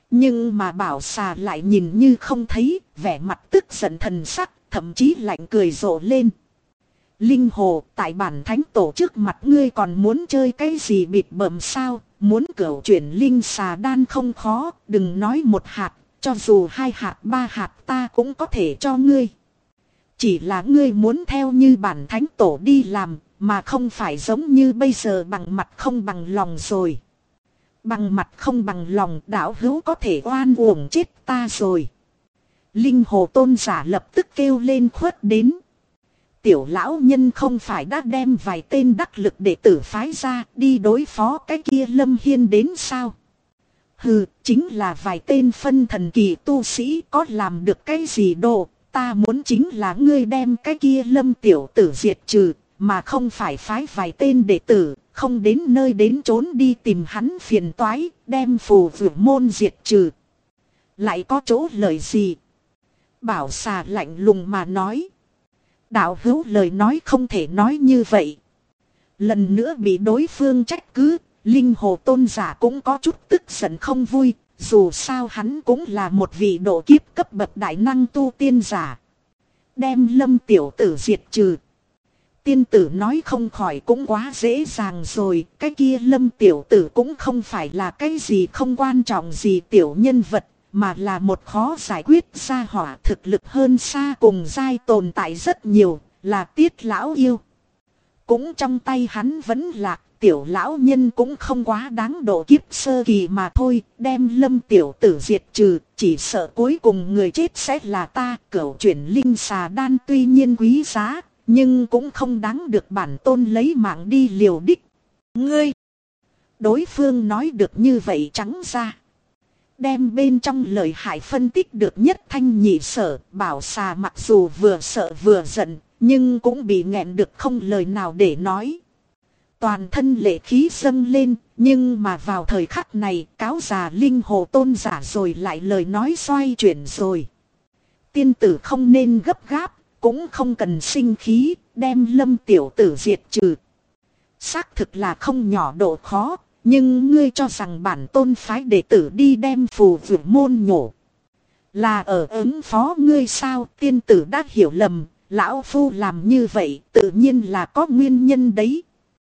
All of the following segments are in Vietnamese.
Nhưng mà Bảo Xà lại nhìn như không thấy, vẻ mặt tức giận thần sắc, thậm chí lạnh cười rộ lên. Linh Hồ, tại bản thánh tổ trước mặt ngươi còn muốn chơi cái gì bịt bợm sao? Muốn cửu chuyển linh xà đan không khó, đừng nói 1 hạt, cho dù 2 hạt 3 hạt ta cũng có thể cho ngươi. Chỉ là ngươi muốn theo như bản thánh tổ đi làm, mà không phải giống như bây giờ bằng mặt không bằng lòng rồi. Bằng mặt không bằng lòng, đạo hữu có thể oan uổng chết ta rồi. Linh Hồ tôn giả lập tức kêu lên khuất đến. Tiểu lão nhân không phải đã đem vài tên đắc lực đệ tử phái ra đi đối phó cái kia Lâm Hiên đến sao? Hừ, chính là vài tên phân thần kỳ tu sĩ, có làm được cái gì đồ. Ta muốn chính là ngươi đem cái kia Lâm tiểu tử diệt trừ, mà không phải phái vài tên đệ tử, không đến nơi đến trốn đi tìm hắn phiền toái, đem phù vượt môn diệt trừ. Lại có chỗ lợi gì? Bảo Xà lạnh lùng mà nói. Đạo hữu lời nói không thể nói như vậy. Lần nữa bị đối phương trách cứ, Linh Hồ tôn giả cũng có chút tức giận không vui. Dù sao hắn cũng là một vị độ kiếp cấp bậc đại năng tu tiên giả. Đem Lâm tiểu tử diệt trừ. Tiên tử nói không khỏi cũng quá dễ dàng rồi. Cái kia Lâm tiểu tử cũng không phải là cái gì không quan trọng gì tiểu nhân vật, mà là một khó giải quyết gia hỏa thực lực hơn xa cùng giai tồn tại rất nhiều, là Tiết lão yêu. Cũng trong tay hắn vẫn lạc, tiểu lão nhân cũng không quá đáng độ kiếp sơ kỳ mà thôi, đem Lâm tiểu tử diệt trừ, chỉ sợ cuối cùng người chết sẽ là ta. Cửu chuyển linh xà đan tuy nhiên quý giá, nhưng cũng không đáng được bản tôn lấy mạng đi liều đích. Ngươi! Đối phương nói được như vậy trắng ra. Đem bên trong lời hại phân tích được nhất thanh nhị sở. Bảo Xà mặc dù vừa sợ vừa giận, nhưng cũng bị nghẹn được không lời nào để nói. Toàn thân lệ khí dâng lên, nhưng mà vào thời khắc này cáo già Linh Hồ tôn giả rồi lại lời nói xoay chuyển rồi. Tiên tử không nên gấp gáp, cũng không cần sinh khí, đem Lâm tiểu tử diệt trừ. Xác thực là không nhỏ độ khó, nhưng ngươi cho rằng bản tôn phái đệ tử đi đem phù vượt môn nhổ là ở ứng phó ngươi sao? Tiên tử đã hiểu lầm, lão phu làm như vậy tự nhiên là có nguyên nhân đấy.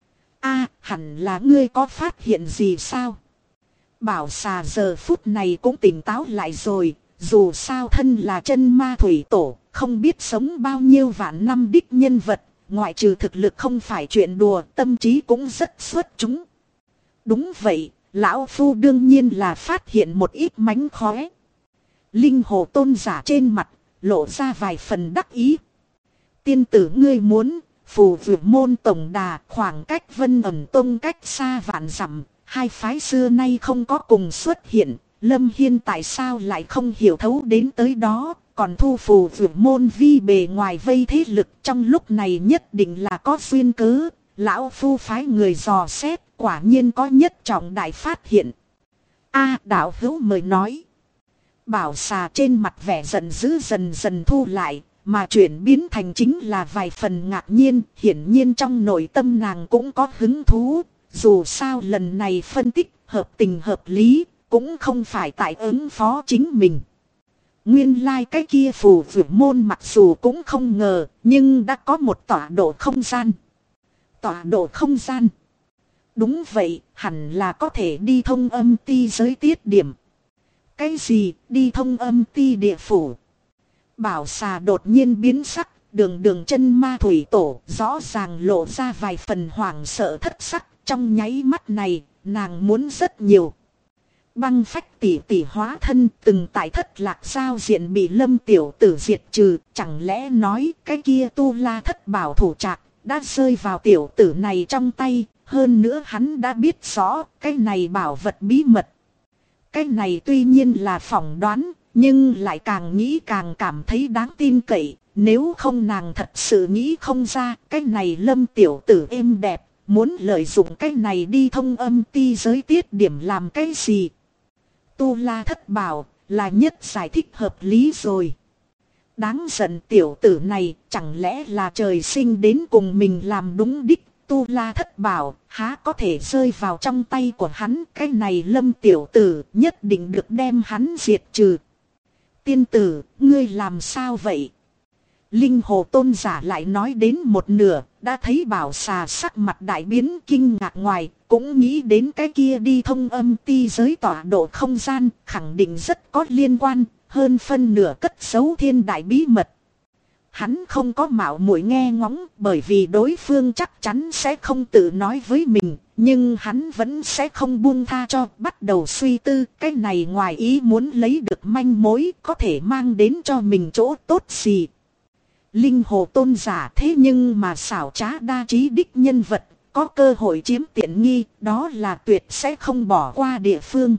A, hẳn là ngươi có phát hiện gì sao? Bảo Xà giờ phút này cũng tỉnh táo lại rồi, dù sao thân là chân ma thủy tổ, không biết sống bao nhiêu vạn năm đích nhân vật, ngoại trừ thực lực không phải chuyện đùa, tâm trí cũng rất xuất chúng. Đúng vậy, lão phu đương nhiên là phát hiện một ít mánh khóe. Linh Hồ tôn giả trên mặt lộ ra vài phần đắc ý. Tiên tử ngươi muốn, phù vượt môn tổng đà khoảng cách Vân Ẩn Tông cách xa vạn dặm, hai phái xưa nay không có cùng xuất hiện. Lâm Hiên tại sao lại không hiểu thấu đến tới đó, còn thu phù vượt môn vi bề ngoài vây thế lực, trong lúc này nhất định là có duyên cớ. Lão phu phái người dò xét, quả nhiên có nhất trọng đại phát hiện. A, đạo hữu mời nói. Bảo Xà trên mặt vẻ giận dữ dần dần thu lại, mà chuyển biến thành chính là vài phần ngạc nhiên. Hiển nhiên trong nội tâm nàng cũng có hứng thú. Dù sao lần này phân tích hợp tình hợp lý, cũng không phải tại ứng phó chính mình. Nguyên lai cái kia phù vượt môn mặc dù cũng không ngờ, nhưng đã có một tọa độ không gian. Tọa độ không gian. Đúng vậy, hẳn là có thể đi thông âm ti giới tiết điểm. Cái gì, đi thông âm ti địa phủ? Bảo Xà đột nhiên biến sắc, đường chân ma thủy tổ rõ ràng lộ ra vài phần hoảng sợ thất sắc. Trong nháy mắt này, nàng muốn rất nhiều. Băng phách tỷ tỷ hóa thân từng tại Thất Lạc giao diện bị Lâm tiểu tử diệt trừ. Chẳng lẽ nói cái kia Tu La Thất Bảo thủ trạc đã rơi vào tiểu tử này trong tay. Hơn nữa hắn đã biết rõ cái này bảo vật bí mật. Cái này tuy nhiên là phỏng đoán, nhưng lại càng nghĩ càng cảm thấy đáng tin cậy. Nếu không nàng thật sự nghĩ không ra cái này Lâm tiểu tử êm đẹp, muốn lợi dụng cái này đi thông âm ti giới tiết điểm làm cái gì. Tu La Thất Bảo là nhất giải thích hợp lý rồi. Đáng giận tiểu tử này chẳng lẽ là trời sinh đến cùng mình làm đúng đích. Tu La Thất Bảo há có thể rơi vào trong tay của hắn. Cái này Lâm tiểu tử nhất định được đem hắn diệt trừ. Tiên tử, ngươi làm sao vậy? Linh hồ tôn giả lại nói đến một nửa, đã thấy Bảo Xà sắc mặt đại biến kinh ngạc ngoài, cũng nghĩ đến cái kia đi thông âm ti giới tọa độ không gian, khẳng định rất có liên quan, hơn phân nửa cất giấu thiên đại bí mật. Hắn không có mạo muội nghe ngóng, bởi vì đối phương chắc chắn sẽ không tự nói với mình, nhưng hắn vẫn sẽ không buông tha cho, bắt đầu suy tư, cái này ngoài ý muốn lấy được manh mối có thể mang đến cho mình chỗ tốt gì. Linh hồ tôn giả thế nhưng mà xảo trá đa trí đích nhân vật, có cơ hội chiếm tiện nghi, đó là tuyệt sẽ không bỏ qua địa phương.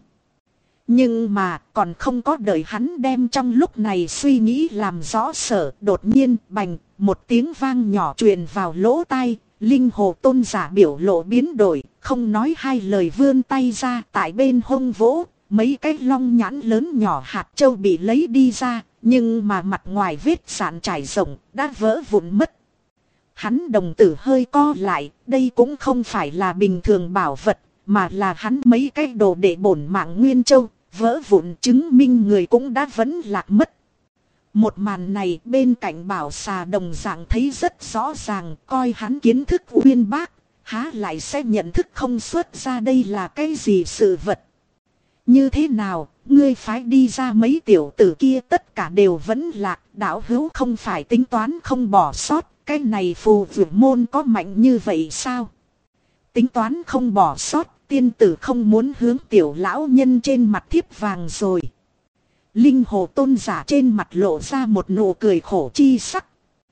Nhưng mà còn không có đợi hắn đem trong lúc này suy nghĩ làm rõ sở, đột nhiên bành, một tiếng vang nhỏ truyền vào lỗ tai, linh hồ tôn giả biểu lộ biến đổi, không nói hai lời vươn tay ra, tại bên hông vỗ, mấy cái long nhãn lớn nhỏ hạt châu bị lấy đi ra, nhưng mà mặt ngoài vết sạn trải rộng, đã vỡ vụn mất. Hắn đồng tử hơi co lại, đây cũng không phải là bình thường bảo vật, mà là hắn mấy cái đồ để bổn mạng nguyên châu, vỡ vụn chứng minh người cũng đã vẫn lạc mất. Một màn này bên cạnh Bảo Xà đồng dạng thấy rất rõ ràng, coi hắn kiến thức uyên bác, há lại sẽ nhận thức không xuất ra đây là cái gì sự vật. Như thế nào, ngươi phái đi ra mấy tiểu tử kia tất cả đều vẫn lạc, đạo hữu không phải tính toán không bỏ sót, cái này phù vượt môn có mạnh như vậy sao? Tính toán không bỏ sót, tiên tử không muốn hướng tiểu lão nhân trên mặt thiếp vàng rồi. Linh hồ tôn giả trên mặt lộ ra một nụ cười khổ chi sắc.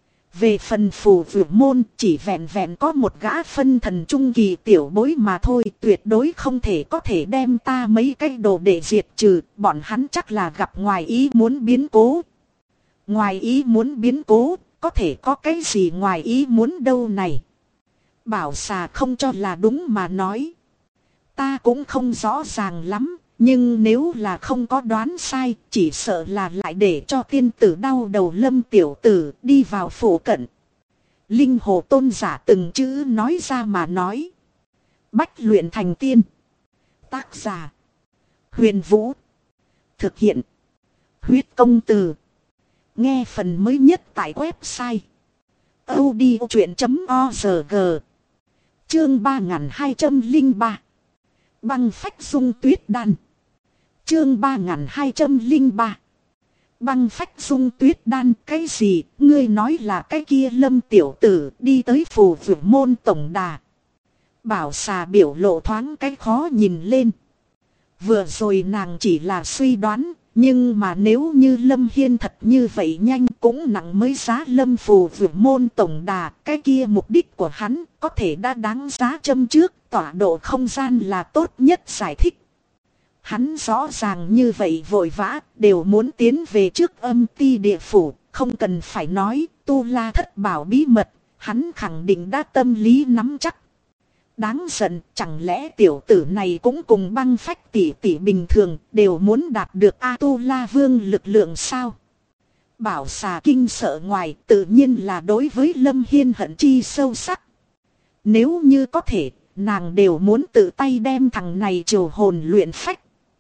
Về phần phù vượt môn chỉ vẹn vẹn có một gã phân thần trung kỳ tiểu bối mà thôi, tuyệt đối không thể có thể đem ta mấy cái đồ để diệt trừ, bọn hắn chắc là gặp ngoài ý muốn biến cố. Ngoài ý muốn biến cố, có thể có cái gì ngoài ý muốn đâu này. Bảo Xà không cho là đúng mà nói. Ta cũng không rõ ràng lắm, nhưng nếu là không có đoán sai, chỉ sợ là lại để cho tiên tử đau đầu Lâm tiểu tử đi vào phủ cận. Linh hồ tôn giả từng chữ nói ra mà nói. Bách luyện thành tiên. Tác giả Huyền Vũ. Thực hiện Huyết Công Từ. Nghe phần mới nhất tại website audiochuyện.org. Chương 3203. Băng phách dung tuyết đan. Chương 3203. Băng phách dung tuyết đan. Cái gì? Ngươi nói là cái kia Lâm tiểu tử đi tới phù vượt môn tổng đà. Bảo Xà biểu lộ thoáng cái khó nhìn lên. Vừa rồi nàng chỉ là suy đoán, nhưng mà nếu như Lâm Hiên thật như vậy nhanh cũng nặng mới giá Lâm phù vượt môn tổng đà, cái kia mục đích của hắn có thể đã đáng giá châm trước, tọa độ không gian là tốt nhất giải thích. Hắn rõ ràng như vậy vội vã, đều muốn tiến về trước âm ti địa phủ, không cần phải nói, Tu La Thất Bảo bí mật, hắn khẳng định đã tâm lý nắm chắc. Đáng giận, chẳng lẽ tiểu tử này cũng cùng băng phách tỷ tỷ bình thường, đều muốn đạt được A Tu La Vương lực lượng sao? Bảo Xà kinh sợ ngoài, tự nhiên là đối với Lâm Hiên hận chi sâu sắc. Nếu như có thể, nàng đều muốn tự tay đem thằng này triều hồn luyện phách.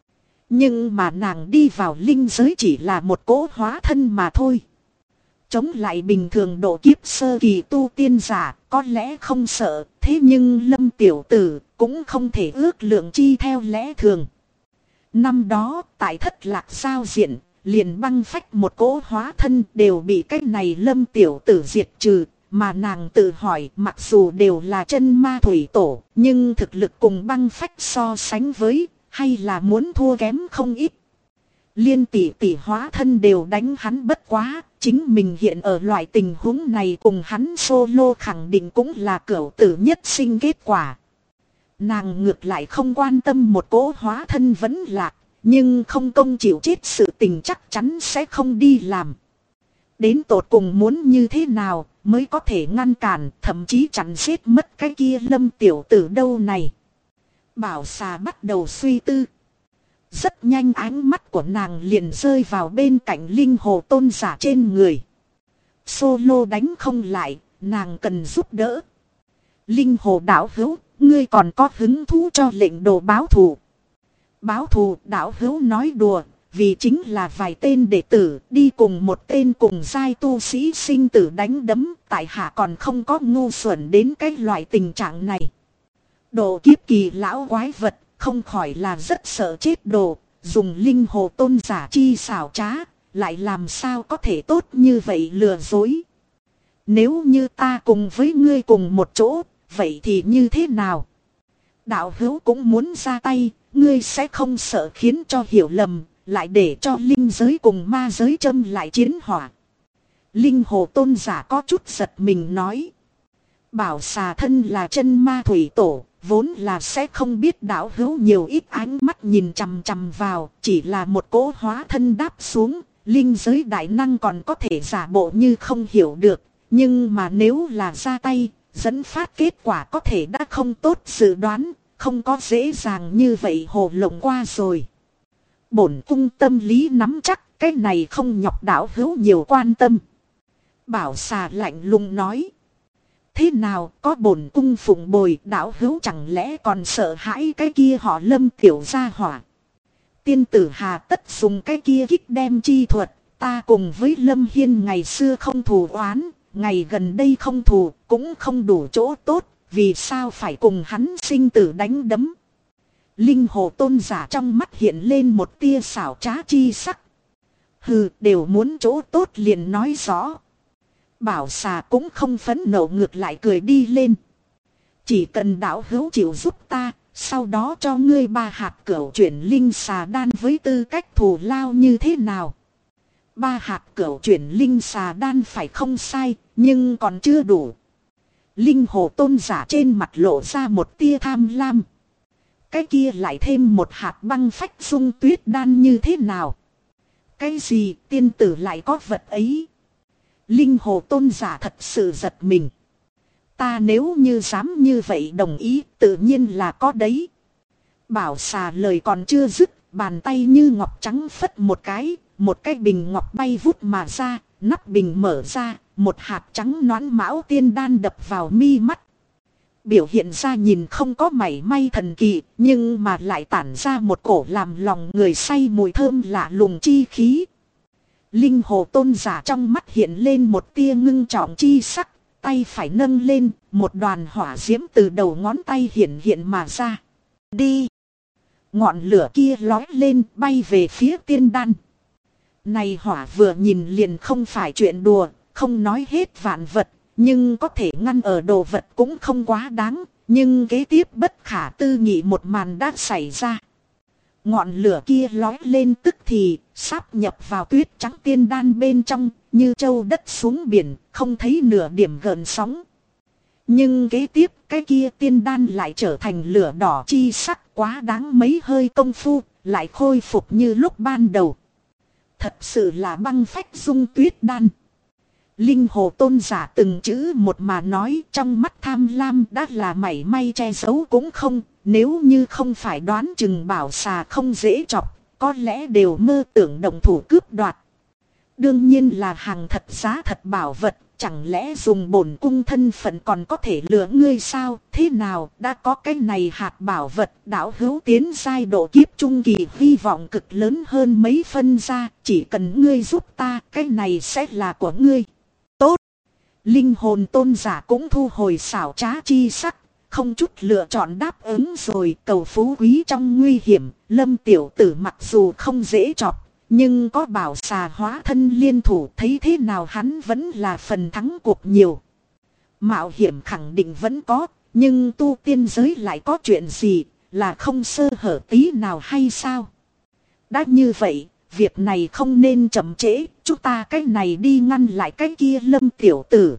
Nhưng mà nàng đi vào linh giới chỉ là một cỗ hóa thân mà thôi. Chống lại bình thường độ kiếp sơ kỳ tu tiên giả, có lẽ không sợ, thế nhưng Lâm tiểu tử cũng không thể ước lượng chi theo lẽ thường. Năm đó, tại Thất Lạc giao diện, liền băng phách một cỗ hóa thân đều bị cái này Lâm tiểu tử diệt trừ, mà nàng tự hỏi mặc dù đều là chân ma thủy tổ, nhưng thực lực cùng băng phách so sánh với, hay là muốn thua kém không ít. Liên tỷ tỷ hóa thân đều đánh hắn bất quá, chính mình hiện ở loại tình huống này cùng hắn solo khẳng định cũng là cửu tử nhất sinh kết quả. Nàng ngược lại không quan tâm một cỗ hóa thân vẫn lạc, nhưng không công chịu chết sự tình chắc chắn sẽ không đi làm. Đến tột cùng muốn như thế nào mới có thể ngăn cản, thậm chí chặn giết mất cái kia Lâm tiểu tử đâu này. Bảo Xà bắt đầu suy tư. Rất nhanh ánh mắt của nàng liền rơi vào bên cạnh linh hồ tôn giả trên người. Solo đánh không lại, nàng cần giúp đỡ. Linh hồ đạo hữu, ngươi còn có hứng thú cho lệnh đồ báo thù? Báo thù, đạo hữu nói đùa, vì chính là vài tên đệ tử đi cùng một tên cùng giai tu sĩ sinh tử đánh đấm, tại hạ còn không có ngu xuẩn đến cái loại tình trạng này. Độ kiếp kỳ lão quái vật, không khỏi là rất sợ chết đồ, dùng linh hồ tôn giả chi xảo trá, lại làm sao có thể tốt như vậy lừa dối. Nếu như ta cùng với ngươi cùng một chỗ, vậy thì như thế nào? Đạo hữu cũng muốn ra tay, ngươi sẽ không sợ khiến cho hiểu lầm, lại để cho linh giới cùng ma giới châm lại chiến hỏa. Linh hồ tôn giả có chút giật mình nói. Bảo xà thân là chân ma thủy tổ, vốn là sẽ không biết đạo hữu nhiều ít ánh mắt nhìn chằm chằm vào, chỉ là một cỗ hóa thân đáp xuống, linh giới đại năng còn có thể giả bộ như không hiểu được, nhưng mà nếu là ra tay, dẫn phát kết quả có thể đã không tốt dự đoán, không có dễ dàng như vậy hồ lộng qua rồi. Bổn cung tâm lý nắm chắc, cái này không nhọc đạo hữu nhiều quan tâm. Bảo xà lạnh lùng nói. Thế nào, có bổn cung phụng bồi, đạo hữu chẳng lẽ còn sợ hãi cái kia họ Lâm tiểu gia hỏa? Tiên tử hà tất dùng cái kia kích đem chi thuật, ta cùng với Lâm Hiên ngày xưa không thù oán, ngày gần đây không thù, cũng không đủ chỗ tốt, vì sao phải cùng hắn sinh tử đánh đấm? Linh hồ tôn giả trong mắt hiện lên một tia xảo trá chi sắc. Hừ, đều muốn chỗ tốt liền nói rõ. Bảo xà cũng không phẫn nộ, ngược lại cười đi lên. Chỉ cần đạo hữu chịu giúp ta, sau đó cho ngươi 3 hạt cửu chuyển linh xà đan với tư cách thù lao như thế nào? 3 hạt cửu chuyển linh xà đan phải không sai, nhưng còn chưa đủ. Linh hồ tôn giả trên mặt lộ ra một tia tham lam. Cái kia lại thêm 1 hạt băng phách dung tuyết đan như thế nào? Cái gì tiên tử lại có vật ấy? Linh hồ tôn giả thật sự giật mình. Ta nếu như dám như vậy đồng ý, tự nhiên là có đấy. Bảo xà lời còn chưa dứt, bàn tay như ngọc trắng phất một cái bình ngọc bay vút mà ra, nắp bình mở ra, 1 hạt trắng nõn mão tiên đan đập vào mi mắt. Biểu hiện ra nhìn không có mảy may thần kỳ, nhưng mà lại tản ra một cổ làm lòng người say mùi thơm lạ lùng chi khí. Linh hồ tôn giả trong mắt hiện lên một tia ngưng trọng chi sắc, tay phải nâng lên, một đoàn hỏa diễm từ đầu ngón tay hiện mà ra. Đi! Ngọn lửa kia lói lên bay về phía tiên đan. Này hỏa vừa nhìn liền không phải chuyện đùa, không nói hết vạn vật, nhưng có thể ngăn ở đồ vật cũng không quá đáng, nhưng kế tiếp bất khả tư nghị một màn đã xảy ra. Ngọn lửa kia lói lên tức thì sáp nhập vào tuyết trắng tiên đan bên trong, như châu đất xuống biển, không thấy nửa điểm gợn sóng. Nhưng kế tiếp cái kia tiên đan lại trở thành lửa đỏ chi sắc, quá đáng mấy hơi công phu, lại khôi phục như lúc ban đầu. Thật sự là băng phách dung tuyết đan. Linh hồ tôn giả từng chữ một mà nói, trong mắt tham lam đã là mảy may che giấu cũng không. Nếu như không phải đoán chừng bảo xà không dễ chọc, có lẽ đều mơ tưởng động thủ cướp đoạt. Đương nhiên là hàng thật giá thật bảo vật, chẳng lẽ dùng bổn cung thân phận còn có thể lừa ngươi sao? Thế nào, đã có cái này hạt bảo vật, đạo hữu tiến giai độ kiếp trung kỳ, hy vọng cực lớn hơn mấy phân ra, chỉ cần ngươi giúp ta, cái này sẽ là của ngươi. Tốt! Linh hồn tôn giả cũng thu hồi xảo trá chi sắc. Không chút lựa chọn đáp ứng rồi, cầu phú quý trong nguy hiểm, Lâm tiểu tử mặc dù không dễ chọc, nhưng có bảo xà hóa thân liên thủ, thấy thế nào hắn vẫn là phần thắng cuộc nhiều. Mạo hiểm khẳng định vẫn có, nhưng tu tiên giới lại có chuyện gì, là không sơ hở tí nào hay sao? Đã như vậy, việc này không nên chậm trễ, chúng ta cái này đi ngăn lại cái kia Lâm tiểu tử.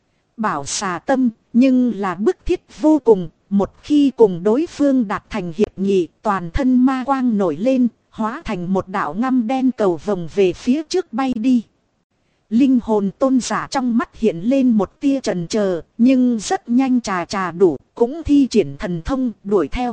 Bảo xà tâm, nhưng là bức thiết vô cùng, một khi cùng đối phương đạt thành hiệp nghị, toàn thân ma quang nổi lên, hóa thành một đạo ngăm đen cầu vồng về phía trước bay đi. Linh hồn tôn giả trong mắt hiện lên một tia chần chờ, nhưng rất nhanh trà đủ, cũng thi triển thần thông đuổi theo.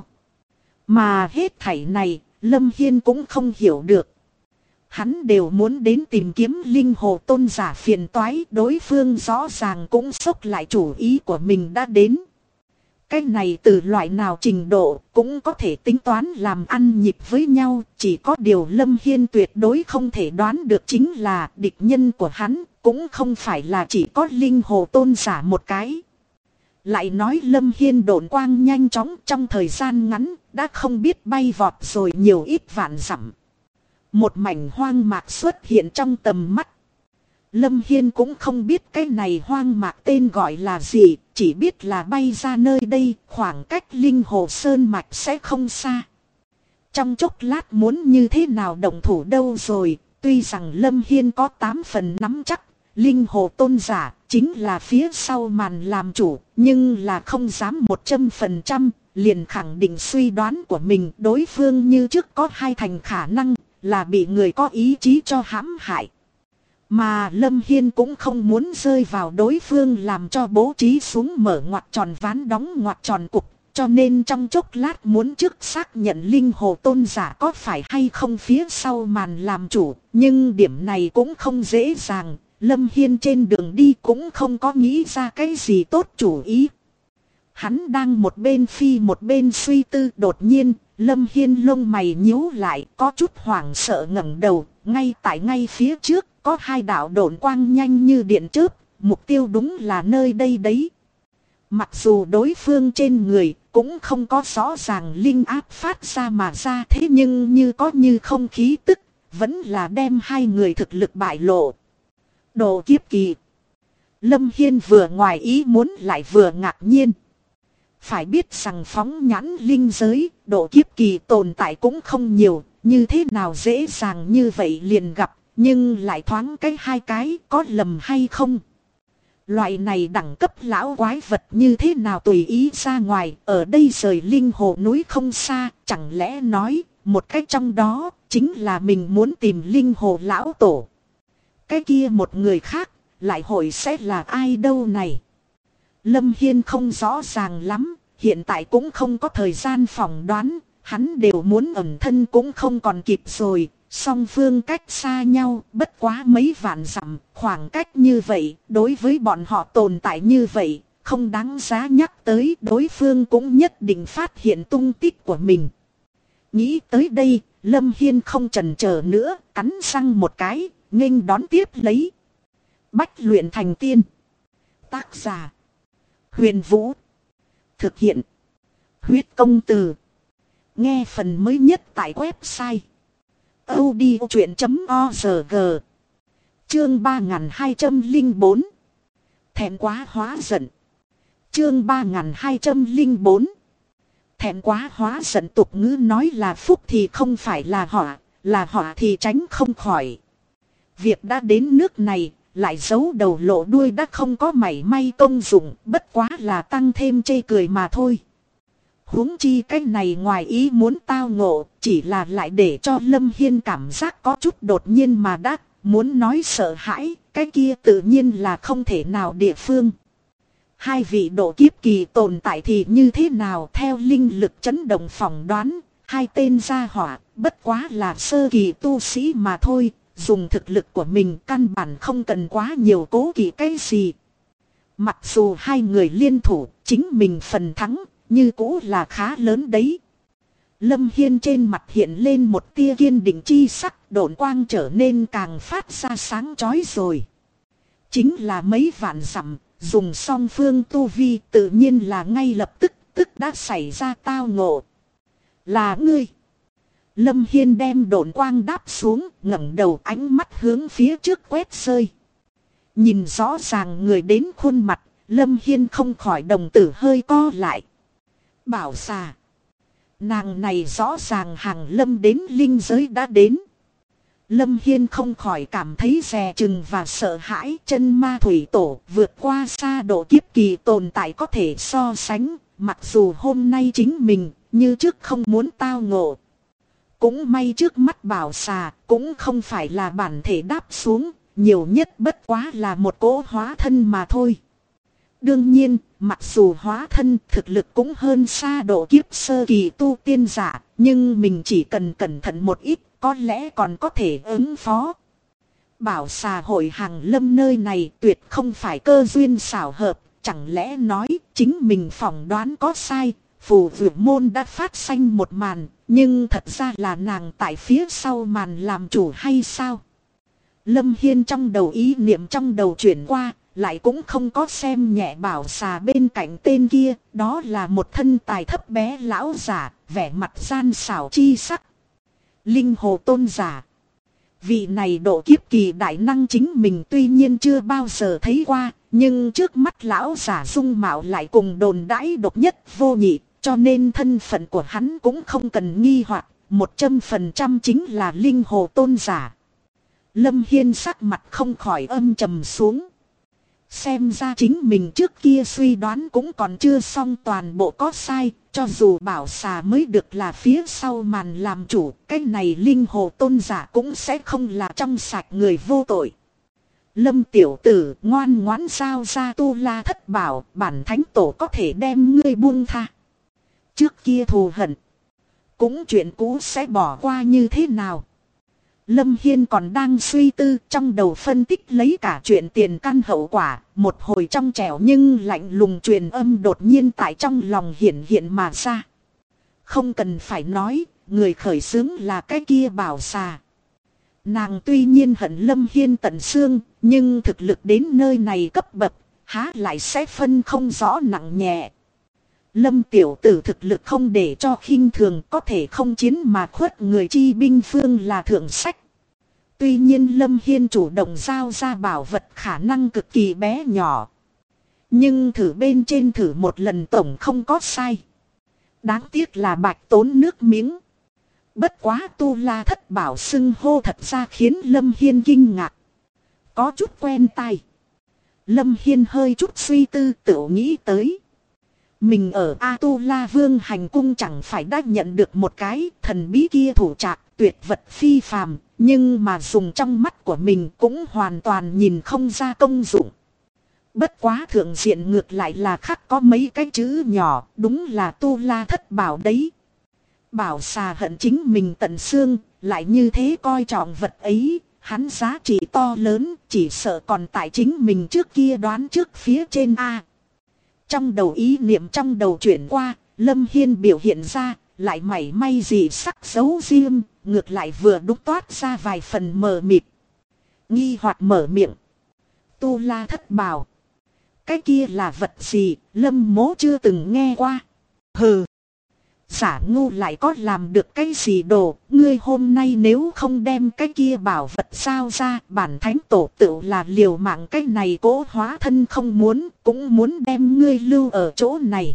Mà hết thảy này, Lâm Hiên cũng không hiểu được. Hắn đều muốn đến tìm kiếm linh hồ tôn giả phiền toái, đối phương rõ ràng cũng xốc lại chủ ý của mình đã đến. Cái này từ loại nào trình độ cũng có thể tính toán làm ăn nhịp với nhau. Chỉ có điều Lâm Hiên tuyệt đối không thể đoán được chính là địch nhân của hắn cũng không phải là chỉ có linh hồ tôn giả một cái. Lại nói Lâm Hiên độn quang nhanh chóng trong thời gian ngắn đã không biết bay vọt rồi nhiều ít vạn dặm. Một mảnh hoang mạc xuất hiện trong tầm mắt. Lâm Hiên cũng không biết cái này hoang mạc tên gọi là gì, chỉ biết là bay ra nơi đây, khoảng cách linh hồ sơn mạch sẽ không xa. Trong chốc lát muốn như thế nào động thủ đâu rồi, tuy rằng Lâm Hiên có 8 phần nắm chắc, linh hồ tôn giả chính là phía sau màn làm chủ, nhưng là không dám 100%, liền khẳng định suy đoán của mình đối phương như trước có 2 thành khả năng là bị người có ý chí cho hãm hại. Mà Lâm Hiên cũng không muốn rơi vào đối phương làm cho bố trí xuống mở ngoặt tròn ván đóng ngoặt tròn cục. Cho nên trong chốc lát muốn trước xác nhận linh hồ tôn giả có phải hay không phía sau màn làm chủ. Nhưng điểm này cũng không dễ dàng. Lâm Hiên trên đường đi cũng không có nghĩ ra cái gì tốt chủ ý. Hắn đang một bên phi một bên suy tư, đột nhiên Lâm Hiên lông mày nhíu lại, có chút hoảng sợ ngẩng đầu. Ngay phía trước có 2 đạo độn quang nhanh như điện chớp, mục tiêu đúng là nơi đây đấy. Mặc dù đối phương trên người cũng không có rõ ràng linh áp phát ra mà ra, thế nhưng như có như không khí tức, vẫn là đem 2 người thực lực bại lộ. Độ kiếp kỳ. Lâm Hiên vừa ngoài ý muốn lại vừa ngạc nhiên. Phải biết rằng phóng nhãn linh giới, độ kiếp kỳ tồn tại cũng không nhiều, như thế nào dễ dàng như vậy liền gặp, nhưng lại thoáng cái 2 cái, có lầm hay không? Loại này đẳng cấp lão quái vật như thế nào tùy ý ra ngoài, ở đây rời linh hồ núi không xa, chẳng lẽ nói, một cách trong đó, chính là mình muốn tìm linh hồ lão tổ. Cái kia một người khác, lại hội sẽ là ai đâu này? Lâm Hiên không rõ ràng lắm, hiện tại cũng không có thời gian phỏng đoán, hắn đều muốn ẩn thân cũng không còn kịp rồi. Song phương cách xa nhau, bất quá mấy vạn dặm, khoảng cách như vậy, đối với bọn họ tồn tại như vậy, không đáng giá nhắc tới, đối phương cũng nhất định phát hiện tung tích của mình. Nghĩ tới đây, Lâm Hiên không chần chờ nữa, cắn răng một cái, nghênh đón tiếp lấy. Bách luyện thành tiên. Tác giả: Huyền Vũ. Thực hiện: Huyết Công Từ. Nghe phần mới nhất tại website audiochuyện.org. Chương 3204. Thẹn quá hóa giận. Chương 3204. Thẹn quá hóa giận, tục ngữ nói là phúc thì không phải là họa thì tránh không khỏi. Việc đã đến nước này, lại giấu đầu lộ đuôi đã không có mảy may công dụng, bất quá là tăng thêm chê cười mà thôi. Huống chi cái này ngoài ý muốn tao ngộ, chỉ là lại để cho Lâm Hiên cảm giác có chút đột nhiên mà đã, muốn nói sợ hãi, cái kia tự nhiên là không thể nào địa phương. 2 vị độ kiếp kỳ tồn tại thì như thế nào, theo linh lực chấn động phỏng đoán, 2 tên gia hỏa, bất quá là sơ kỳ tu sĩ mà thôi, dùng thực lực của mình căn bản không cần quá nhiều cố kỵ cái gì. Mặc dù 2 người liên thủ, chính mình phần thắng như cũ là khá lớn đấy. Lâm Hiên trên mặt hiện lên một tia kiên định chi sắc, độn quang trở nên càng phát ra sáng chói rồi. Chính là mấy vạn dặm, dùng song phương tu vi tự nhiên là ngay lập tức đã xảy ra tao ngộ. Là ngươi. Lâm Hiên đem độn quang đáp xuống, ngẩng đầu ánh mắt hướng phía trước quét rơi. Nhìn rõ ràng người đến khuôn mặt, Lâm Hiên không khỏi đồng tử hơi co lại. Bảo xà. Nàng này rõ ràng hàng Lâm đến linh giới đã đến. Lâm Hiên không khỏi cảm thấy dè chừng và sợ hãi. Chân ma thủy tổ vượt qua xa độ kiếp kỳ tồn tại có thể so sánh. Mặc dù hôm nay chính mình như trước không muốn tao ngộ. Cũng may trước mắt bảo xà cũng không phải là bản thể đáp xuống. Nhiều nhất bất quá là một cỗ hóa thân mà thôi. Đương nhiên, mặc dù hóa thân thực lực cũng hơn xa độ kiếp sơ kỳ tu tiên giả, nhưng mình chỉ cần cẩn thận một ít, có lẽ còn có thể ứng phó. Bảo xà hội hàng Lâm nơi này tuyệt không phải cơ duyên xảo hợp, chẳng lẽ nói chính mình phỏng đoán có sai, phù vượt môn đã phát sanh một màn, nhưng thật ra là nàng tại phía sau màn làm chủ hay sao? Lâm Hiên trong đầu ý niệm trong đầu chuyển qua, lại cũng không có xem nhẹ Bảo Xà bên cạnh tên kia, đó là một thân tài thấp bé lão giả, vẻ mặt gian xảo chi sắc. Linh Hồ Tôn giả. Vị này độ kiếp kỳ đại năng chính mình tuy nhiên chưa bao giờ thấy qua, nhưng trước mắt lão giả dung mạo lại cùng đồn đãi độc nhất vô nhị, cho nên thân phận của hắn cũng không cần nghi hoặc, 100% chính là Linh Hồ Tôn giả. Lâm Hiên sắc mặt không khỏi âm trầm xuống. Xem ra chính mình trước kia suy đoán cũng còn chưa xong toàn bộ có sai, cho dù Bảo Xà mới được là phía sau màn làm chủ, cái này Linh Hồ Tôn giả cũng sẽ không là trong sạch người vô tội. Lâm tiểu tử ngoan ngoãn giao ra Tu La Thất Bảo, bản thánh tổ có thể đem ngươi buông tha. Trước kia thù hận, cũng chuyện cũ sẽ bỏ qua như thế nào? Lâm Hiên còn đang suy tư, trong đầu phân tích lấy cả chuyện tiền căn hậu quả, một hồi trong trẻo nhưng lạnh lùng truyền âm đột nhiên tại trong lòng hiện hiện mà ra. Không cần phải nói, người khởi xướng là cái kia Bảo Xà. Nàng tuy nhiên hận Lâm Hiên tận xương, nhưng thực lực đến nơi này cấp bậc, há lại sẽ phân không rõ nặng nhẹ. Lâm tiểu tử thực lực không để cho khinh thường, có thể không chiến mà khuất người chi binh phương là thượng sách. Tuy nhiên Lâm Hiên chủ động giao ra bảo vật khả năng cực kỳ bé nhỏ. Nhưng thử bên trên thử một lần tổng không có sai. Đáng tiếc là bạch tốn nước miếng. Bất quá Tu La Thất Bảo xưng hô thật ra khiến Lâm Hiên kinh ngạc. Có chút quen tai. Lâm Hiên hơi chút suy tư tự nghĩ tới. Mình ở A Tu La Vương hành cung chẳng phải đã nhận được một cái thần bí kia thủ trạc tuyệt vật phi phàm, nhưng mà dùng trong mắt của mình cũng hoàn toàn nhìn không ra công dụng. Bất quá thượng diện ngược lại là khắc có mấy cái chữ nhỏ, đúng là Tu La Thất Bảo đấy. Bảo Xà hận chính mình tận xương, lại như thế coi trọng vật ấy, hắn giá trị to lớn, chỉ sợ còn tại chính mình trước kia đoán trước phía trên A. Trong đầu ý niệm trong đầu chuyển qua, Lâm Hiên biểu hiện ra, lại mảy may gì sắc dấu riêng, ngược lại vừa đúc toát ra vài phần mờ mịt. Nghi hoặc mở miệng. Tu La Thất Bảo. Cái kia là vật gì, Lâm mố chưa từng nghe qua. Hừ. Giả ngu lại có làm được cái gì đồ, ngươi hôm nay nếu không đem cái kia bảo vật sao ra, bản thánh tổ tự là liều mạng cái này cố hóa thân không muốn, cũng muốn đem ngươi lưu ở chỗ này.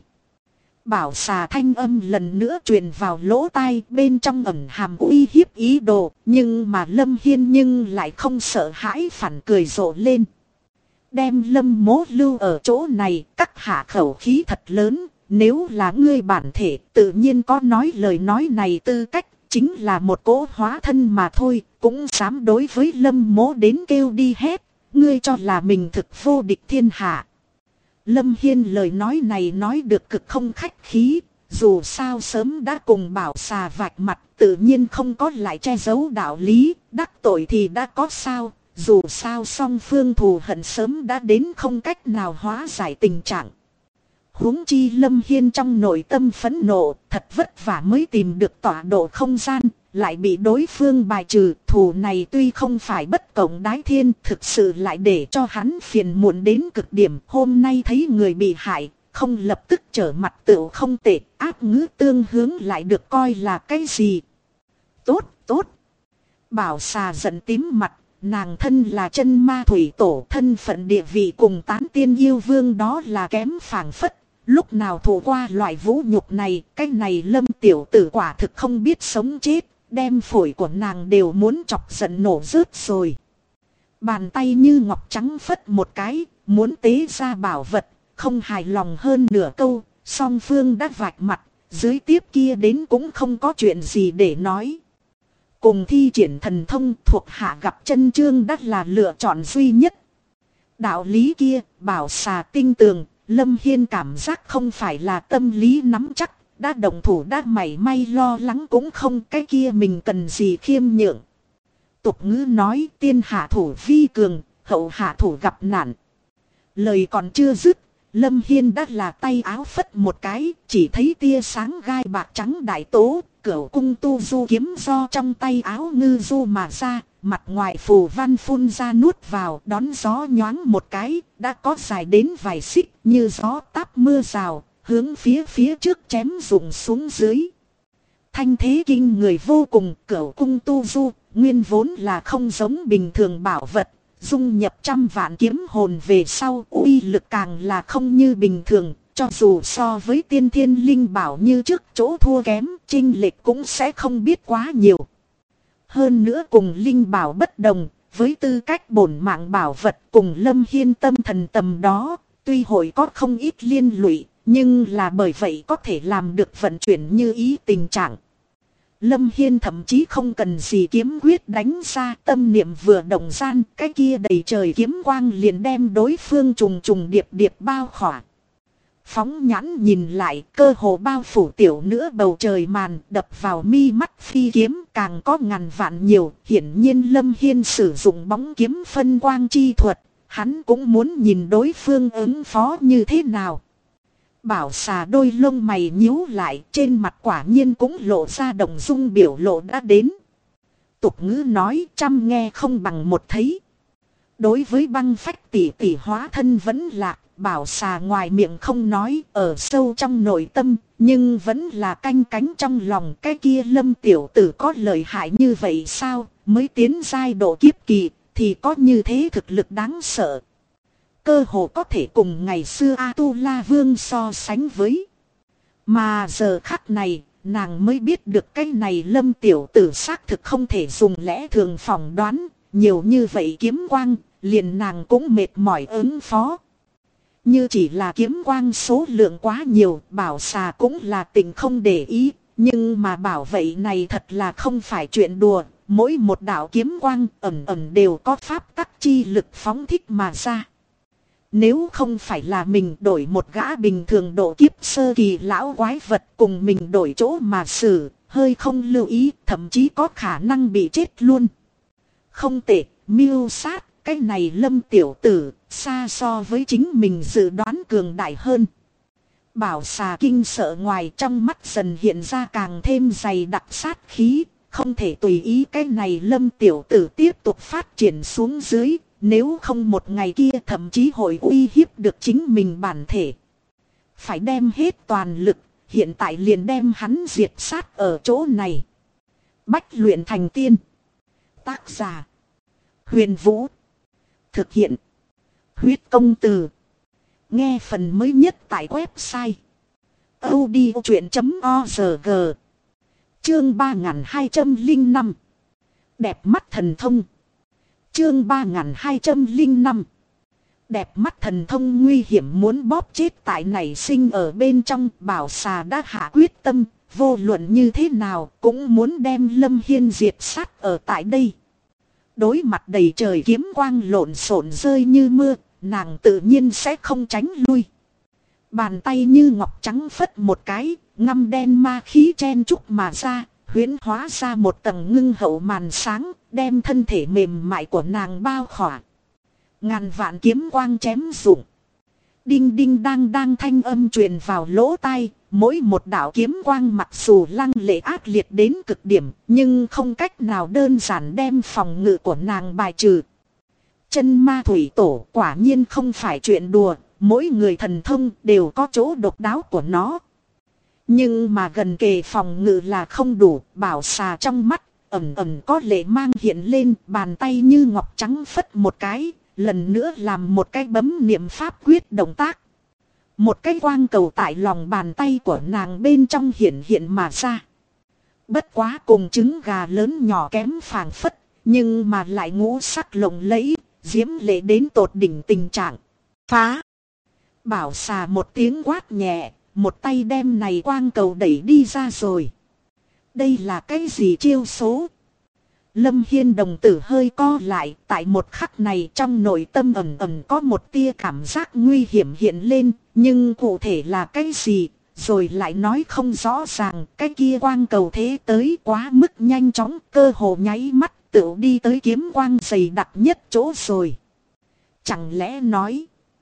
Bảo Xà thanh âm lần nữa truyền vào lỗ tai, bên trong ẩn hàm uy hiếp ý đồ, nhưng mà Lâm Hiên nhưng lại không sợ hãi, phản cười rộ lên. Đem Lâm mố lưu ở chỗ này, các hạ khẩu khí thật lớn. Nếu là ngươi bản thể, tự nhiên có nói lời nói này tư cách, chính là một cỗ hóa thân mà thôi, cũng dám đối với Lâm mố đến kêu đi hết, ngươi cho là mình thực vô địch thiên hạ. Lâm Hiên lời nói này nói được cực không khách khí, dù sao sớm đã cùng Bảo Xà vạch mặt, tự nhiên không có lại che giấu đạo lý, đắc tội thì đã có sao, dù sao song phương thù hận sớm đã đến không cách nào hóa giải tình trạng. Huống chi Lâm Hiên trong nội tâm phẫn nộ, thật vất vả mới tìm được tọa độ không gian, lại bị đối phương bài trừ. Thù này tuy không phải bất cộng đái thiên, thực sự lại để cho hắn phiền muộn đến cực điểm. Hôm nay thấy người bị hại, không lập tức trở mặt tựu không tệ, áp ngữ tương hướng lại được coi là cái gì. Tốt, tốt. Bảo Xà giận tím mặt, nàng thân là chân ma thủy tổ, thân phận địa vị cùng tán tiên yêu vương đó là kém phảng phất. Lúc nào thụ qua loại vũ nhục này, cái này Lâm tiểu tử quả thực không biết sống chết, đem phổi của nàng đều muốn chọc giận nổ rớt rồi. Bàn tay như ngọc trắng phất một cái, muốn tế ra bảo vật, không hài lòng hơn nửa câu, song phương đã vạch mặt, dưới tiếp kia đến cũng không có chuyện gì để nói. Cùng thi triển thần thông thuộc hạ gặp chân chương đắt là lựa chọn duy nhất. Đạo lý kia, Bảo Xà tinh tường. Lâm Hiên cảm giác không phải là tâm lý nắm chắc, đã động thủ đã mảy may lo lắng cũng không, cái kia mình cần gì khiêm nhượng. Tục ngữ nói tiên hạ thủ vi cường, hậu hạ thủ gặp nạn. Lời còn chưa dứt, Lâm Hiên đã là tay áo phất một cái, chỉ thấy tia sáng gai bạc trắng đại tố, cửu cung tu du kiếm do trong tay áo ngư du mà ra, mặt ngoài phù văn phun ra nuốt vào, đón gió nhoáng một cái, đã có dài đến vài xích như gió táp mưa rào, hướng phía trước chém rụng xuống dưới. Thanh thế kinh người vô cùng, cửu cung tu du, nguyên vốn là không giống bình thường bảo vật. Dung nhập trăm vạn kiếm hồn về sau uy lực càng là không như bình thường, cho dù so với tiên thiên linh bảo như trước chỗ thua kém, chênh lệch cũng sẽ không biết quá nhiều. Hơn nữa cùng linh bảo bất đồng, với tư cách bổn mạng bảo vật cùng Lâm Hiên tâm thần tầm đó, tuy hội có không ít liên lụy, nhưng là bởi vậy có thể làm được vận chuyển như ý tình trạng. Lâm Hiên thậm chí không cần gì kiếm quyết đánh ra, tâm niệm vừa động gian, cái kia đầy trời kiếm quang liền đem đối phương trùng trùng điệp điệp bao khỏa. Phóng nhãn nhìn lại, cơ hồ bao phủ tiểu nữa bầu trời màn, đập vào mi mắt phi kiếm càng có ngàn vạn nhiều. Hiển nhiên Lâm Hiên sử dụng bóng kiếm phân quang chi thuật, hắn cũng muốn nhìn đối phương ứng phó như thế nào. Bảo xà đôi lông mày nhíu lại, trên mặt quả nhiên cũng lộ ra động dung, biểu lộ đã đến. Tục ngữ nói trăm nghe không bằng một thấy. Đối với băng phách tỷ tỷ hóa thân vẫn lạc, bảo xà ngoài miệng không nói, ở sâu trong nội tâm, nhưng vẫn là canh cánh trong lòng. Cái kia Lâm tiểu tử có lợi hại như vậy sao, mới tiến giai độ kiếp kỳ, thì có như thế thực lực đáng sợ. Cơ hồ có thể cùng ngày xưa A-tu-la vương so sánh với. Mà giờ khắc này, nàng mới biết được cái này Lâm tiểu tử xác thực không thể dùng lẽ thường phỏng đoán. Nhiều như vậy kiếm quang, liền nàng cũng mệt mỏi ứng phó. Như chỉ là kiếm quang số lượng quá nhiều, bảo xà cũng là tình không để ý. Nhưng mà bảo vậy này thật là không phải chuyện đùa. Mỗi một đạo kiếm quang ẩn ẩn đều có pháp tắc chi lực phóng thích mà ra. Nếu không phải là mình đổi một gã bình thường độ kiếp sơ kỳ lão quái vật cùng mình đổi chỗ mà xử, hơi không lưu ý, thậm chí có khả năng bị chết luôn. Không tệ, mưu sát, cái này Lâm tiểu tử, xa so với chính mình dự đoán cường đại hơn. Bảo xà kinh sợ ngoài trong mắt dần hiện ra càng thêm dày đặc sát khí, không thể tùy ý cái này Lâm tiểu tử tiếp tục phát triển xuống dưới. Nếu không một ngày kia thậm chí hội uy hiếp được chính mình bản thể. Phải đem hết toàn lực, hiện tại liền đem hắn diệt sát ở chỗ này. Bách luyện thành tiên. Tác giả: Huyền Vũ. Thực hiện: Huyết Công Từ. Nghe phần mới nhất tại website audiochuyện.org. Chương 3205. Đẹp mắt thần thông. Chương 3205. Đẹp mắt thần thông nguy hiểm muốn bóp chết tại nảy sinh ở bên trong. Bảo xà đã hạ quyết tâm, vô luận như thế nào cũng muốn đem Lâm Hiên diệt sát ở tại đây. Đối mặt đầy trời kiếm quang lộn xộn rơi như mưa, nàng tự nhiên sẽ không tránh lui. Bàn tay như ngọc trắng phất một cái, ngăm đen ma khí chen chúc mà ra, huyễn hóa ra một tầng ngưng hậu màn sáng, đem thân thể mềm mại của nàng bao khỏa. Ngàn vạn kiếm quang chém rụng. Đinh đinh đang thanh âm truyền vào lỗ tai, mỗi một đạo kiếm quang mặc dù lăng lệ ác liệt đến cực điểm, nhưng không cách nào đơn giản đem phòng ngự của nàng bài trừ. Chân ma thủy tổ quả nhiên không phải chuyện đùa, mỗi người thần thông đều có chỗ độc đáo của nó. Nhưng mà gần kề phòng ngự là không đủ, bảo xà trong mắt ẩn ẩn có lệ mang hiện lên, bàn tay như ngọc trắng phất một cái, lần nữa làm một cái bấm niệm pháp quyết động tác. Một cái quang cầu tại lòng bàn tay của nàng bên trong hiện mà ra. Bất quá cùng trứng gà lớn nhỏ kém phảng phất, nhưng mà lại ngũ sắc lộng lẫy, diễm lệ đến tột đỉnh tình trạng. Phá! Bảo xà một tiếng quát nhẹ, một tay đem này quang cầu đẩy đi ra rồi. Đây là cái gì chiêu số? Lâm Hiên đồng tử hơi co lại, tại một khắc này trong nội tâm ẩn ẩn có một tia cảm giác nguy hiểm hiện lên, nhưng cụ thể là cái gì, rồi lại nói không rõ ràng. Cái kia quang cầu thế tới quá mức nhanh chóng, cơ hồ nháy mắt tựu đi tới kiếm quang dày đặc nhất chỗ rồi. Chẳng lẽ nói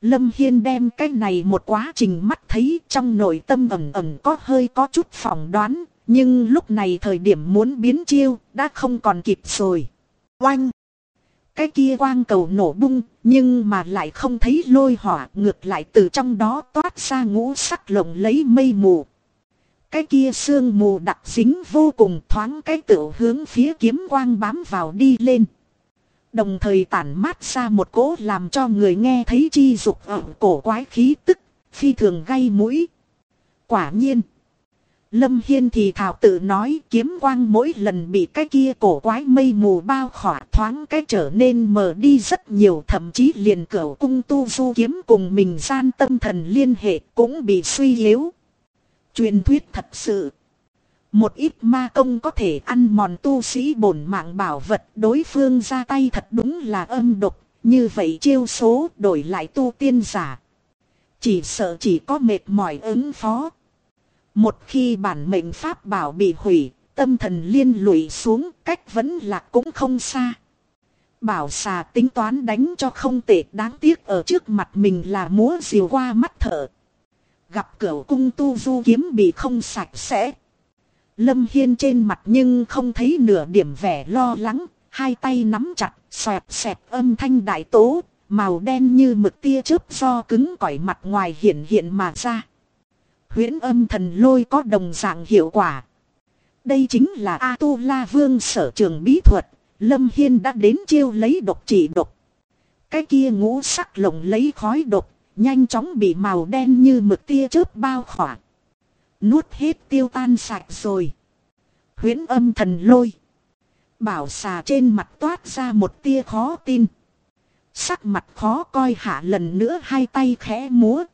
Lâm Hiên đem cái này một quá trình mắt thấy, trong nội tâm ẩn ẩn có chút phỏng đoán. Nhưng lúc này thời điểm muốn biến chiêu đã không còn kịp rồi. Oanh! Cái kia quang cầu nổ bung, nhưng mà lại không thấy lôi hỏa, ngược lại từ trong đó toát ra ngũ sắc lộng lấy mây mù. Cái kia sương mù đặc dính vô cùng, thoáng cái tựu hướng phía kiếm quang bám vào đi lên. Đồng thời tản mát ra một cỗ làm cho người nghe thấy chi dục ở cổ quái khí tức, phi thường gay mũi. Quả nhiên, Lâm Hiên thì thảo tự nói, kiếm quang mỗi lần bị cái kia cổ quái mây mù bao khỏa, thoáng cái trở nên mờ đi rất nhiều, thậm chí liền cửu cung tu du kiếm cùng mình gian tâm thần liên hệ cũng bị suy yếu. Truyền thuyết thật sự. Một ít ma công có thể ăn mòn tu sĩ bổn mạng bảo vật, đối phương ra tay thật đúng là âm độc, như vậy chiêu số đổi lại tu tiên giả. Chỉ sợ chỉ có mệt mỏi ứng phó. Một khi bản mệnh pháp bảo bị hủy, tâm thần liên lụy xuống, cách vẫn lạc cũng không xa. Bảo xà tính toán đánh cho không tệ, đáng tiếc ở trước mặt mình là múa diều qua mắt thợ. Gặp cửu cung tu du kiếm bị không sạch sẽ. Lâm Hiên trên mặt nhưng không thấy nửa điểm vẻ lo lắng, hai tay nắm chặt, xoẹt xẹt âm thanh đại tố, màu đen như mực tia chớp do cứng cỏi mặt ngoài hiện mà ra. Huyễn âm thần lôi có đồng dạng hiệu quả. Đây chính là A-tu-la vương sở trường bí thuật, Lâm Hiên đã đến chiêu lấy độc trị độc. Cái kia ngũ sắc lồng lấy khói độc, nhanh chóng bị màu đen như mực tia chớp bao khỏa. Nuốt hết tiêu tan sạch rồi. Huyễn âm thần lôi. Bảo xà trên mặt toát ra một tia khó tin. Sắc mặt khó coi hạ lần nữa hai tay khẽ múa.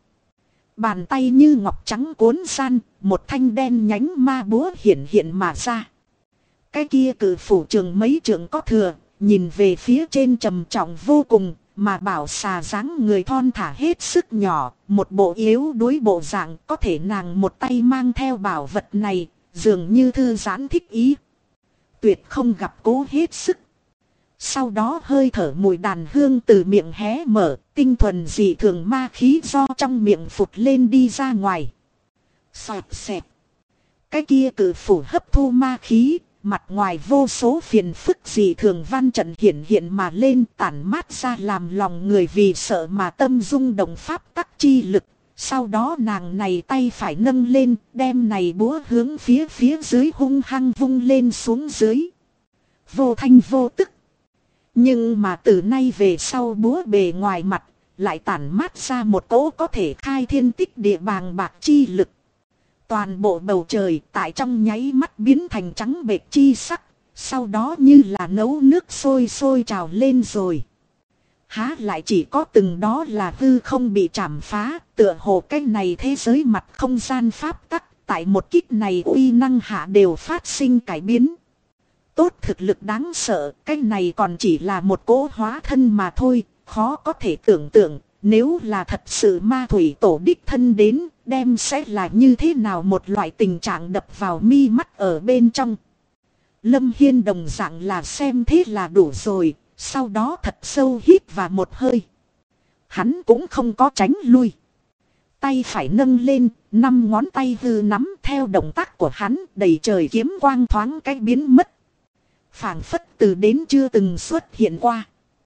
Bàn tay như ngọc trắng cuốn san, một thanh đen nhánh ma búa hiện mà ra. Cái kia cử phủ trường mấy trường có thừa, nhìn về phía trên trầm trọng vô cùng, mà bảo xà dáng người thon thả hết sức nhỏ, một bộ yếu đuối bộ dạng, có thể nàng một tay mang theo bảo vật này, dường như thư giãn thích ý. Tuyệt không gặp cố hết sức. Sau đó hơi thở mùi đàn hương từ miệng hé mở, tinh thuần dị thường ma khí do trong miệng phụt lên đi ra ngoài. Xoẹt xẹt. Cái kia cử phủ hấp thu ma khí, mặt ngoài vô số phiền phức dị thường văn trận hiện mà lên, tản mát ra làm lòng người vì sợ mà tâm rung động pháp tắc chi lực. Sau đó nàng này tay phải nâng lên, đem này búa hướng phía dưới hung hăng vung lên xuống dưới. Vô thanh vô tức. Nhưng mà từ nay về sau búa bề ngoài mặt, lại tản mát ra một cỗ có thể khai thiên tích địa bàng bạc chi lực. Toàn bộ bầu trời tại trong nháy mắt biến thành trắng bệch chi sắc, sau đó như là nấu nước sôi trào lên rồi. Há lại chỉ có từng đó là hư không bị chảm phá, tựa hồ cái này thế giới mặt không gian pháp tắc, tại một kích này uy năng hạ đều phát sinh cải biến. Tốt thực lực đáng sợ, cái này còn chỉ là một cỗ hóa thân mà thôi, khó có thể tưởng tượng, nếu là thật sự ma thủy tổ đích thân đến, đem sẽ là như thế nào một loại tình trạng đập vào mi mắt ở bên trong. Lâm Hiên đồng dạng là xem thế là đủ rồi, sau đó thật sâu hít vào một hơi. Hắn cũng không có tránh lui. Tay phải nâng lên, 5 ngón tay hư nắm theo động tác của hắn, đầy trời kiếm quang thoáng cái biến mất. Phảng phất từ đến chưa từng xuất hiện qua.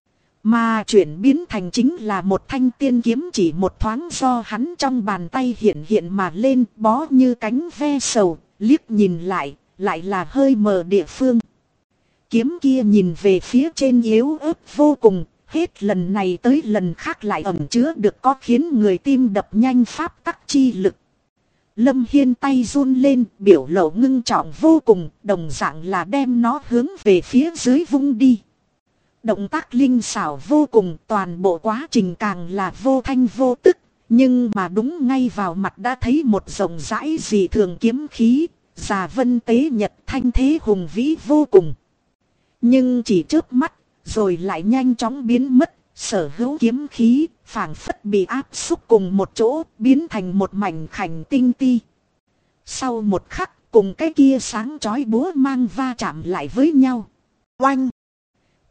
Mà chuyển biến thành chính là một thanh tiên kiếm chỉ một thoáng do hắn trong bàn tay hiện mà lên, bó như cánh ve sầu, liếc nhìn lại là hơi mờ địa phương. Kiếm kia nhìn về phía trên yếu ớt vô cùng, hết lần này tới lần khác lại ẩn chứa được có khiến người tim đập nhanh pháp tắc chi lực. Lâm Hiên tay run lên, biểu lộ ngưng trọng vô cùng, đồng dạng là đem nó hướng về phía dưới vung đi. Động tác linh xảo vô cùng, toàn bộ quá trình càng là vô thanh vô tức, nhưng mà đúng ngay vào mặt đã thấy một rộng rãi dị thường kiếm khí, già vân tế nhật thanh thế hùng vĩ vô cùng. Nhưng chỉ chớp mắt, rồi lại nhanh chóng biến mất, sở hữu kiếm khí, phảng phất bị áp xúc cùng một chỗ, biến thành một mảnh khảnh tinh ti. Sau một khắc, cùng cái kia sáng chói búa mang va chạm lại với nhau. Oanh!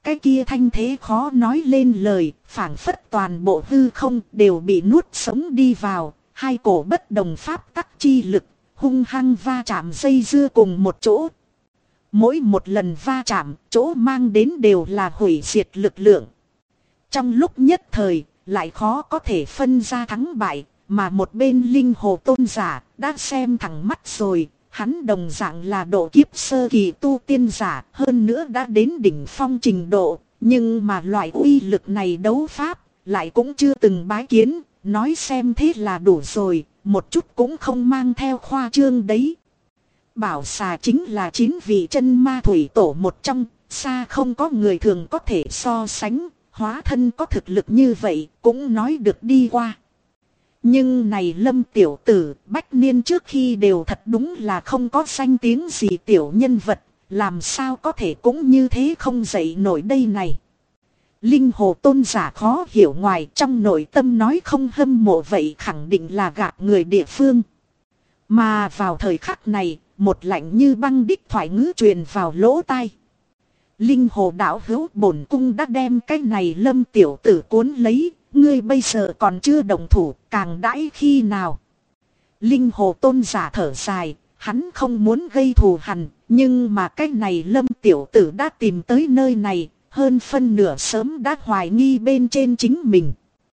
cái kia thanh thế khó nói lên lời, phảng phất toàn bộ hư không đều bị nuốt sống đi vào, hai cổ bất đồng pháp tắc chi lực, hung hăng va chạm dây dưa cùng một chỗ. Mỗi một lần va chạm, chỗ mang đến đều là hủy diệt lực lượng. Trong lúc nhất thời, lại khó có thể phân ra thắng bại, mà một bên linh hồ tôn giả đã xem thẳng mắt rồi. Hắn đồng dạng là độ kiếp sơ kỳ tu tiên giả, hơn nữa đã đến đỉnh phong trình độ, nhưng mà loại uy lực này đấu pháp, lại cũng chưa từng bái kiến, nói xem thế là đủ rồi, một chút cũng không mang theo khoa trương đấy. Bảo xà chính là 9 vị chân ma thủy tổ một trong, xa không có người thường có thể so sánh, hóa thân có thực lực như vậy, cũng nói được đi qua. Nhưng này Lâm tiểu tử, bách niên trước khi đều thật đúng là không có danh tiếng gì tiểu nhân vật, làm sao có thể cũng như thế không dậy nổi đây này. Linh hồ tôn giả khó hiểu ngoài trong nội tâm nói không hâm mộ vậy khẳng định là gạt người địa phương. Mà vào thời khắc này, một lạnh như băng đích thoại ngữ truyền vào lỗ tai. Linh hồ đạo hữu bổn cung đã đem cái này Lâm tiểu tử cuốn lấy, ngươi bây giờ còn chưa động thủ, càng đãi khi nào. Linh hồ tôn giả thở dài, hắn không muốn gây thù hằn, nhưng mà cái này Lâm tiểu tử đã tìm tới nơi này, hơn phân nửa sớm đã hoài nghi bên trên chính mình.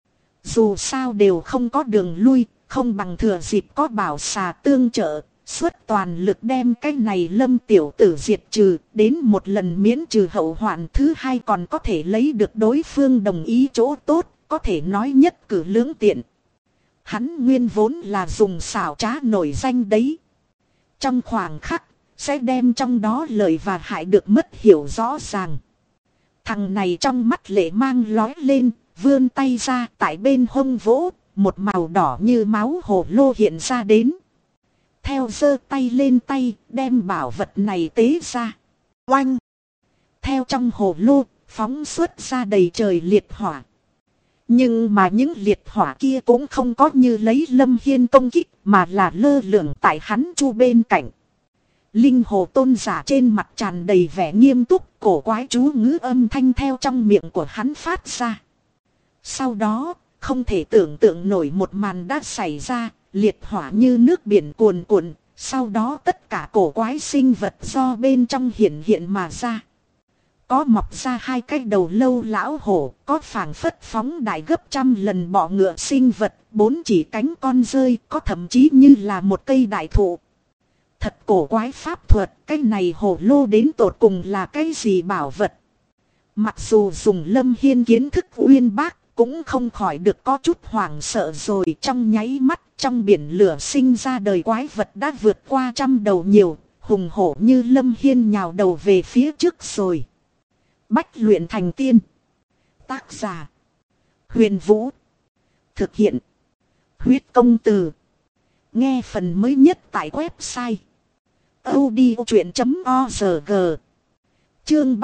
Dù sao đều không có đường lui, không bằng thừa dịp có bảo xà tương trợ, xuất toàn lực đem cái này Lâm tiểu tử diệt trừ, đến một lần miễn trừ hậu hoạn, thứ hai còn có thể lấy được đối phương đồng ý chỗ tốt, có thể nói nhất cử lưỡng tiện. Hắn nguyên vốn là dùng xảo trá nổi danh đấy. Trong khoảng khắc, sẽ đem trong đó lợi và hại được mất hiểu rõ ràng. Thằng này trong mắt lệ mang lói lên, vươn tay ra tại bên hông vỗ, một màu đỏ như máu hồ lô hiện ra đến. Theo giơ tay lên tay, đem bảo vật này tế ra. Oanh! Theo trong hồ lô, phóng xuất ra đầy trời liệt hỏa. Nhưng mà những liệt hỏa kia cũng không có như lấy Lâm Hiên công kích, mà là lơ lửng tại hắn chu bên cạnh. Linh hồ tôn giả trên mặt tràn đầy vẻ nghiêm túc, cổ quái chú ngữ âm thanh theo trong miệng của hắn phát ra. Sau đó, không thể tưởng tượng nổi một màn đã xảy ra, liệt hỏa như nước biển cuồn cuộn, sau đó tất cả cổ quái sinh vật do bên trong hiện hiện mà ra. Có mọc ra hai cái đầu lâu lão hổ, có phảng phất phóng đại gấp trăm lần bọ ngựa sinh vật, 4 chỉ cánh con rơi, có thậm chí như là một cây đại thụ. Thật cổ quái pháp thuật, cái này hổ lô đến tột cùng là cái gì bảo vật. Mặc dù dùng Lâm Hiên kiến thức uyên bác, cũng không khỏi được có chút hoảng sợ rồi. Trong nháy mắt, trong biển lửa sinh ra đời quái vật đã vượt qua 100 đầu nhiều, hùng hổ như Lâm Hiên nhào đầu về phía trước rồi. Bách luyện thành tiên. Tác giả: Huyền Vũ. Thực hiện: Huyết Công Từ. Nghe phần mới nhất tại website audiochuyện.org. Chương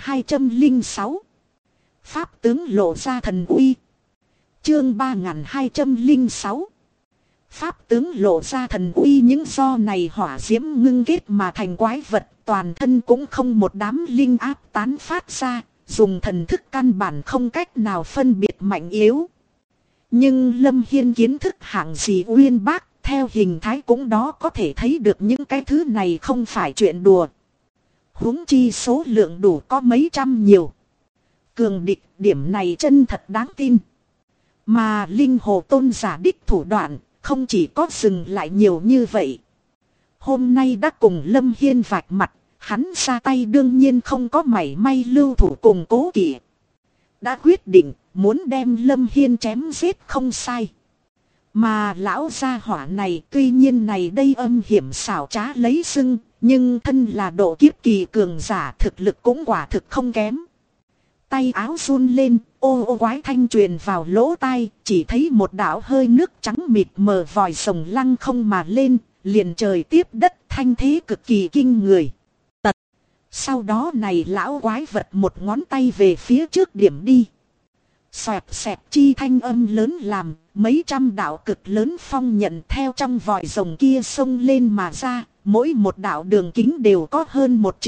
3206. Pháp tướng lộ ra thần uy. Chương 3206. Pháp tướng lộ ra thần uy. Những do này hỏa diễm ngưng kết mà thành quái vật, toàn thân cũng không một đám linh áp tán phát ra, dùng thần thức căn bản không cách nào phân biệt mạnh yếu. Nhưng Lâm Hiên kiến thức hạng gì uyên bác, theo hình thái cũng đó có thể thấy được những cái thứ này không phải chuyện đùa. Huống chi số lượng đủ có mấy trăm nhiều. Cường địch, điểm này chân thật đáng tin. Mà linh hồ tôn giả đích thủ đoạn, không chỉ có dừng lại nhiều như vậy. Hôm nay đã cùng Lâm Hiên vạch mặt, hắn ra tay đương nhiên không có mảy may lưu thủ cùng cố kỵ. Đã quyết định, muốn đem Lâm Hiên chém giết không sai. Mà lão gia hỏa này tuy nhiên này đây âm hiểm xảo trá lấy xưng, nhưng thân là độ kiếp kỳ cường giả, thực lực cũng quả thực không kém. Tay áo run lên, ô ô quái thanh truyền vào lỗ tai, chỉ thấy một đạo hơi nước trắng mịt mờ vòi rồng lăng không mà lên, liền trời tiếp đất, thanh thế cực kỳ kinh người. Tật. Sau đó này lão quái vật một ngón tay về phía trước điểm đi. Xoẹt xẹt chi thanh âm lớn làm, mấy trăm đạo cực lớn phong nhận theo trong vòi rồng kia xông lên mà ra, mỗi một đạo đường kính đều có hơn 1 trượng,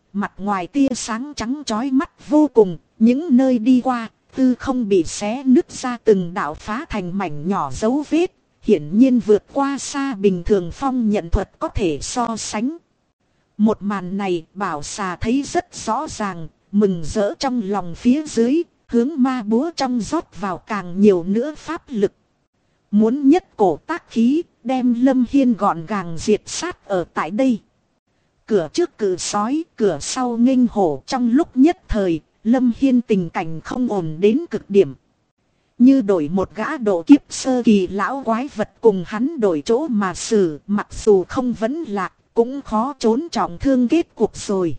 mặt ngoài tia sáng trắng chói mắt vô cùng, những nơi đi qua, hư không bị xé nứt ra từng đạo phá thành mảnh nhỏ dấu vết, hiển nhiên vượt qua xa bình thường phong nhận thuật có thể so sánh. Một màn này Bảo Xà thấy rất rõ ràng, mừng rỡ trong lòng phía dưới, hướng ma búa trong rót vào càng nhiều nữa pháp lực. Muốn nhất cổ tác khí, đem Lâm Hiên gọn gàng diệt sát ở tại đây. Cửa trước cự sói, cửa sau nghênh hổ, trong lúc nhất thời, Lâm Hiên tình cảnh không ổn đến cực điểm. Như đổi một gã độ kiếp sơ kỳ lão quái vật cùng hắn đổi chỗ mà xử, mặc dù không vấn lạc, cũng khó trốn trọng thương kết cục rồi.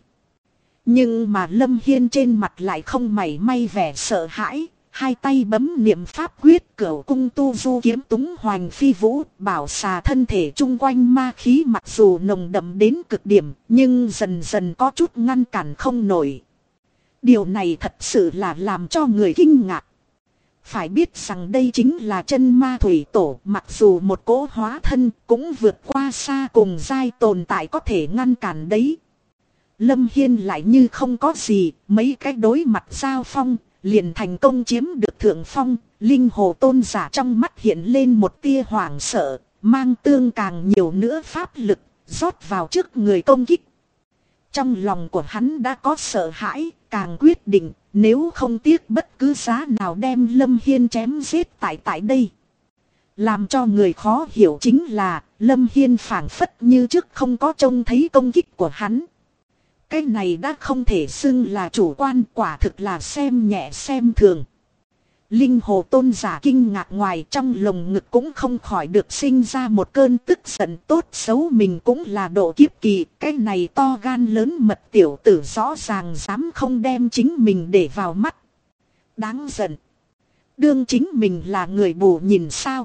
Nhưng mà Lâm Hiên trên mặt lại không mảy may vẻ sợ hãi, hai tay bấm niệm pháp quyết, cửu cung tu du kiếm túng hoành phi vũ. Bảo Xà thân thể chung quanh ma khí mặc dù nồng đậm đến cực điểm, nhưng dần dần có chút ngăn cản không nổi. Điều này thật sự là làm cho người kinh ngạc. Phải biết rằng đây chính là chân ma thủy tổ, mặc dù một cỗ hóa thân cũng vượt qua xa cùng giai tồn tại có thể ngăn cản đấy. Lâm Hiên lại như không có gì, mấy cái đối mặt giao phong, liền thành công chiếm được thượng phong. Linh hồ tôn giả trong mắt hiện lên một tia hoảng sợ, mang tương càng nhiều nữa pháp lực, rót vào trước người công kích. Trong lòng của hắn đã có sợ hãi, càng quyết định, nếu không tiếc bất cứ giá nào đem Lâm Hiên chém giết tại đây. Làm cho người khó hiểu chính là, Lâm Hiên phảng phất như trước không có trông thấy công kích của hắn. Cái này đã không thể xưng là chủ quan, quả thực là xem nhẹ xem thường. Linh hồ tôn giả kinh ngạc, ngoài trong lồng ngực cũng không khỏi được sinh ra một cơn tức giận. Tốt xấu mình cũng là độ kiếp kỳ, cái này to gan lớn mật tiểu tử rõ ràng dám không đem chính mình để vào mắt. Đáng giận. Đương chính mình là người bù nhìn sao.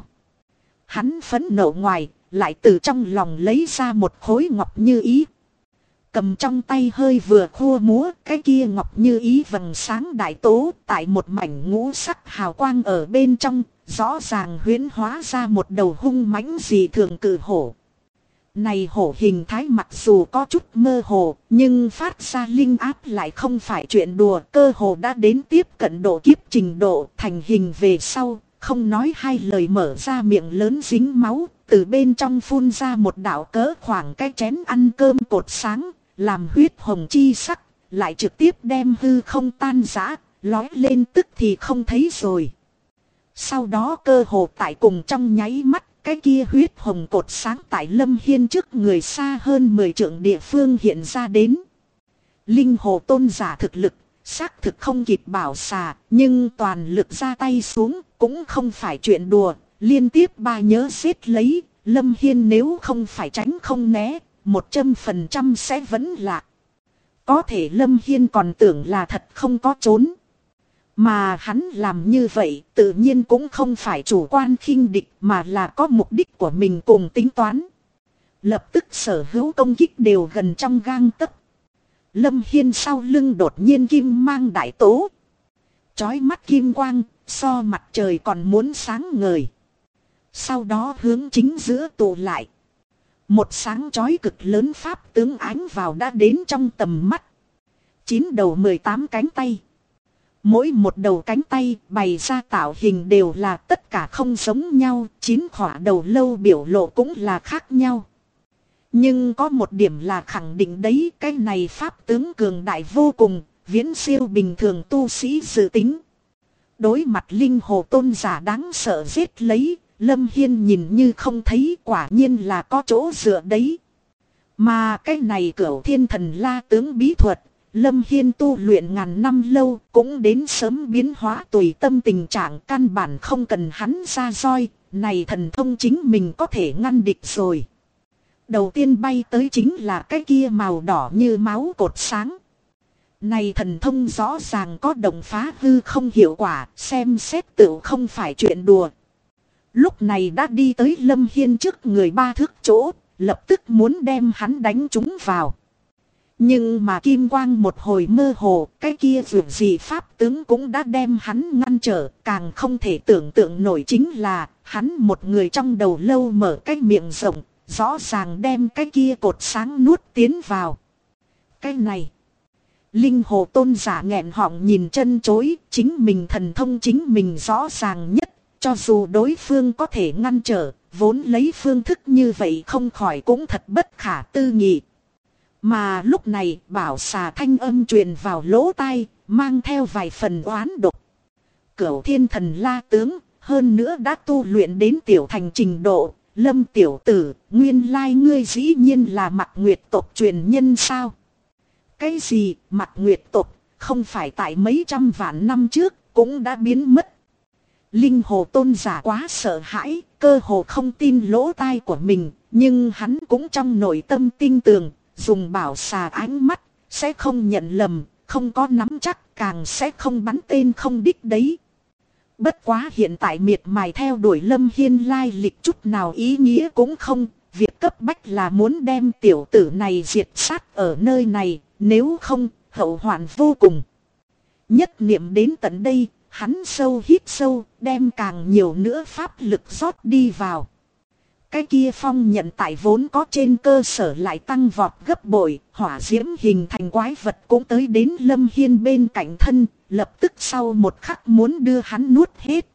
Hắn phẫn nộ ngoài, lại từ trong lòng lấy ra một khối ngọc như ý. Cầm trong tay hơi vừa khua múa, cái kia ngọc như ý vầng sáng đại tố, tại một mảnh ngũ sắc hào quang ở bên trong, rõ ràng huyễn hóa ra một đầu hung mãnh dị thường cự hổ. Này hổ hình thái mặc dù có chút mơ hồ, nhưng phát ra linh áp lại không phải chuyện đùa, cơ hồ đã đến tiếp cận độ kiếp trình độ. Thành hình về sau, không nói hai lời mở ra miệng lớn dính máu, từ bên trong phun ra một đạo cỡ khoảng cái chén ăn cơm cột sáng. Làm huyết hồng chi sắc, lại trực tiếp đem hư không tan rã, lói lên tức thì không thấy rồi. Sau đó cơ hồ tại cùng trong nháy mắt, cái kia huyết hồng cột sáng tại Lâm Hiên trước người xa hơn 10 trượng địa phương hiện ra đến. Linh hồ tôn giả thực lực, xác thực không kịp Bảo Xà, nhưng toàn lực ra tay xuống, cũng không phải chuyện đùa, liên tiếp ba nhớ xếp lấy, Lâm Hiên nếu không phải tránh không né. 100% sẽ vẫn lạc. Có thể Lâm Hiên còn tưởng là thật không có trốn. Mà hắn làm như vậy tự nhiên cũng không phải chủ quan khinh địch, mà là có mục đích của mình cùng tính toán. Lập tức sở hữu công kích đều gần trong gang tấc. Lâm Hiên sau lưng đột nhiên kim mang đại tố. Chói mắt kim quang, so mặt trời còn muốn sáng ngời. Sau đó hướng chính giữa tụ lại. Một sáng chói cực lớn pháp tướng ánh vào đã đến trong tầm mắt. 9 đầu 18 cánh tay. Mỗi một đầu cánh tay bày ra tạo hình đều là tất cả không giống nhau. 9 khỏa đầu lâu biểu lộ cũng là khác nhau. Nhưng có một điểm là khẳng định đấy, cái này pháp tướng cường đại vô cùng, viễn siêu bình thường tu sĩ dự tính. Đối mặt linh hồ tôn giả đáng sợ giết lấy, Lâm Hiên nhìn như không thấy, quả nhiên là có chỗ dựa đấy. Mà cái này Cửu Thiên Thần La tướng bí thuật, Lâm Hiên tu luyện ngàn năm lâu, cũng đến sớm biến hóa tùy tâm tình trạng, căn bản không cần hắn ra roi, này thần thông chính mình có thể ngăn địch rồi. Đầu tiên bay tới chính là cái kia màu đỏ như máu cột sáng. Này thần thông rõ ràng có động phá hư không hiệu quả, xem xét tựu không phải chuyện đùa. Lúc này đã đi tới Lâm Hiên trước người 3 thước chỗ, lập tức muốn đem hắn đánh trúng vào. Nhưng mà kim quang một hồi mơ hồ, cái kia vượt gì pháp tướng cũng đã đem hắn ngăn trở. Càng không thể tưởng tượng nổi chính là, hắn một người trong đầu lâu mở cái miệng rộng, rõ ràng đem cái kia cột sáng nuốt tiến vào. Cái này, Linh hồ tôn giả nghẹn họng nhìn chân chối, chính mình thần thông chính mình rõ ràng nhất, cho dù đối phương có thể ngăn trở, vốn lấy phương thức như vậy không khỏi cũng thật bất khả tư nghị. Mà lúc này bảo xà thanh âm truyền vào lỗ tai, mang theo vài phần oán độc. Cửu thiên thần la tướng, hơn nữa đã tu luyện đến tiểu thành trình độ, Lâm tiểu tử, nguyên lai ngươi dĩ nhiên là Mạc Nguyệt tộc truyền nhân sao? Cái gì Mạc Nguyệt tộc, không phải tại mấy trăm vạn năm trước, cũng đã biến mất. Linh hồ tôn giả quá sợ hãi, cơ hồ không tin lỗ tai của mình, nhưng hắn cũng trong nội tâm tin tưởng, dùng bảo xà ánh mắt, sẽ không nhận lầm, không có nắm chắc, càng sẽ không bắn tên không đích đấy. Bất quá hiện tại miệt mài theo đuổi Lâm Hiên lai lịch chút nào ý nghĩa cũng không, việc cấp bách là muốn đem tiểu tử này diệt sát ở nơi này, nếu không, hậu hoạn vô cùng. Nhất niệm đến tận đây, hắn sâu hít sâu, đem càng nhiều nữa pháp lực rót đi vào. Cái kia phong nhận tại vốn có trên cơ sở lại tăng vọt gấp bội, hỏa diễm hình thành quái vật cũng tới đến Lâm Hiên bên cạnh thân, lập tức sau một khắc muốn đưa hắn nuốt hết.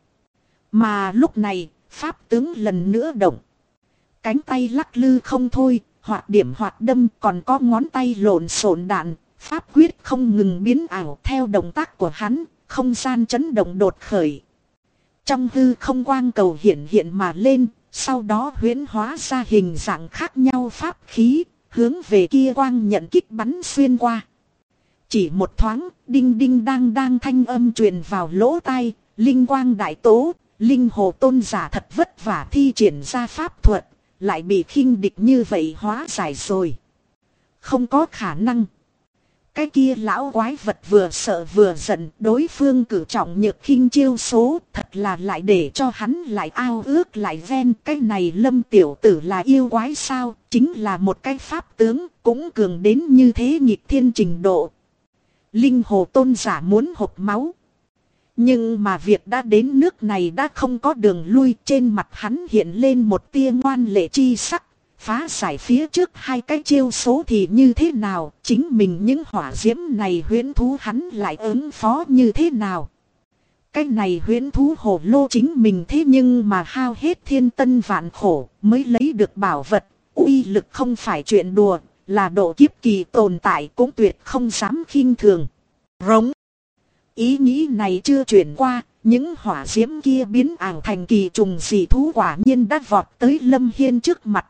Mà lúc này, pháp tướng lần nữa động. Cánh tay lắc lư không thôi, hoạt điểm hoạt đâm, còn có ngón tay lộn xộn đạn, pháp quyết không ngừng biến ảo theo động tác của hắn, không gian chấn động đột khởi. Trong hư không quang cầu hiện hiện mà lên, sau đó huyễn hóa ra hình dạng khác nhau pháp khí, hướng về kia quang nhận kích bắn xuyên qua. Chỉ một thoáng, đinh đinh đang thanh âm truyền vào lỗ tai, linh quang đại tố, linh hồ tôn giả thật vất vả thi triển ra pháp thuật, lại bị khinh địch như vậy hóa giải rồi. Không có khả năng. Cái kia lão quái vật vừa sợ vừa giận, đối phương cử trọng nhược khinh chiêu số, thật là lại để cho hắn lại ao ước lại ven. Cái này Lâm tiểu tử là yêu quái sao, chính là một cái pháp tướng, cũng cường đến như thế nghịch thiên trình độ. Linh hồ tôn giả muốn hộc máu. Nhưng mà việc đã đến nước này đã không có đường lui, trên mặt hắn hiện lên một tia ngoan lệ chi sắc. Phá giải phía trước hai cái chiêu số thì như thế nào, chính mình những hỏa diễm này huyễn thú hắn lại ứng phó như thế nào. Cái này huyễn thú hồ lô chính mình thế nhưng mà hao hết thiên tân vạn khổ mới lấy được bảo vật, uy lực không phải chuyện đùa, là độ kiếp kỳ tồn tại cũng tuyệt không dám khinh thường. Rống. Ý nghĩ này chưa chuyển qua, những hỏa diễm kia biến ảo thành kỳ trùng dị thú quả nhiên đã vọt tới Lâm Hiên trước mặt.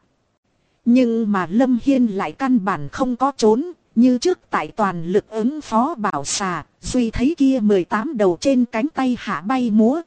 Nhưng mà Lâm Hiên lại căn bản không có trốn, như trước tại toàn lực ứng phó bảo xà, duy thấy kia 18 đầu trên cánh tay hạ bay múa.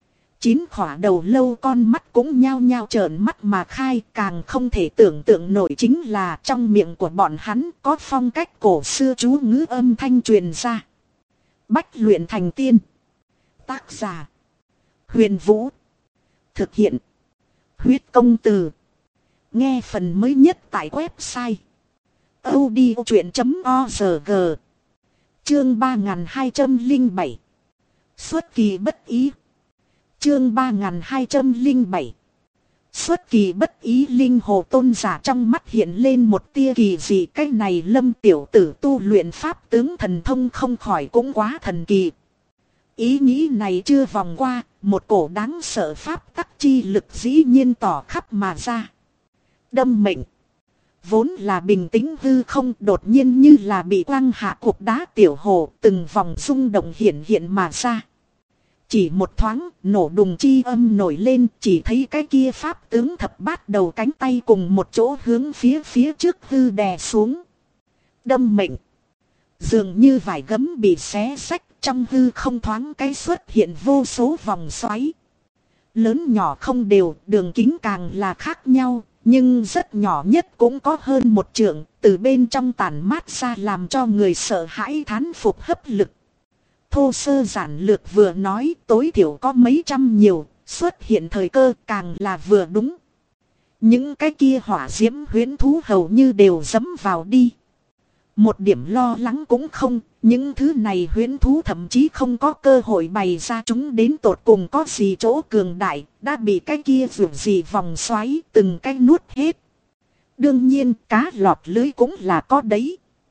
9 khỏa đầu lâu con mắt cũng nhao nhao trợn mắt mà khai, càng không thể tưởng tượng nổi chính là trong miệng của bọn hắn có phong cách cổ xưa chú ngữ âm thanh truyền ra. Bách luyện thành tiên. Tác giả: Huyền Vũ. Thực hiện: Huyết Công Từ. Nghe phần mới nhất tại website audiochuyện.org. Chương 3207. Xuất kỳ bất ý. Chương 3207. Xuất kỳ bất ý. Linh hồ tôn giả trong mắt hiện lên một tia kỳ dị. Cái này Lâm tiểu tử tu luyện pháp tướng thần thông không khỏi cũng quá thần kỳ. Ý nghĩ này chưa vòng qua, một cổ đáng sợ pháp tắc chi lực dĩ nhiên tỏ khắp mà ra. Đâm mệnh. Vốn là bình tĩnh hư không, đột nhiên như là bị quăng hạ cục đá tiểu hồ, từng vòng rung động hiện mà ra. Chỉ một thoáng, nổ đùng chi âm nổi lên, chỉ thấy cái kia pháp tướng thập bát đầu cánh tay cùng một chỗ hướng phía trước hư đè xuống. Đâm mệnh. Dường như vải gấm bị xé xách, trong hư không thoáng cái xuất hiện vô số vòng xoáy. Lớn nhỏ không đều, đường kính càng là khác nhau. Nhưng rất nhỏ nhất cũng có hơn 1 trượng, từ bên trong tản mát ra làm cho người sợ hãi thán phục hấp lực. Thô sơ giản lược vừa nói, tối thiểu có mấy trăm nhiều, xuất hiện thời cơ càng là vừa đúng. Những cái kia hỏa diễm huyễn thú hầu như đều dẫm vào đi. Một điểm lo lắng cũng không, những thứ này huyễn thú thậm chí không có cơ hội bày ra chúng đến tột cùng có gì chỗ cường đại, đã bị cái kia vượt gì vòng xoáy từng cái nuốt hết. Đương nhiên cá lọt lưới cũng là có đấy.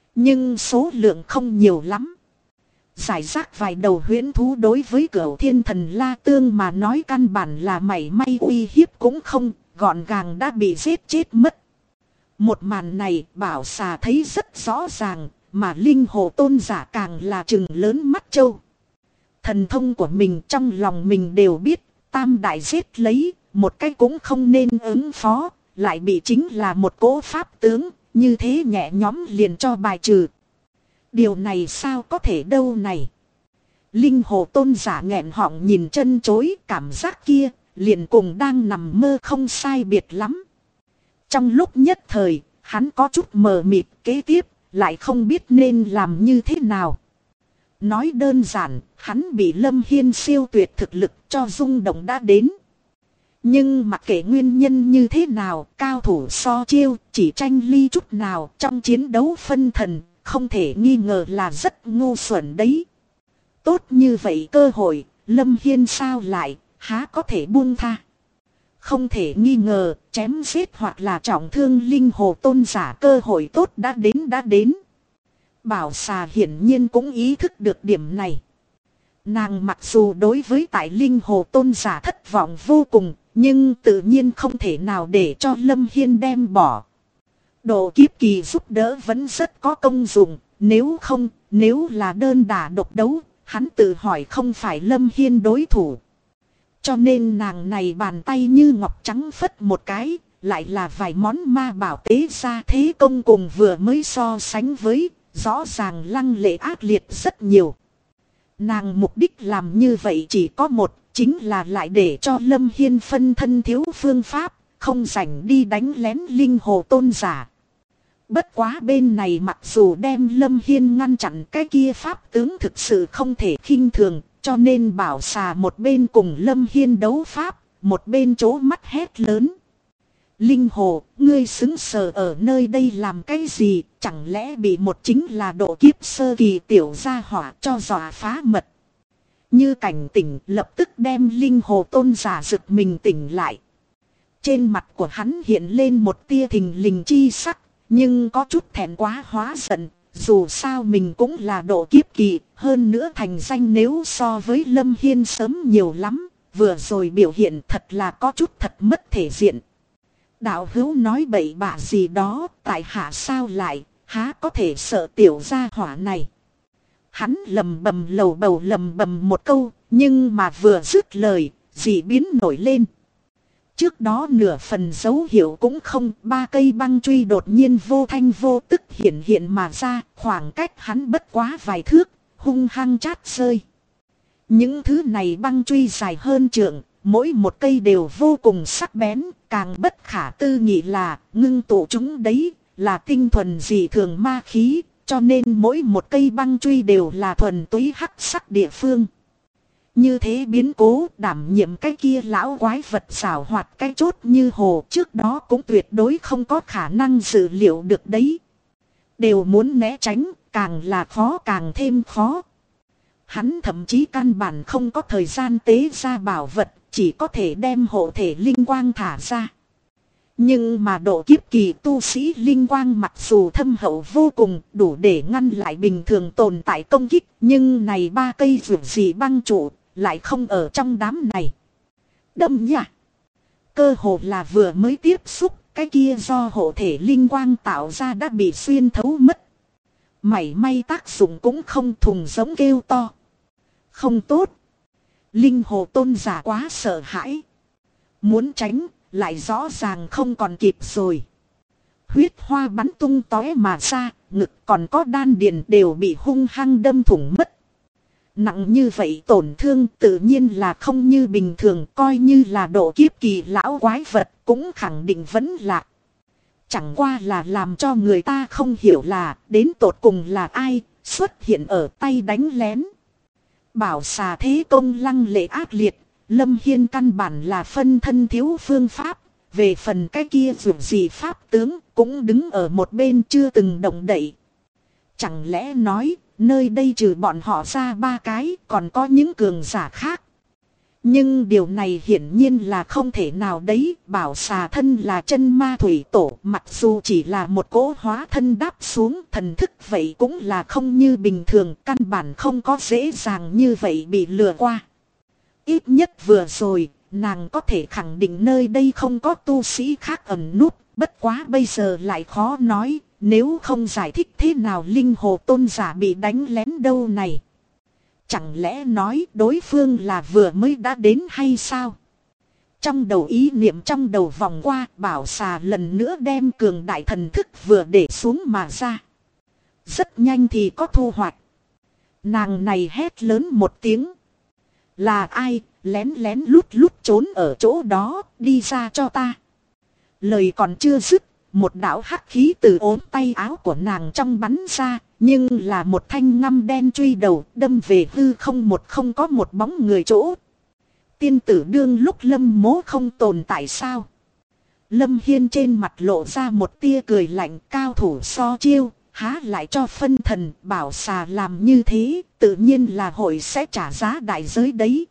Nhưng số lượng không nhiều lắm. Giải rác vài đầu huyễn thú đối với Cửu Thiên Thần La Tương mà nói căn bản là mảy may uy hiếp cũng không, gọn gàng đã bị giết chết mất. Một màn này Bảo Xà thấy rất rõ ràng, mà Linh Hồ Tôn giả càng là trừng lớn mắt trâu. Thần thông của mình trong lòng mình đều biết, tam đại giết lấy, một cái cũng không nên ứng phó, lại bị chính là một cỗ pháp tướng, như thế nhẹ nhõm liền cho bài trừ. Điều này sao có thể đâu này. Linh Hồ Tôn giả nghẹn họng nhìn chân chối, cảm giác kia liền cùng đang nằm mơ không sai biệt lắm. Trong lúc nhất thời, hắn có chút mờ mịt, kế tiếp lại không biết nên làm như thế nào. Nói đơn giản, hắn bị Lâm Hiên siêu tuyệt thực lực cho rung động đã đến. Nhưng mặc kệ nguyên nhân như thế nào, cao thủ so chiêu chỉ tranh ly chút nào trong chiến đấu phân thần, không thể nghi ngờ là rất ngu xuẩn đấy. Tốt như vậy cơ hội, Lâm Hiên sao lại, há có thể buông tha. Không thể nghi ngờ, chém giết hoặc là trọng thương Linh Hồ Tôn giả cơ hội tốt đã đến. Bảo Xà hiển nhiên cũng ý thức được điểm này. Nàng mặc dù đối với tại Linh Hồ Tôn giả thất vọng vô cùng, nhưng tự nhiên không thể nào để cho Lâm Hiên đem bỏ. Độ kiếp kỳ giúp đỡ vẫn rất có công dụng, nếu là đơn đả độc đấu, hắn tự hỏi không phải Lâm Hiên đối thủ. Cho nên nàng này bàn tay như ngọc trắng phất một cái, lại là vài món ma bảo tế ra thế công cùng vừa mới so sánh với, rõ ràng lăng lệ ác liệt rất nhiều. Nàng mục đích làm như vậy chỉ có một, chính là lại để cho Lâm Hiên phân thân thiếu phương pháp, không rảnh đi đánh lén Linh Hồ Tôn giả. Bất quá bên này mặc dù đem Lâm Hiên ngăn chặn, cái kia pháp tướng thực sự không thể khinh thường, cho nên Bảo Xà một bên cùng Lâm Hiên đấu pháp, một bên chố mắt hét lớn. Linh Hồ, ngươi xứng sờ ở nơi đây làm cái gì, chẳng lẽ bị một chính là độ kiếp sơ kỳ tiểu gia hỏa cho dọa phá mật. Như cảnh tỉnh lập tức đem Linh Hồ Tôn giả giật mình tỉnh lại. Trên mặt của hắn hiện lên một tia thình lình chi sắc, nhưng có chút thẹn quá hóa giận, dù sao mình cũng là độ kiếp kỳ, hơn nữa thành danh nếu so với Lâm Hiên sớm nhiều lắm, vừa rồi biểu hiện thật là có chút thật mất thể diện. Đạo hữu nói bậy bạ gì đó, tại hạ sao lại, há có thể sợ tiểu gia hỏa này. Hắn lầm bầm lầu bầu lầm bầm một câu, nhưng mà vừa dứt lời, dị biến nổi lên. Trước đó nửa phần dấu hiệu cũng không, ba cây băng truy đột nhiên vô thanh vô tức hiện mà ra, khoảng cách hắn bất quá vài thước, hung hăng chát rơi. Những thứ này băng truy dài hơn trượng, mỗi một cây đều vô cùng sắc bén, càng bất khả tư nghị là ngưng tụ chúng đấy, là tinh thuần dị thường ma khí, cho nên mỗi một cây băng truy đều là thuần túy hắc sắc địa phương. Như thế biến cố đảm nhiệm cái kia lão quái vật xảo hoạt cái chốt như hồ trước đó cũng tuyệt đối không có khả năng dự liệu được đấy. Đều muốn né tránh, càng là khó càng thêm khó. Hắn thậm chí căn bản không có thời gian tế ra bảo vật, chỉ có thể đem hộ thể linh quang thả ra. Nhưng mà độ kiếp kỳ tu sĩ linh quang mặc dù thâm hậu vô cùng, đủ để ngăn lại bình thường tồn tại công kích, nhưng này ba cây rượu dị băng trụ lại không ở trong đám này. Đâm nhá. Cơ hồ là vừa mới tiếp xúc, cái kia do hộ thể linh quang tạo ra đã bị xuyên thấu mất. Mảy may tác dụng cũng không, thùng giống kêu to. Không tốt. Linh Hồ Tôn giả quá sợ hãi. Muốn tránh, lại rõ ràng không còn kịp rồi. Huyết hoa bắn tung tóe mà ra, ngực còn có đan điền đều bị hung hăng đâm thủng mất. Nặng như vậy tổn thương tự nhiên là không như bình thường, coi như là độ kiếp kỳ lão quái vật cũng khẳng định vẫn lạc. Chẳng qua là làm cho người ta không hiểu là đến tột cùng là ai xuất hiện ở tay đánh lén. Bảo Xà thế công lăng lệ ác liệt, Lâm Hiên căn bản là phân thân thiếu phương pháp, về phần cái kia dù gì pháp tướng cũng đứng ở một bên chưa từng động đậy. Chẳng lẽ nói nơi đây trừ bọn họ ra ba cái còn có những cường giả khác. Nhưng điều này hiển nhiên là không thể nào đấy. Bảo xà thân là chân ma thủy tổ, mặc dù chỉ là một cỗ hóa thân đáp xuống thần thức, vậy cũng là không như bình thường, căn bản không có dễ dàng như vậy bị lừa qua. Ít nhất vừa rồi, nàng có thể khẳng định nơi đây không có tu sĩ khác ẩn núp, bất quá bây giờ lại khó nói, nếu không giải thích thế nào linh hồ tôn giả bị đánh lén đâu này. Chẳng lẽ nói đối phương là vừa mới đã đến hay sao? Trong đầu ý niệm trong đầu vòng qua, bảo xà lần nữa đem cường đại thần thức vừa để xuống mà ra. Rất nhanh thì có thu hoạch. Nàng này hét lớn một tiếng. Là ai, lén lén lút lút trốn ở chỗ đó, đi ra cho ta. Lời còn chưa dứt, một đạo hắc khí từ ốm tay áo của nàng trong bắn ra, nhưng là một thanh ngăm đen truy đầu đâm về hư không có một bóng người chỗ. Tiên tử đương lúc Lâm Mố không tồn tại sao? Lâm Hiên trên mặt lộ ra một tia cười lạnh, cao thủ so chiêu, há lại cho phân thần. Bảo xà làm như thế, tự nhiên là hội sẽ trả giá đại giới đấy.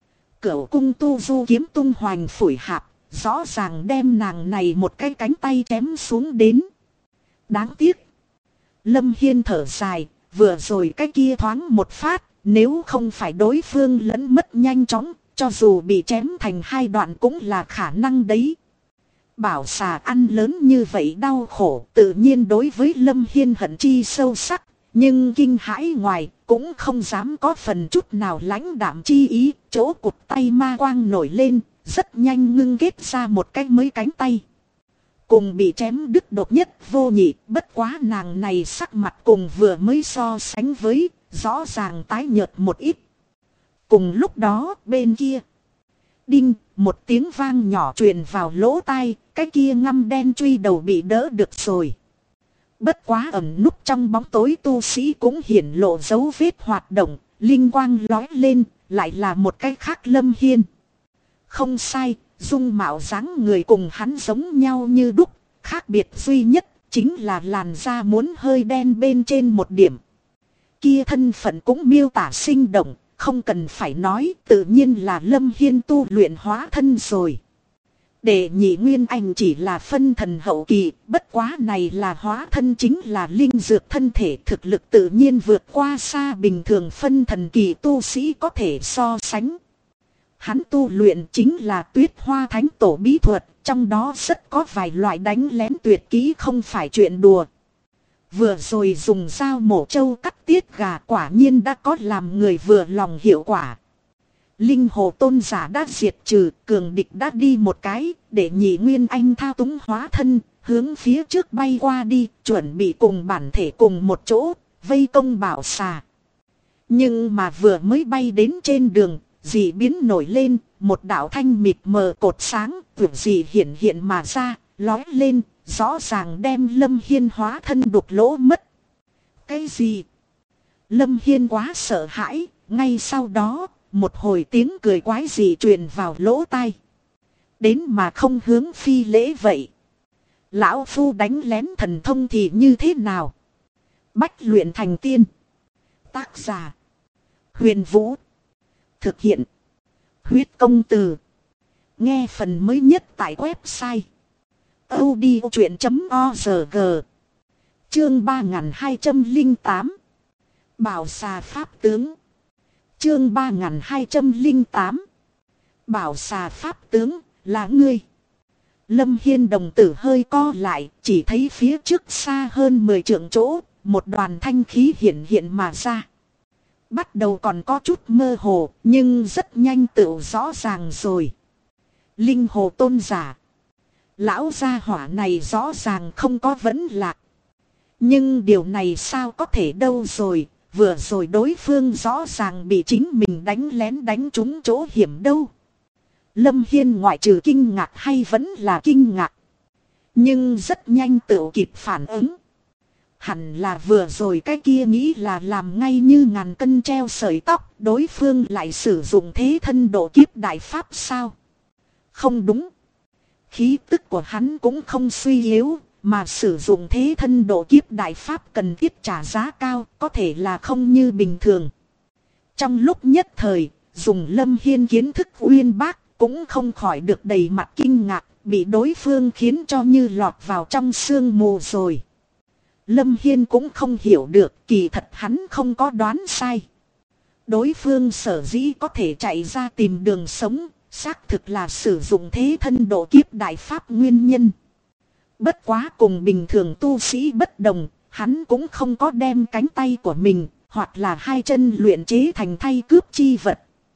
Cửu cung tu du kiếm tung hoành phủi hạp, rõ ràng đem nàng này một cái cánh tay chém xuống đến. Đáng tiếc. Lâm Hiên thở dài, vừa rồi cái kia thoáng một phát, nếu không phải đối phương lẫn mất nhanh chóng, cho dù bị chém thành hai đoạn cũng là khả năng đấy. Bảo xà ăn lớn như vậy đau khổ, tự nhiên đối với Lâm Hiên hận chi sâu sắc, nhưng kinh hãi ngoài, cũng không dám có phần chút nào lãnh đạm chi ý, chỗ cụt tay ma quang nổi lên, rất nhanh ngưng kết ra một cái mới cánh tay. Cùng bị chém đứt độc nhất vô nhị, bất quá nàng này sắc mặt cùng vừa mới so sánh với, rõ ràng tái nhợt một ít. Cùng lúc đó, bên kia, đinh, một tiếng vang nhỏ truyền vào lỗ tai, cái kia ngăm đen truy đầu bị đỡ được rồi. Bất quá ẩn núp trong bóng tối tu sĩ cũng hiển lộ dấu vết hoạt động, linh quang lói lên, lại là một cái khác Lâm Hiên. Không sai, dung mạo dáng người cùng hắn giống nhau như đúc, khác biệt duy nhất chính là làn da muốn hơi đen bên trên một điểm. Kia thân phận cũng miêu tả sinh động, không cần phải nói, tự nhiên là Lâm Hiên tu luyện hóa thân rồi. Đệ nhị nguyên anh chỉ là phân thần hậu kỳ, bất quá này là hóa thân, chính là linh dược thân thể, thực lực tự nhiên vượt qua xa bình thường phân thần kỳ tu sĩ có thể so sánh. Hắn tu luyện chính là Tuyết Hoa Thánh Tổ bí thuật, trong đó rất có vài loại đánh lén tuyệt kỹ không phải chuyện đùa. Vừa rồi dùng dao mổ trâu cắt tiết gà quả nhiên đã có làm người vừa lòng hiệu quả. Linh hồ tôn giả đã diệt trừ, cường địch đã đi một cái, để nhị nguyên anh thao túng hóa thân, hướng phía trước bay qua đi, chuẩn bị cùng bản thể cùng một chỗ, vây công bảo xà. Nhưng mà vừa mới bay đến trên đường, dị biến nổi lên, một đạo thanh mịt mờ cột sáng, vượt dị hiện hiện mà ra, lói lên, rõ ràng đem Lâm Hiên hóa thân đục lỗ mất. Cái gì? Lâm Hiên quá sợ hãi, ngay sau đó, một hồi tiếng cười quái dị truyền vào lỗ tai. Đến mà không hướng phi lễ vậy. Lão phu đánh lén thần thông thì như thế nào? Bách luyện thành tiên. Tác giả Huyền Vũ. Thực hiện Huyết Công Từ. Nghe phần mới nhất tại website audiochuyện.org. Chương 3208 Bảo xà pháp tướng. Chương 3208 Bảo xà pháp tướng, là ngươi. Lâm Hiên đồng tử hơi co lại, chỉ thấy phía trước xa hơn 10 trượng chỗ, một đoàn thanh khí hiện hiện mà ra. Bắt đầu còn có chút mơ hồ, nhưng rất nhanh tự rõ ràng rồi. Linh hồ tôn giả. Lão gia hỏa này rõ ràng không có vấn lạc. Nhưng điều này sao có thể đâu rồi, vừa rồi đối phương rõ ràng bị chính mình đánh lén đánh trúng chỗ hiểm đâu. Lâm Hiên ngoại trừ kinh ngạc hay vẫn là kinh ngạc. Nhưng rất nhanh tự kịp phản ứng. Hẳn là vừa rồi cái kia nghĩ là làm ngay như ngàn cân treo sợi tóc, đối phương lại sử dụng thế thân độ kiếp đại pháp sao? Không đúng. Khí tức của hắn cũng không suy yếu, mà sử dụng thế thân độ kiếp đại pháp cần thiết trả giá cao, có thể là không như bình thường. Trong lúc nhất thời, dùng Lâm Hiên kiến thức uyên bác, cũng không khỏi được đầy mặt kinh ngạc, bị đối phương khiến cho như lọt vào trong sương mù rồi. Lâm Hiên cũng không hiểu được, kỳ thật hắn không có đoán sai. Đối phương sở dĩ có thể chạy ra tìm đường sống, xác thực là sử dụng thế thân độ kiếp đại pháp nguyên nhân. Bất quá cùng bình thường tu sĩ bất đồng, hắn cũng không có đem cánh tay của mình, hoặc là hai chân luyện chế thành thay cướp chi vật.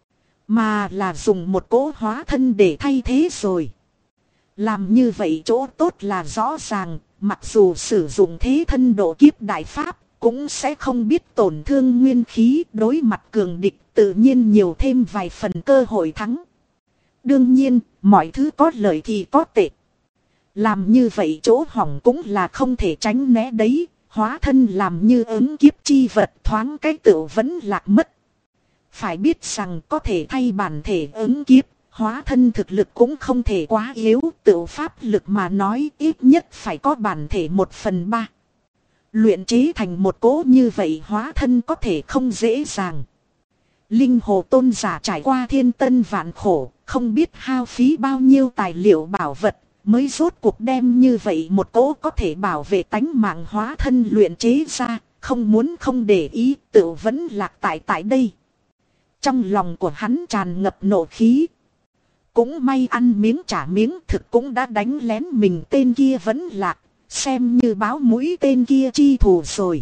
Mà là dùng một cỗ hóa thân để thay thế rồi. Làm như vậy chỗ tốt là rõ ràng, mặc dù sử dụng thế thân độ kiếp đại pháp, cũng sẽ không biết tổn thương nguyên khí, đối mặt cường địch tự nhiên nhiều thêm vài phần cơ hội thắng. Đương nhiên, mọi thứ có lợi thì có tệ. Làm như vậy chỗ hỏng cũng là không thể tránh né đấy, hóa thân làm như ứng kiếp chi vật thoáng cái tựu vẫn lạc mất. Phải biết rằng có thể thay bản thể ứng kiếp, hóa thân thực lực cũng không thể quá yếu, tựu pháp lực mà nói ít nhất phải có bản thể 1/3. Luyện chế thành một cỗ như vậy hóa thân có thể không dễ dàng. Linh Hồ tôn giả trải qua thiên tân vạn khổ, không biết hao phí bao nhiêu tài liệu bảo vật, mới rốt cuộc đem như vậy một cỗ có thể bảo vệ tánh mạng hóa thân luyện chế ra, không muốn không để ý, tự vẫn lạc tại đây. Trong lòng của hắn tràn ngập nộ khí. Cũng may ăn miếng trả miếng, thực cũng đã đánh lén mình, tên kia vẫn lạc, xem như báo mũi tên kia chi thù rồi.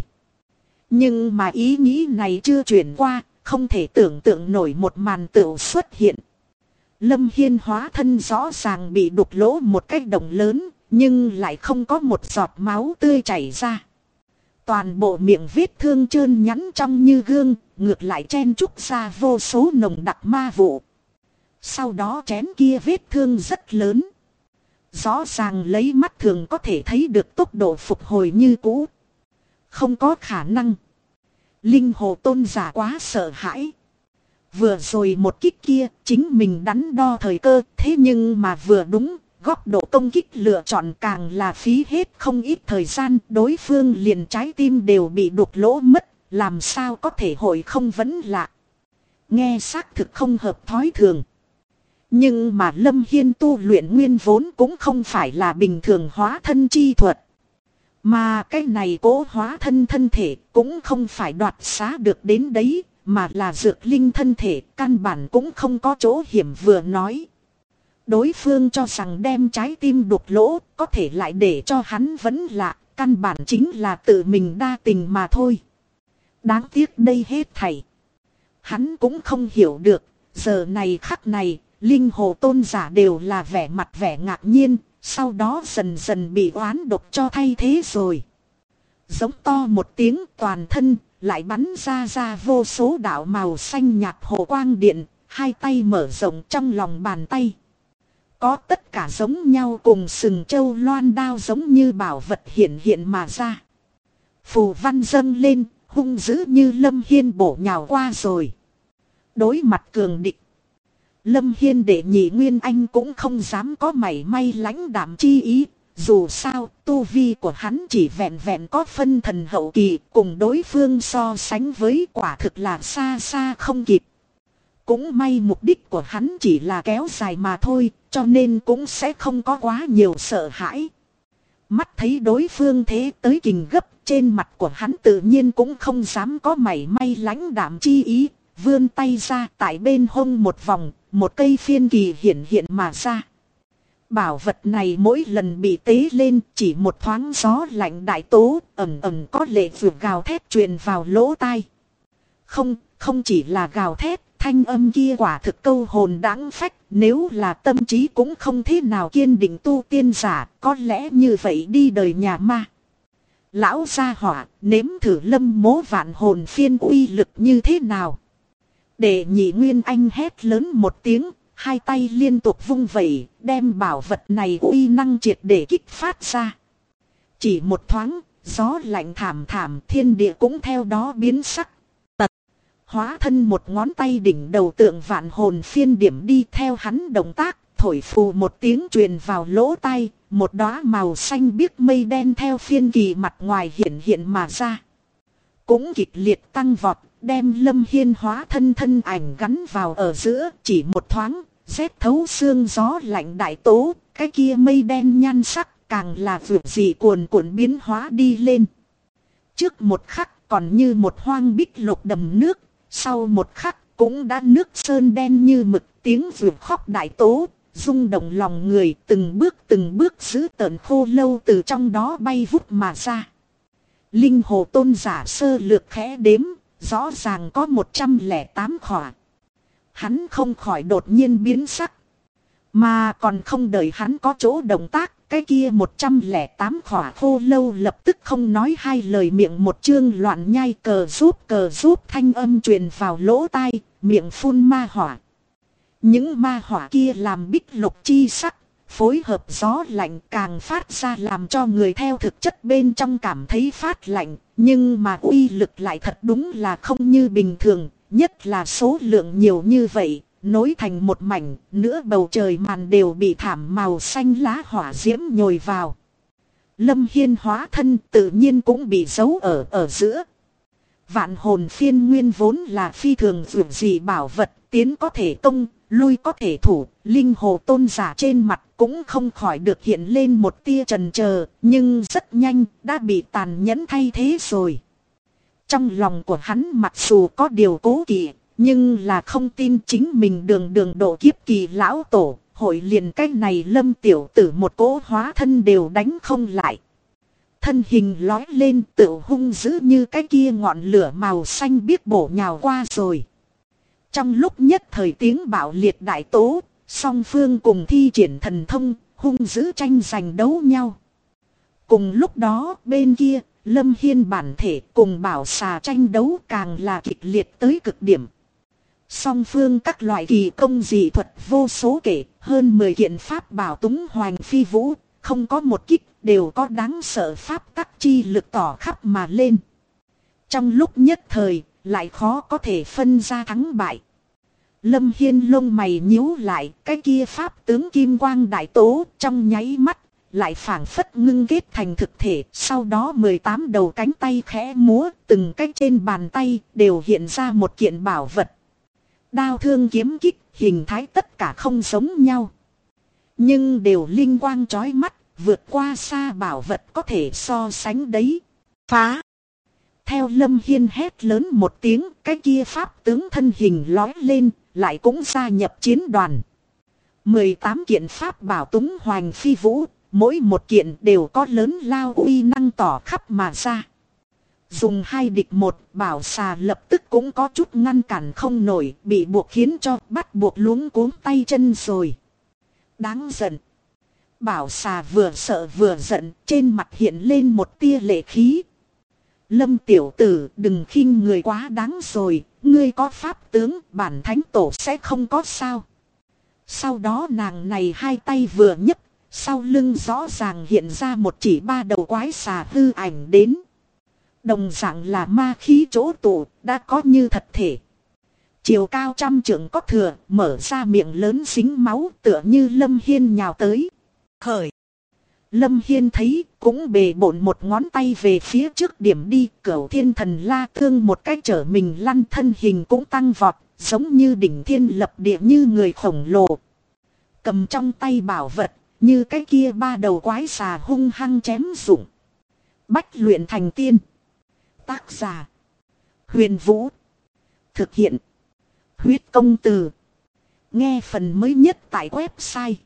Nhưng mà ý nghĩ này chưa chuyển qua, không thể tưởng tượng nổi một màn tựu xuất hiện. Lâm Hiên hóa thân rõ ràng bị đục lỗ một cái động lớn, nhưng lại không có một giọt máu tươi chảy ra. Toàn bộ miệng vết thương trơn nhẵn trong như gương, ngược lại chen chúc ra vô số nồng đặc ma vụ. Sau đó chén kia vết thương rất lớn. Rõ ràng lấy mắt thường có thể thấy được tốc độ phục hồi như cũ. Không có khả năng. Linh Hồ tôn giả quá sợ hãi. Vừa rồi một kích kia chính mình đắn đo thời cơ, thế nhưng mà vừa đúng, góc độ công kích lựa chọn càng là phí hết không ít thời gian, đối phương liền trái tim đều bị đục lỗ mất, làm sao có thể hội không vẫn lạ. Nghe xác thực không hợp thói thường. Nhưng mà Lâm Hiên tu luyện nguyên vốn cũng không phải là bình thường hóa thân chi thuật. Mà cái này cố hóa thân thân thể cũng không phải đoạt xá được đến đấy, mà là dược linh thân thể, căn bản cũng không có chỗ hiểm vừa nói. Đối phương cho rằng đem trái tim đục lỗ, có thể lại để cho hắn vẫn lạ, căn bản chính là tự mình đa tình mà thôi. Đáng tiếc đây hết thảy. Hắn cũng không hiểu được, giờ này khắc này, Linh Hồ tôn giả đều là vẻ mặt vẻ ngạc nhiên, sau đó dần dần bị oán độc cho thay thế rồi. Giống to một tiếng, toàn thân lại bắn ra vô số đạo màu xanh nhạt hồ quang điện, hai tay mở rộng trong lòng bàn tay. Có tất cả giống nhau cùng sừng châu loan đao giống như bảo vật hiện mà ra. Phù văn dâng lên, hung dữ như Lâm Hiên bổ nhào qua rồi. Đối mặt cường địch, Lâm Hiên đệ nhị Nguyên Anh cũng không dám có mảy may lãnh đạm chi ý. Dù sao, tu vi của hắn chỉ vẹn vẹn có phân thần hậu kỳ, cùng đối phương so sánh với quả thực là xa xa không kịp. Cũng may mục đích của hắn chỉ là kéo dài mà thôi, cho nên cũng sẽ không có quá nhiều sợ hãi. Mắt thấy đối phương thế tới kình gấp, trên mặt của hắn tự nhiên cũng không dám có mảy may lãnh đạm chi ý, vươn tay ra tại bên hông một vòng, một cây phiên kỳ hiện mà ra. Bảo vật này mỗi lần bị tế lên chỉ một thoáng gió lạnh đại tố, ầm ầm có lệ vượt gào thét truyền vào lỗ tai. Không chỉ là gào thét, thanh âm kia quả thực câu hồn đãng phách, nếu là tâm trí cũng không thế nào kiên định tu tiên giả, có lẽ như vậy đi đời nhà ma. Lão gia hỏa, nếm thử Lâm Mố vạn hồn phiên uy lực như thế nào. Đệ nhị Nguyên Anh hét lớn một tiếng, hai tay liên tục vung vẩy, đem bảo vật này uy năng triệt để kích phát ra. Chỉ một thoáng, gió lạnh thảm, thiên địa cũng theo đó biến sắc. Tật, hóa thân một ngón tay đỉnh đầu tượng vạn hồn phiên điểm đi theo hắn động tác, thổi phù một tiếng truyền vào lỗ tai, một đóa màu xanh biếc mây đen theo phiên kỳ mặt ngoài hiện mà ra. Cũng kịch liệt tăng vọt, đem Lâm Hiên hóa thân ảnh gắn vào ở giữa, chỉ một thoáng, rét thấu xương gió lạnh đại tố, cái kia mây đen nhan sắc càng là vượt dị cuồn cuộn biến hóa đi lên. Trước một khắc còn như một hoang bích lục đầm nước, sau một khắc cũng đã nước sơn đen như mực, tiếng vượt khóc đại tố, rung động lòng người, từng bước giữ tợn khô lâu từ trong đó bay vút mà ra. Linh hồ tôn giả sơ lược khẽ đếm, rõ ràng có 108 khỏa. Hắn không khỏi đột nhiên biến sắc. Mà còn không đợi hắn có chỗ động tác, cái kia 108 khỏa khô lâu lập tức không nói hai lời, miệng một chương loạn nhai cờ giúp thanh âm truyền vào lỗ tai, miệng phun ma hỏa. Những ma hỏa kia làm bích lục chi sắc, phối hợp gió lạnh càng phát ra làm cho người theo thực chất bên trong cảm thấy phát lạnh. Nhưng mà uy lực lại thật đúng là không như bình thường, nhất là số lượng nhiều như vậy, nối thành một mảnh, nữa bầu trời màn đều bị thảm màu xanh lá hỏa diễm nhồi vào. Lâm Hiên hóa thân tự nhiên cũng bị giấu ở giữa. Vạn hồn phiên nguyên vốn là phi thường vượt dị bảo vật, tiến có thể công, lui có thể thủ, linh hồ tôn giả trên mặt cũng không khỏi được hiện lên một tia chần chờ, nhưng rất nhanh đã bị tàn nhẫn thay thế rồi. Trong lòng của hắn mặc dù có điều cố kỵ, nhưng là không tin chính mình đường độ kiếp kỳ lão tổ, hội liền cái này Lâm tiểu tử một cỗ hóa thân đều đánh không lại. Thân hình lói lên tự hung dữ như cái kia ngọn lửa màu xanh biếc bổ nhào qua rồi. Trong lúc nhất thời tiếng bạo liệt đại tố, song phương cùng thi triển thần thông, hung dữ tranh giành đấu nhau. Cùng lúc đó bên kia, Lâm Hiên bản thể cùng bảo xà tranh đấu càng là kịch liệt tới cực điểm. Song phương các loại kỳ công dị thuật vô số kể, hơn 10 kiện pháp bảo túng hoành phi vũ, không có một kích đều có đáng sợ pháp tắc chi lực tỏ khắp mà lên. Trong lúc nhất thời, lại khó có thể phân ra thắng bại. Lâm Hiên lông mày nhíu lại, cái kia pháp tướng kim quang đại tố trong nháy mắt, lại phảng phất ngưng kết thành thực thể. Sau đó 18 đầu cánh tay khẽ múa, từng cái trên bàn tay đều hiện ra một kiện bảo vật. Đao thương kiếm kích, hình thái tất cả không giống nhau. Nhưng đều linh quang chói mắt, vượt qua xa bảo vật có thể so sánh đấy. Phá! Theo Lâm Hiên hét lớn một tiếng, cái kia pháp tướng thân hình lói lên, lại cũng gia nhập chiến đoàn. 18 kiện pháp bảo túng hoành phi vũ, mỗi một kiện đều có lớn lao uy năng tỏ khắp mà ra. Dùng 2 địch 1, bảo xà lập tức cũng có chút ngăn cản không nổi, bị buộc khiến cho bắt buộc luống cuống tay chân rồi. Đáng giận. Bảo xà vừa sợ vừa giận, trên mặt hiện lên một tia lệ khí. Lâm tiểu tử, đừng khinh người quá đáng rồi, ngươi có pháp tướng, bản thánh tổ sẽ không có sao. Sau đó nàng này hai tay vừa nhấc, sau lưng rõ ràng hiện ra một chỉ 3 đầu quái xà hư ảnh đến. Đồng dạng là ma khí chỗ tụ, đã có như thật thể. Chiều cao 100 trượng có thừa, mở ra miệng lớn dính máu tựa như Lâm Hiên nhào tới. Khởi! Lâm Hiên thấy, cũng bề bộn một ngón tay về phía trước điểm đi, Cửu Thiên Thần La Thương một cách trở mình lăn, thân hình cũng tăng vọt, giống như đỉnh thiên lập địa như người khổng lồ. Cầm trong tay bảo vật, như cái kia 3 đầu quái xà hung hăng chém rụng. Bách luyện thành tiên. Tác giả: Huyền Vũ. Thực hiện: Huyết Công Từ. Nghe phần mới nhất tại website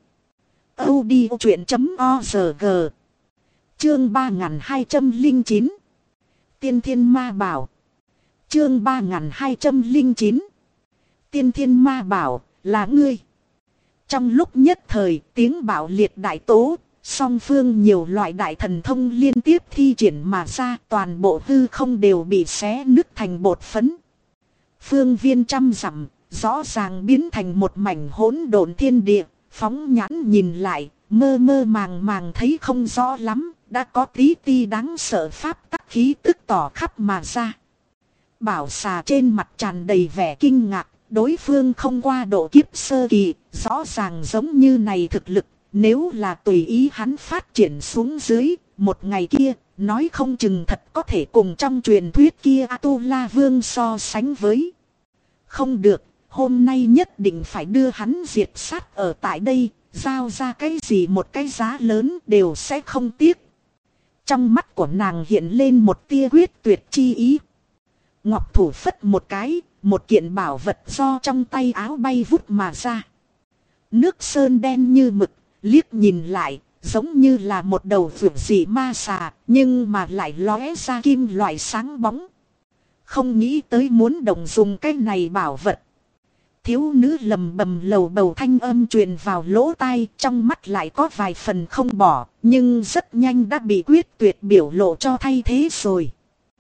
audiochuyện.org. Chương 3209. Tiên Thiên Ma Bảo. Chương 3209. Tiên Thiên Ma Bảo, là ngươi. Trong lúc nhất thời, tiếng bạo liệt đại tố, song phương nhiều loại đại thần thông liên tiếp thi triển mà ra, toàn bộ hư không đều bị xé nứt thành bột phấn. Phương viên 100 dặm, rõ ràng biến thành một mảnh hỗn độn thiên địa, phóng nhãn nhìn lại, mơ mơ màng màng thấy không rõ lắm, đã có tí ti đáng sợ pháp tắc khí tức tỏ khắp mà ra. Bảo xà trên mặt tràn đầy vẻ kinh ngạc, đối phương không qua độ kiếp sơ kỳ, rõ ràng giống như này thực lực, nếu là tùy ý hắn phát triển xuống dưới, một ngày kia, nói không chừng thật có thể cùng trong truyền thuyết kia A-tu-la vương so sánh với. Không được, hôm nay nhất định phải đưa hắn diệt sát ở tại đây, giao ra cái gì một cái giá lớn đều sẽ không tiếc. Trong mắt của nàng hiện lên một tia quyết tuyệt chi ý. Ngọc thủ phất một cái, một kiện bảo vật do trong tay áo bay vút mà ra. Nước sơn đen như mực, liếc nhìn lại, giống như là một đầu vượt dị ma xà, nhưng mà lại lóe ra kim loại sáng bóng. Không nghĩ tới muốn đồng dùng cái này bảo vật. Thiếu nữ lầm bầm lầu bầu thanh âm truyền vào lỗ tai, trong mắt lại có vài phần không bỏ, nhưng rất nhanh đã bị quyết tuyệt biểu lộ cho thay thế rồi.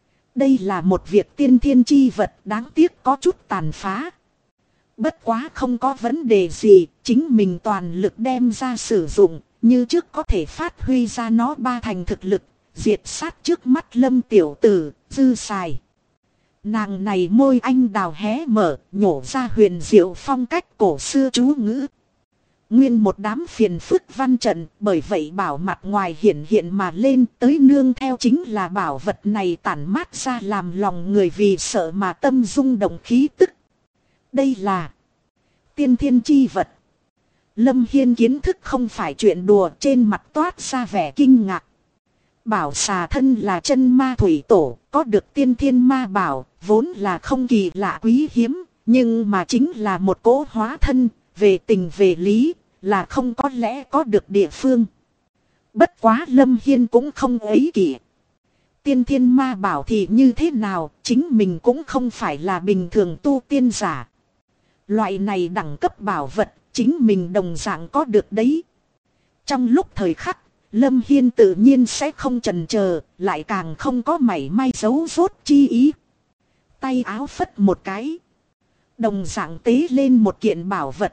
Đây là một việc tiên thiên chi vật, đáng tiếc có chút tàn phá. Bất quá không có vấn đề gì, chính mình toàn lực đem ra sử dụng, như trước có thể phát huy ra nó ba thành thực lực, diệt sát trước mắt Lâm tiểu tử, dư xài. Nàng này môi anh đào hé mở, nhổ ra huyền diệu phong cách cổ xưa chú ngữ. Nguyên một đám phiền phức văn trận, bởi vậy bảo mặt ngoài hiện hiện mà lên tới nương theo chính là bảo vật này tản mát ra làm lòng người vì sợ mà tâm rung động khí tức. Đây là tiên thiên chi vật. Lâm Hiên kiến thức không phải chuyện đùa, trên mặt toát ra vẻ kinh ngạc. Bảo xà thân là chân ma thủy tổ, có được tiên thiên ma bảo, vốn là không kỳ lạ quý hiếm, nhưng mà chính là một cỗ hóa thân, về tình về lý, là không có lẽ có được địa phương. Bất quá Lâm Hiên cũng không ấy kỷ. Tiên thiên ma bảo thì như thế nào, chính mình cũng không phải là bình thường tu tiên giả. Loại này đẳng cấp bảo vật, chính mình đồng dạng có được đấy. Trong lúc thời khắc, Lâm Hiên tự nhiên sẽ không chần chờ, lại càng không có mảy may giấu rốt chi ý. Tay áo phất một cái, đồng dạng tế lên một kiện bảo vật.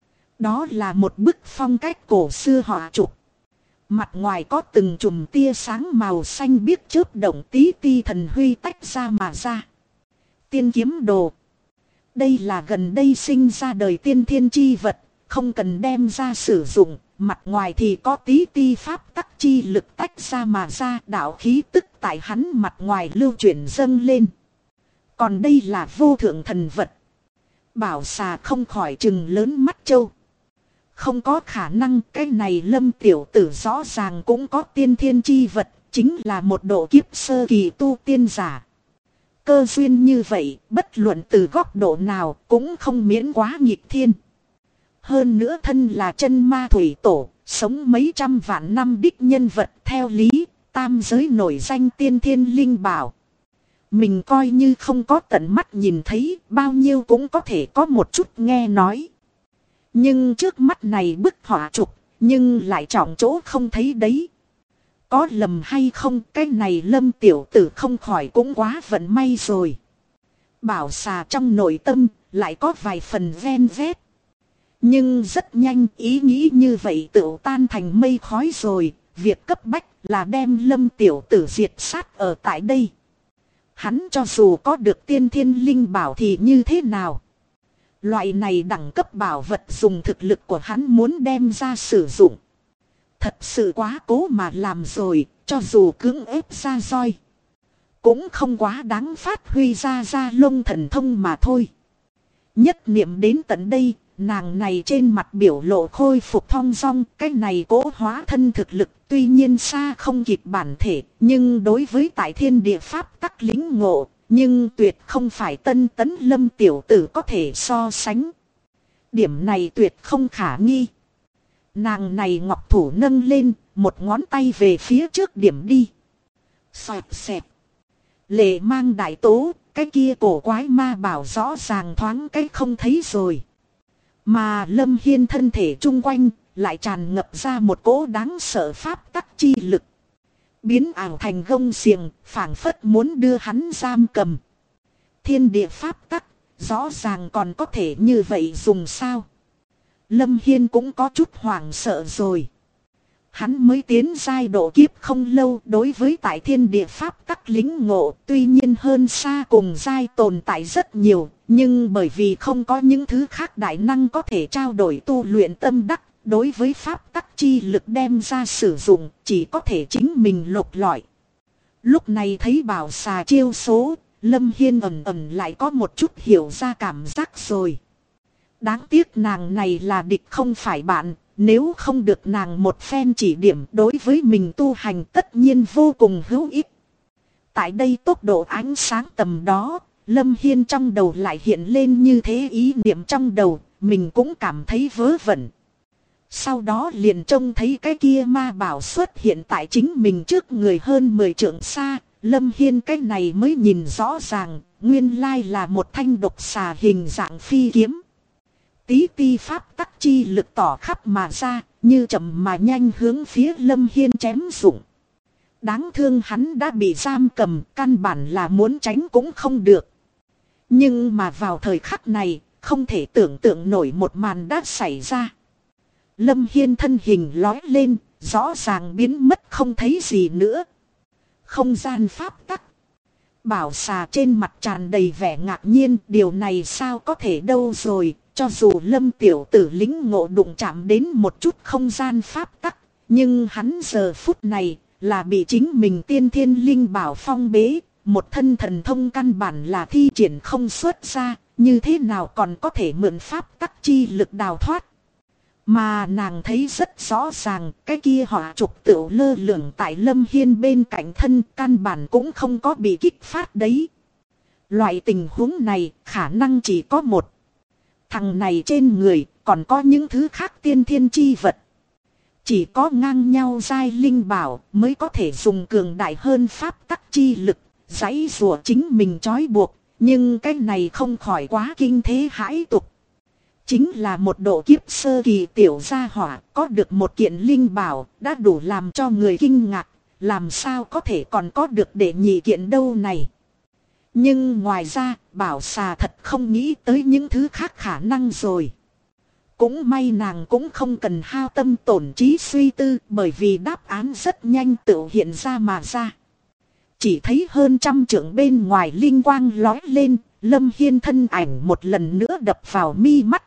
Đó là một bức phong cách cổ xưa họa trục. Mặt ngoài có từng chùm tia sáng màu xanh biếc chớp động tí ti thần huy tách ra mà ra. Tiên kiếm đồ. Đây là gần đây sinh ra đời tiên thiên chi vật, không cần đem ra sử dụng. Mặt ngoài thì có tí ti pháp tắc chi lực tách ra mà ra, đạo khí tức tại hắn mặt ngoài lưu chuyển dâng lên. Còn đây là vô thượng thần vật. Bảo xà không khỏi trừng lớn mắt châu. Không có khả năng, cái này Lâm tiểu tử rõ ràng cũng có tiên thiên chi vật, chính là một độ kiếp sơ kỳ tu tiên giả. Cơ duyên như vậy, bất luận từ góc độ nào cũng không miễn quá nghịch thiên. Hơn nữa thân là chân ma thủy tổ, sống mấy trăm vạn năm đích nhân vật theo lý, tam giới nổi danh tiên thiên linh bảo. Mình coi như không có tận mắt nhìn thấy, bao nhiêu cũng có thể có một chút nghe nói. Nhưng trước mắt này bức họa trục, nhưng lại trọng chỗ không thấy đấy. Có lầm hay không, cái này Lâm tiểu tử không khỏi cũng quá vận may rồi. Bảo xà trong nội tâm, lại có vài phần ven vét. Nhưng rất nhanh ý nghĩ như vậy tự tan thành mây khói rồi, việc cấp bách là đem Lâm tiểu tử diệt sát ở tại đây. Hắn cho dù có được tiên thiên linh bảo thì như thế nào? Loại này đẳng cấp bảo vật dùng thực lực của hắn muốn đem ra sử dụng. Thật sự quá cố mà làm rồi, cho dù cưỡng ép ra roi. Cũng không quá đáng phát huy ra lông thần thông mà thôi. Nhất niệm đến tận đây, nàng này trên mặt biểu lộ khôi phục thong dong. Cái này cố hóa thân thực lực tuy nhiên xa không kịp bản thể, nhưng đối với tại thiên địa pháp tắc lĩnh ngộ, nhưng tuyệt không phải Tân Tấn Lâm tiểu tử có thể so sánh. Điểm này tuyệt không khả nghi. Nàng này ngọc thủ nâng lên, một ngón tay về phía trước điểm đi. Xoẹt xẹt. Lệ mang đại tố, cái kia cổ quái ma bảo rõ ràng thoáng cái không thấy rồi. Mà Lâm Hiên thân thể chung quanh, lại tràn ngập ra một cỗ đáng sợ pháp tắc chi lực. Biến ảo thành gông xiềng, phảng phất muốn đưa hắn giam cầm. Thiên địa pháp tắc, rõ ràng còn có thể như vậy dùng sao? Lâm Hiên cũng có chút hoảng sợ rồi. Hắn mới tiến giai độ kiếp không lâu, đối với tại thiên địa pháp tắc lĩnh ngộ tuy nhiên hơn xa cùng giai tồn tại rất nhiều, nhưng bởi vì không có những thứ khác đại năng có thể trao đổi tu luyện tâm đắc, đối với pháp tắc chi lực đem ra sử dụng chỉ có thể chính mình lục lọi. Lúc này thấy bảo xà chiêu số, Lâm Hiên ẩn ẩn lại có một chút hiểu ra cảm giác rồi. Đáng tiếc nàng này là địch không phải bạn, nếu không được nàng một phen chỉ điểm đối với mình tu hành tất nhiên vô cùng hữu ích. Tại đây tốc độ ánh sáng tầm đó, Lâm Hiên trong đầu lại hiện lên như thế ý niệm trong đầu, mình cũng cảm thấy vớ vẩn. Sau đó liền trông thấy cái kia ma bảo xuất hiện tại chính mình trước người hơn 10 trượng xa, Lâm Hiên cái này mới nhìn rõ ràng, nguyên lai là một thanh độc xà hình dạng phi kiếm. Tí ti pháp tắc chi lực tỏ khắp mà ra, như chậm mà nhanh hướng phía Lâm Hiên chém dụng. Đáng thương hắn đã bị giam cầm, căn bản là muốn tránh cũng không được. Nhưng mà vào thời khắc này, không thể tưởng tượng nổi một màn đã xảy ra. Lâm Hiên thân hình lói lên, rõ ràng biến mất không thấy gì nữa. Không gian pháp tắc. Bảo xà trên mặt tràn đầy vẻ ngạc nhiên, điều này sao có thể đâu rồi. Cho dù Lâm tiểu tử lĩnh ngộ đụng chạm đến một chút không gian pháp tắc, nhưng hắn giờ phút này là bị chính mình tiên thiên linh bảo phong bế, một thân thần thông căn bản là thi triển không xuất ra, như thế nào còn có thể mượn pháp tắc chi lực đào thoát. Mà nàng thấy rất rõ ràng cái kia hỏa trục tựu lơ lửng tại Lâm Hiên bên cạnh thân, căn bản cũng không có bị kích phát đấy. Loại tình huống này khả năng chỉ có một. Thằng này trên người còn có những thứ khác tiên thiên chi vật. Chỉ có ngang nhau giai linh bảo mới có thể dùng cường đại hơn pháp tắc chi lực, giãy giụa chính mình trói buộc, nhưng cái này không khỏi quá kinh thế hãi tục. Chính là một độ kiếp sơ kỳ tiểu gia hỏa, có được một kiện linh bảo đã đủ làm cho người kinh ngạc, làm sao có thể còn có được đệ nhị kiện đâu này. Nhưng ngoài ra, bảo xà thật không nghĩ tới những thứ khác khả năng rồi. Cũng may nàng cũng không cần hao tâm tổn trí suy tư, bởi vì đáp án rất nhanh tự hiện ra mà ra. Chỉ thấy hơn 100 trượng bên ngoài linh quang lói lên, Lâm Hiên thân ảnh một lần nữa đập vào mi mắt.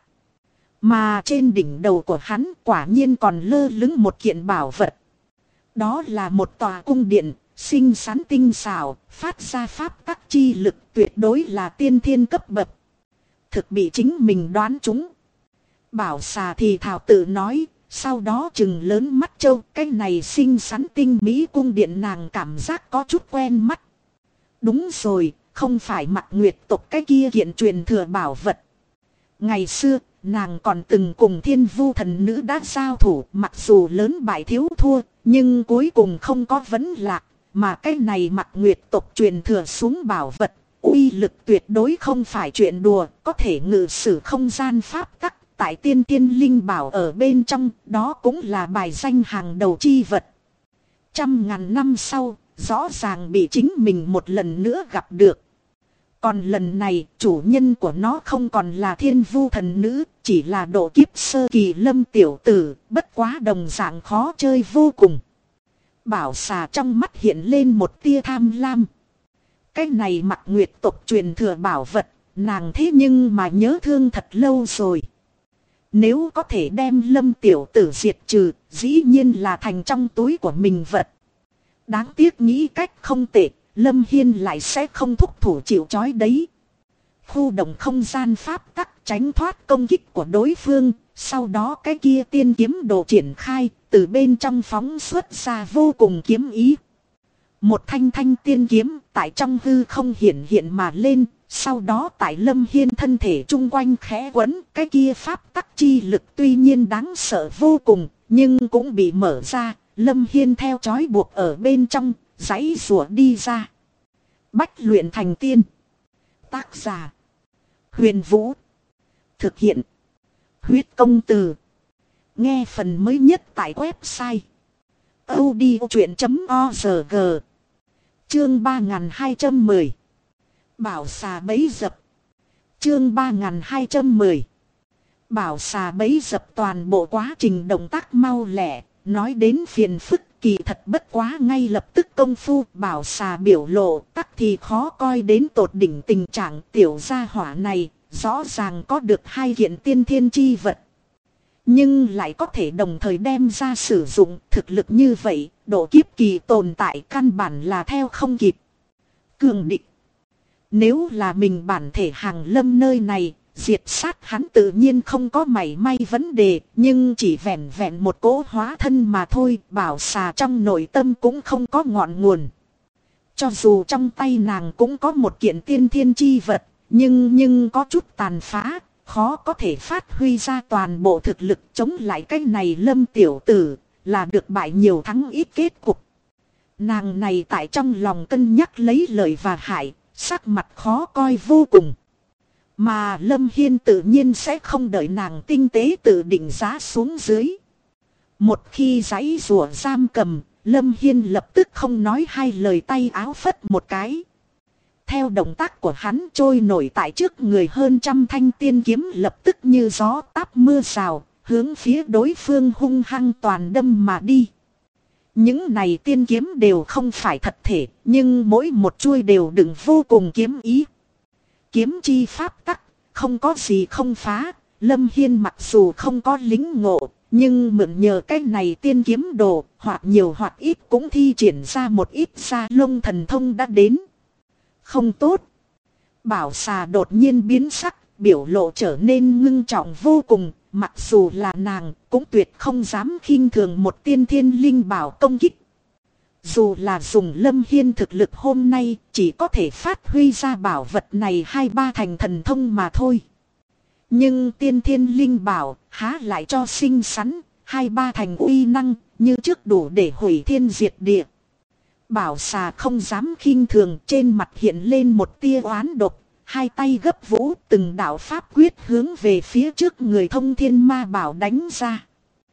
Mà trên đỉnh đầu của hắn quả nhiên còn lơ lửng một kiện bảo vật. Đó là một tòa cung điện, xinh xắn tinh xảo, phát ra pháp tắc chi lực, tuyệt đối là tiên thiên cấp bậc. Thực bị chính mình đoán trúng. Bảo xà thì thảo tự nói, sau đó chừng lớn mắt trâu, cái này xinh xắn tinh mỹ cung điện nàng cảm giác có chút quen mắt. Đúng rồi, không phải Mặc Nguyệt tộc cái kia kiện truyền thừa bảo vật. Ngày xưa, nàng còn từng cùng Thiên Vu thần nữ đã giao thủ, mặc dù lớn bại thiếu thua, nhưng cuối cùng không có vấn lạc. Mà cái này Mặc Nguyệt tộc truyền thừa xuống bảo vật, uy lực tuyệt đối không phải chuyện đùa, có thể ngự sử không gian pháp tắc. Tại tiên tiên linh bảo ở bên trong, đó cũng là bài danh hàng đầu chi vật. 100.000 năm sau, rõ ràng bị chính mình một lần nữa gặp được. Còn lần này, chủ nhân của nó không còn là Thiên Vu thần nữ, chỉ là độ kiếp sơ kỳ Lâm tiểu tử, bất quá đồng dạng khó chơi vô cùng. Bảo xà trong mắt hiện lên một tia tham lam. Cái này Mặc Nguyệt tộc truyền thừa bảo vật, nàng thế nhưng mà nhớ thương thật lâu rồi. Nếu có thể đem Lâm tiểu tử diệt trừ, dĩ nhiên là thành trong túi của mình vật. Đáng tiếc nghĩ cách không tệ, Lâm Hiên lại sẽ không thúc thủ chịu trói đấy. Khu động không gian pháp tắc tránh thoát công kích của đối phương, sau đó cái kia tiên kiếm đồ triển khai, từ bên trong phóng xuất ra vô cùng kiếm ý. Một thanh thanh tiên kiếm tại trong hư không hiện hiện mà lên, sau đó tại Lâm Hiên thân thể chung quanh khẽ quấn, cái kia pháp tắc chi lực tuy nhiên đáng sợ vô cùng, nhưng cũng bị mở ra, Lâm Hiên theo trói buộc ở bên trong, giãy giụa đi ra. Bách luyện thành tiên. Tác giả: Huyền Vũ. Thực hiện: Huyết Công Từ. Nghe phần mới nhất tại website audiochuyện.org. Chương 3210. Bảo xà bẫy dập. Chương 3210. Bảo xà bẫy dập. Toàn bộ quá trình động tác mau lẹ, nói đến phiền phức kỳ thật bất quá ngay lập tức công phu. Bảo xà biểu lộ tắc thì khó coi đến tột đỉnh, tình trạng tiểu gia hỏa này rõ ràng có được hai kiện tiên thiên chi vật. Nhưng lại có thể đồng thời đem ra sử dụng. Thực lực như vậy, độ kiếp kỳ tồn tại căn bản là theo không kịp. Cường địch. Nếu là mình bản thể Hàng Lâm nơi này, diệt sát hắn tự nhiên không có mảy may vấn đề. Nhưng chỉ vẹn vẹn một cỗ hóa thân mà thôi. Bảo xà trong nội tâm cũng không có ngọn nguồn. Cho dù trong tay nàng cũng có một kiện tiên thiên chi vật. Nhưng có chút tàn phá. Khó có thể phát huy ra toàn bộ thực lực chống lại cái này Lâm tiểu tử. Là được bại nhiều thắng ít kết cục. Nàng này tại trong lòng cân nhắc lấy lợi và hại. Sắc mặt khó coi vô cùng. Mà Lâm Hiên tự nhiên sẽ không đợi nàng tinh tế tự định giá xuống dưới. Một khi giãy rùa giam cầm, Lâm Hiên lập tức không nói hai lời, tay áo phất một cái. Theo động tác của hắn, trôi nổi tại trước người hơn trăm thanh tiên kiếm lập tức như gió táp mưa rào, hướng phía đối phương hung hăng toàn đâm mà đi. Những này tiên kiếm đều không phải thật thể, nhưng mỗi một chuôi đều đựng vô cùng kiếm ý. Kiếm chi pháp tắc, không có gì không phá. Lâm Hiên mặc dù không có lính ngộ, nhưng mượn nhờ cái này tiên kiếm đồ, hoặc nhiều hoặc ít cũng thi triển ra một ít sa lông thần thông đã đến. Không tốt. Bảo xà đột nhiên biến sắc, biểu lộ trở nên ngưng trọng vô cùng. Mặc dù là nàng, cũng tuyệt không dám khinh thường một tiên thiên linh bảo công kích. Dù là dùng Lâm Hiên thực lực hôm nay, chỉ có thể phát huy ra bảo vật này 2-3 thành thần thông mà thôi. Nhưng tiên thiên linh bảo, há lại cho xinh xắn, 2-3 thành uy năng, như trước đủ để hủy thiên diệt địa. Bảo xà không dám khinh thường, trên mặt hiện lên một tia oán độc. Hai tay gấp vũ, từng đạo pháp quyết hướng về phía trước người thông thiên ma bảo đánh ra.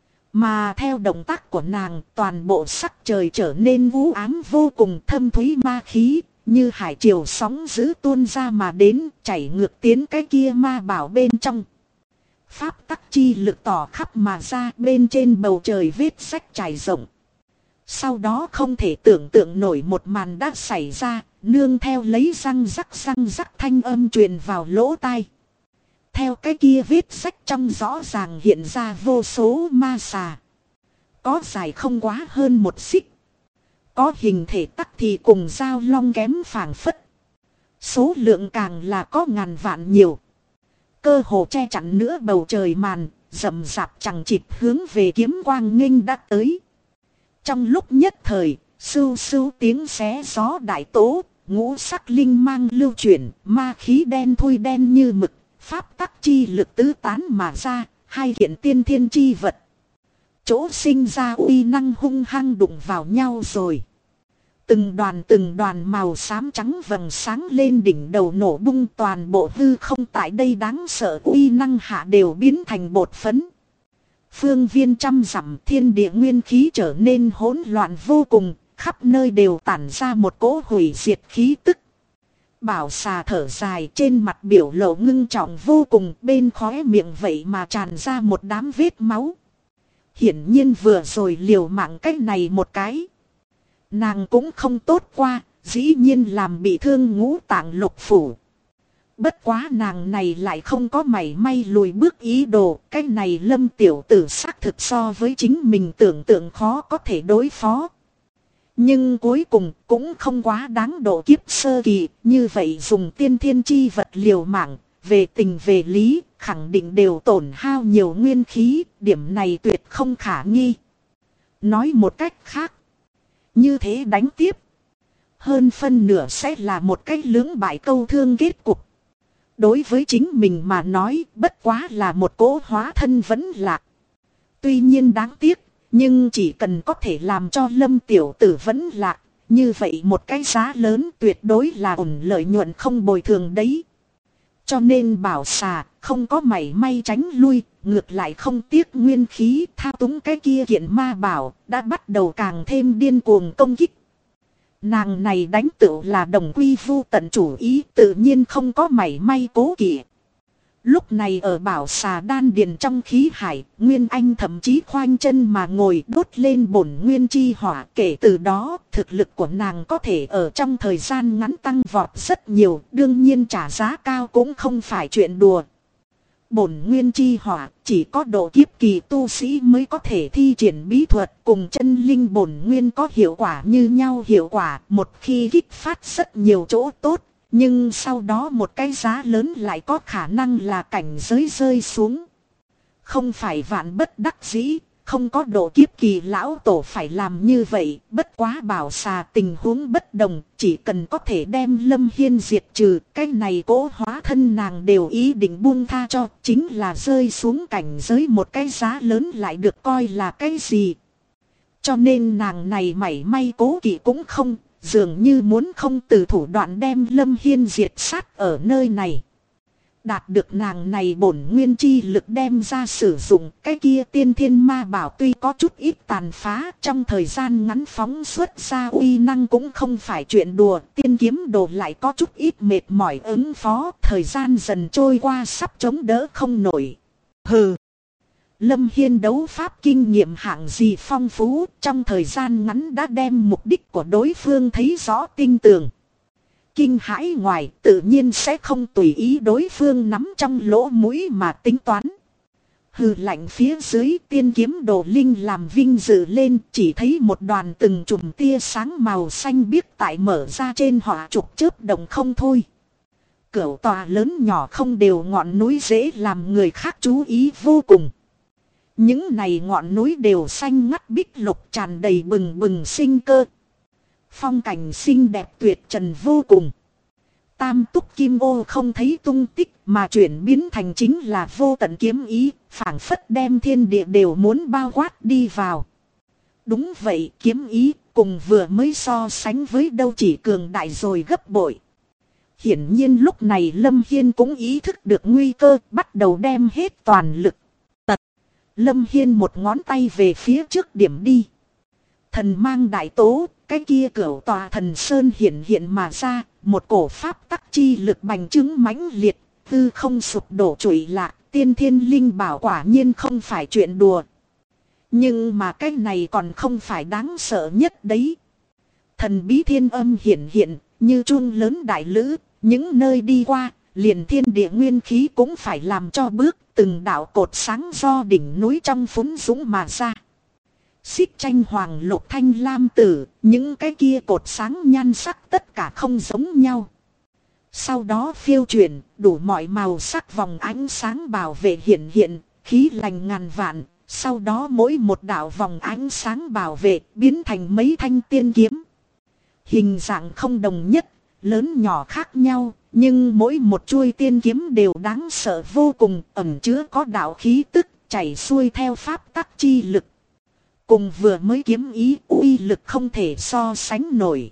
Mà theo động tác của nàng, toàn bộ sắc trời trở nên u ám vô cùng, thâm thúy ma khí, như hải triều sóng dữ tuôn ra mà đến, chảy ngược tiến cái kia ma bảo bên trong. Pháp tắc chi lực tỏ khắp mà ra, bên trên bầu trời vết rách trải rộng. Sau đó không thể tưởng tượng nổi một màn đã xảy ra, nương theo lấy răng rắc thanh âm truyền vào lỗ tai. Theo cái kia vết rách trong rõ ràng hiện ra vô số ma xà. Có dài không quá hơn một xích. Có hình thể tắc thì cùng dao long kém phảng phất. Số lượng càng là có ngàn vạn nhiều. Cơ hồ che chắn nữa bầu trời màn, rậm rạp chẳng chịt hướng về kiếm quang nghênh đã tới. Trong lúc nhất thời, sưu sưu tiếng xé gió đại tố, ngũ sắc linh mang lưu chuyển, ma khí đen thui đen như mực, pháp tắc chi lực tứ tán mà ra, hai kiện tiên thiên chi vật. Chỗ sinh ra uy năng hung hăng đụng vào nhau rồi. Từng đoàn màu xám trắng vầng sáng lên đỉnh đầu nổ bung, toàn bộ hư không tại đây đáng sợ uy năng hạ đều biến thành bột phấn. Phương viên trăm dặm, thiên địa nguyên khí trở nên hỗn loạn vô cùng, khắp nơi đều tản ra một cỗ hủy diệt khí tức. Bảo xà thở dài, trên mặt biểu lộ ngưng trọng vô cùng, bên khóe miệng vậy mà tràn ra một đám vết máu. Hiển nhiên vừa rồi liều mạng cách này một cái. Nàng cũng không tốt qua, dĩ nhiên làm bị thương ngũ tạng lục phủ. Bất quá nàng này lại không có mảy may lùi bước ý đồ, cái này Lâm tiểu tử xác thực so với chính mình tưởng tượng khó có thể đối phó. Nhưng cuối cùng cũng không quá đáng độ kiếp sơ kỳ, như vậy dùng tiên thiên chi vật liều mạng, về tình về lý, khẳng định đều tổn hao nhiều nguyên khí, điểm này tuyệt không khả nghi. Nói một cách khác, như thế đánh tiếp, hơn phân nửa sẽ là một cách lưỡng bại câu thương kết cục. Đối với chính mình mà nói, bất quá là một cỗ hóa thân vẫn lạc. Tuy nhiên đáng tiếc, nhưng chỉ cần có thể làm cho Lâm tiểu tử vẫn lạc, như vậy một cái giá lớn tuyệt đối là ổn lợi nhuận không bồi thường đấy. Cho nên bảo xà không có mảy may tránh lui, ngược lại không tiếc nguyên khí thao túng cái kia kiện ma bảo, đã bắt đầu càng thêm điên cuồng công kích. Nàng này đánh tựu là đồng quy vu tận chủ ý, tự nhiên không có mảy may cố kỵ. Lúc này ở bảo xà đan điền trong khí hải, Nguyên Anh thậm chí khoanh chân mà ngồi đốt lên bổn nguyên chi hỏa. Kể từ đó, thực lực của nàng có thể ở trong thời gian ngắn tăng vọt rất nhiều, đương nhiên trả giá cao cũng không phải chuyện đùa. Bổn nguyên chi hỏa chỉ có độ kiếp kỳ tu sĩ mới có thể thi triển bí thuật, cùng chân linh bổn nguyên có hiệu quả như nhau. Hiệu quả một khi kích phát rất nhiều chỗ tốt, nhưng sau đó một cái giá lớn lại có khả năng là cảnh giới rơi xuống. Không phải vạn bất đắc dĩ, không có độ kiếp kỳ lão tổ phải làm như vậy. Bất quá Bảo Xà tình huống bất đồng, chỉ cần có thể đem Lâm Hiên diệt trừ, cái này cố hóa thân nàng đều ý định buông tha cho. Chính là rơi xuống cảnh giới một cái giá lớn lại được coi là cái gì. Cho nên nàng này mảy may cố kỵ cũng không, dường như muốn không từ thủ đoạn đem Lâm Hiên diệt sát ở nơi này. Đạt được nàng này bổn nguyên chi lực đem ra sử dụng, cái kia tiên thiên ma bảo tuy có chút ít tàn phá, trong thời gian ngắn phóng xuất ra uy năng cũng không phải chuyện đùa. Tiên kiếm đồ lại có chút ít mệt mỏi ứng phó, thời gian dần trôi qua sắp chống đỡ không nổi. Hừ! Lâm Hiên đấu pháp kinh nghiệm hạng gì phong phú, trong thời gian ngắn đã đem mục đích của đối phương thấy rõ tinh tường. Kinh hãi ngoài tự nhiên sẽ không tùy ý đối phương nắm trong lỗ mũi mà tính toán. Hừ lạnh phía dưới tiên kiếm đồ linh làm vinh dự lên, chỉ thấy một đoàn từng chùm tia sáng màu xanh biếc tại mở ra trên hỏa trục chớp động không thôi. Cửu tòa lớn nhỏ không đều ngọn núi dễ làm người khác chú ý vô cùng. Những này ngọn núi đều xanh ngắt bích lục tràn đầy bừng bừng sinh cơ. Phong cảnh xinh đẹp tuyệt trần vô cùng. Tam túc kim ô không thấy tung tích mà chuyển biến thành chính là vô tận kiếm ý, phảng phất đem thiên địa đều muốn bao quát đi vào. Đúng vậy, kiếm ý cùng vừa mới so sánh với đâu chỉ cường đại rồi gấp bội. Hiển nhiên lúc này Lâm Hiên cũng ý thức được nguy cơ, bắt đầu đem hết toàn lực. Tật! Lâm Hiên một ngón tay về phía trước điểm đi. Thần mang đại tố, cái kia cửu tòa thần sơn hiện hiện mà ra, một cổ pháp tắc chi lực bành trướng mãnh liệt, tư không sụp đổ trụy lạc, tiên thiên linh bảo quả nhiên không phải chuyện đùa. Nhưng mà cái này còn không phải đáng sợ nhất đấy. Thần bí thiên âm hiện hiện, như chuông lớn đại lữ, những nơi đi qua, liền thiên địa nguyên khí cũng phải làm cho bước, từng đạo cột sáng do đỉnh núi trong phún dũng mà ra. Xích tranh hoàng lục thanh lam tử, những cái kia cột sáng nhan sắc tất cả không giống nhau. Sau đó phiêu chuyển, đủ mọi màu sắc vòng ánh sáng bảo vệ hiện hiện, khí lành ngàn vạn. Sau đó mỗi một đạo vòng ánh sáng bảo vệ biến thành mấy thanh tiên kiếm. Hình dạng không đồng nhất, lớn nhỏ khác nhau, nhưng mỗi một chuôi tiên kiếm đều đáng sợ vô cùng, ẩn chứa có đạo khí tức, chảy xuôi theo pháp tắc chi lực. Cùng vừa mới kiếm ý uy lực không thể so sánh nổi.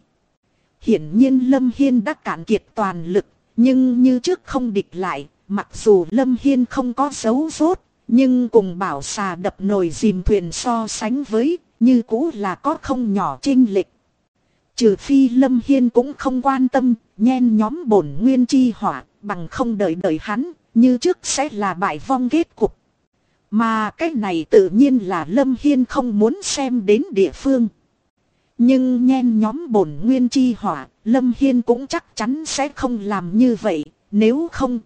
Hiển nhiên Lâm Hiên đã cạn kiệt toàn lực, nhưng như trước không địch lại, mặc dù Lâm Hiên không có dấu rốt, nhưng cùng Bảo Xà đập nồi dìm thuyền so sánh với, như cũ là có không nhỏ chênh lệch. Trừ phi Lâm Hiên cũng không quan tâm, nhen nhóm bổn nguyên chi hỏa, bằng không đợi hắn, như trước sẽ là bại vong kết cục. Mà cái này tự nhiên là Lâm Hiên không muốn xem đến địa phương. Nhưng nhen nhóm bổn nguyên chi hỏa, Lâm Hiên cũng chắc chắn sẽ không làm như vậy. Nếu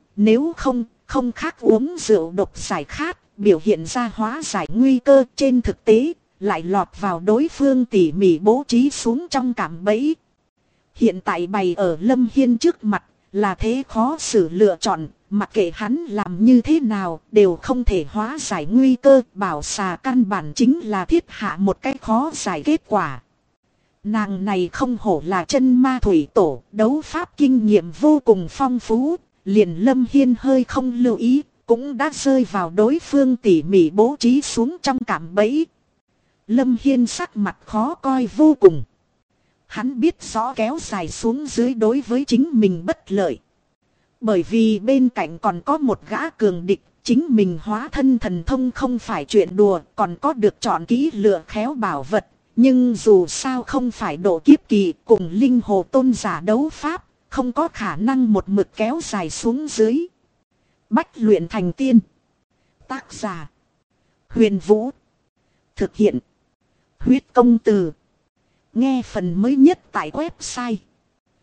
không khác uống rượu độc giải khát, biểu hiện ra hóa giải nguy cơ trên thực tế, lại lọt vào đối phương tỉ mỉ bố trí xuống trong cạm bẫy. Hiện tại bày ở Lâm Hiên trước mặt, là thế khó xử lựa chọn. Mặc kệ hắn làm như thế nào đều không thể hóa giải nguy cơ. Bảo Xà căn bản chính là thiết hạ một cái khó giải kết quả. Nàng này không hổ là chân ma thủy tổ, đấu pháp kinh nghiệm vô cùng phong phú. Liền Lâm Hiên hơi không lưu ý, cũng đã rơi vào đối phương tỉ mỉ bố trí xuống trong cạm bẫy. Lâm Hiên sắc mặt khó coi vô cùng. Hắn biết rõ kéo dài xuống dưới đối với chính mình bất lợi. Bởi vì bên cạnh còn có một gã cường địch, chính mình hóa thân thần thông không phải chuyện đùa, còn có được chọn kỹ lựa khéo bảo vật. Nhưng dù sao không phải độ kiếp kỳ, cùng linh hồ tôn giả đấu pháp, không có khả năng một mực kéo dài xuống dưới. Bách luyện thành tiên. Tác giả: Huyền Vũ. Thực hiện: Huyết Công Từ. Nghe phần mới nhất tại website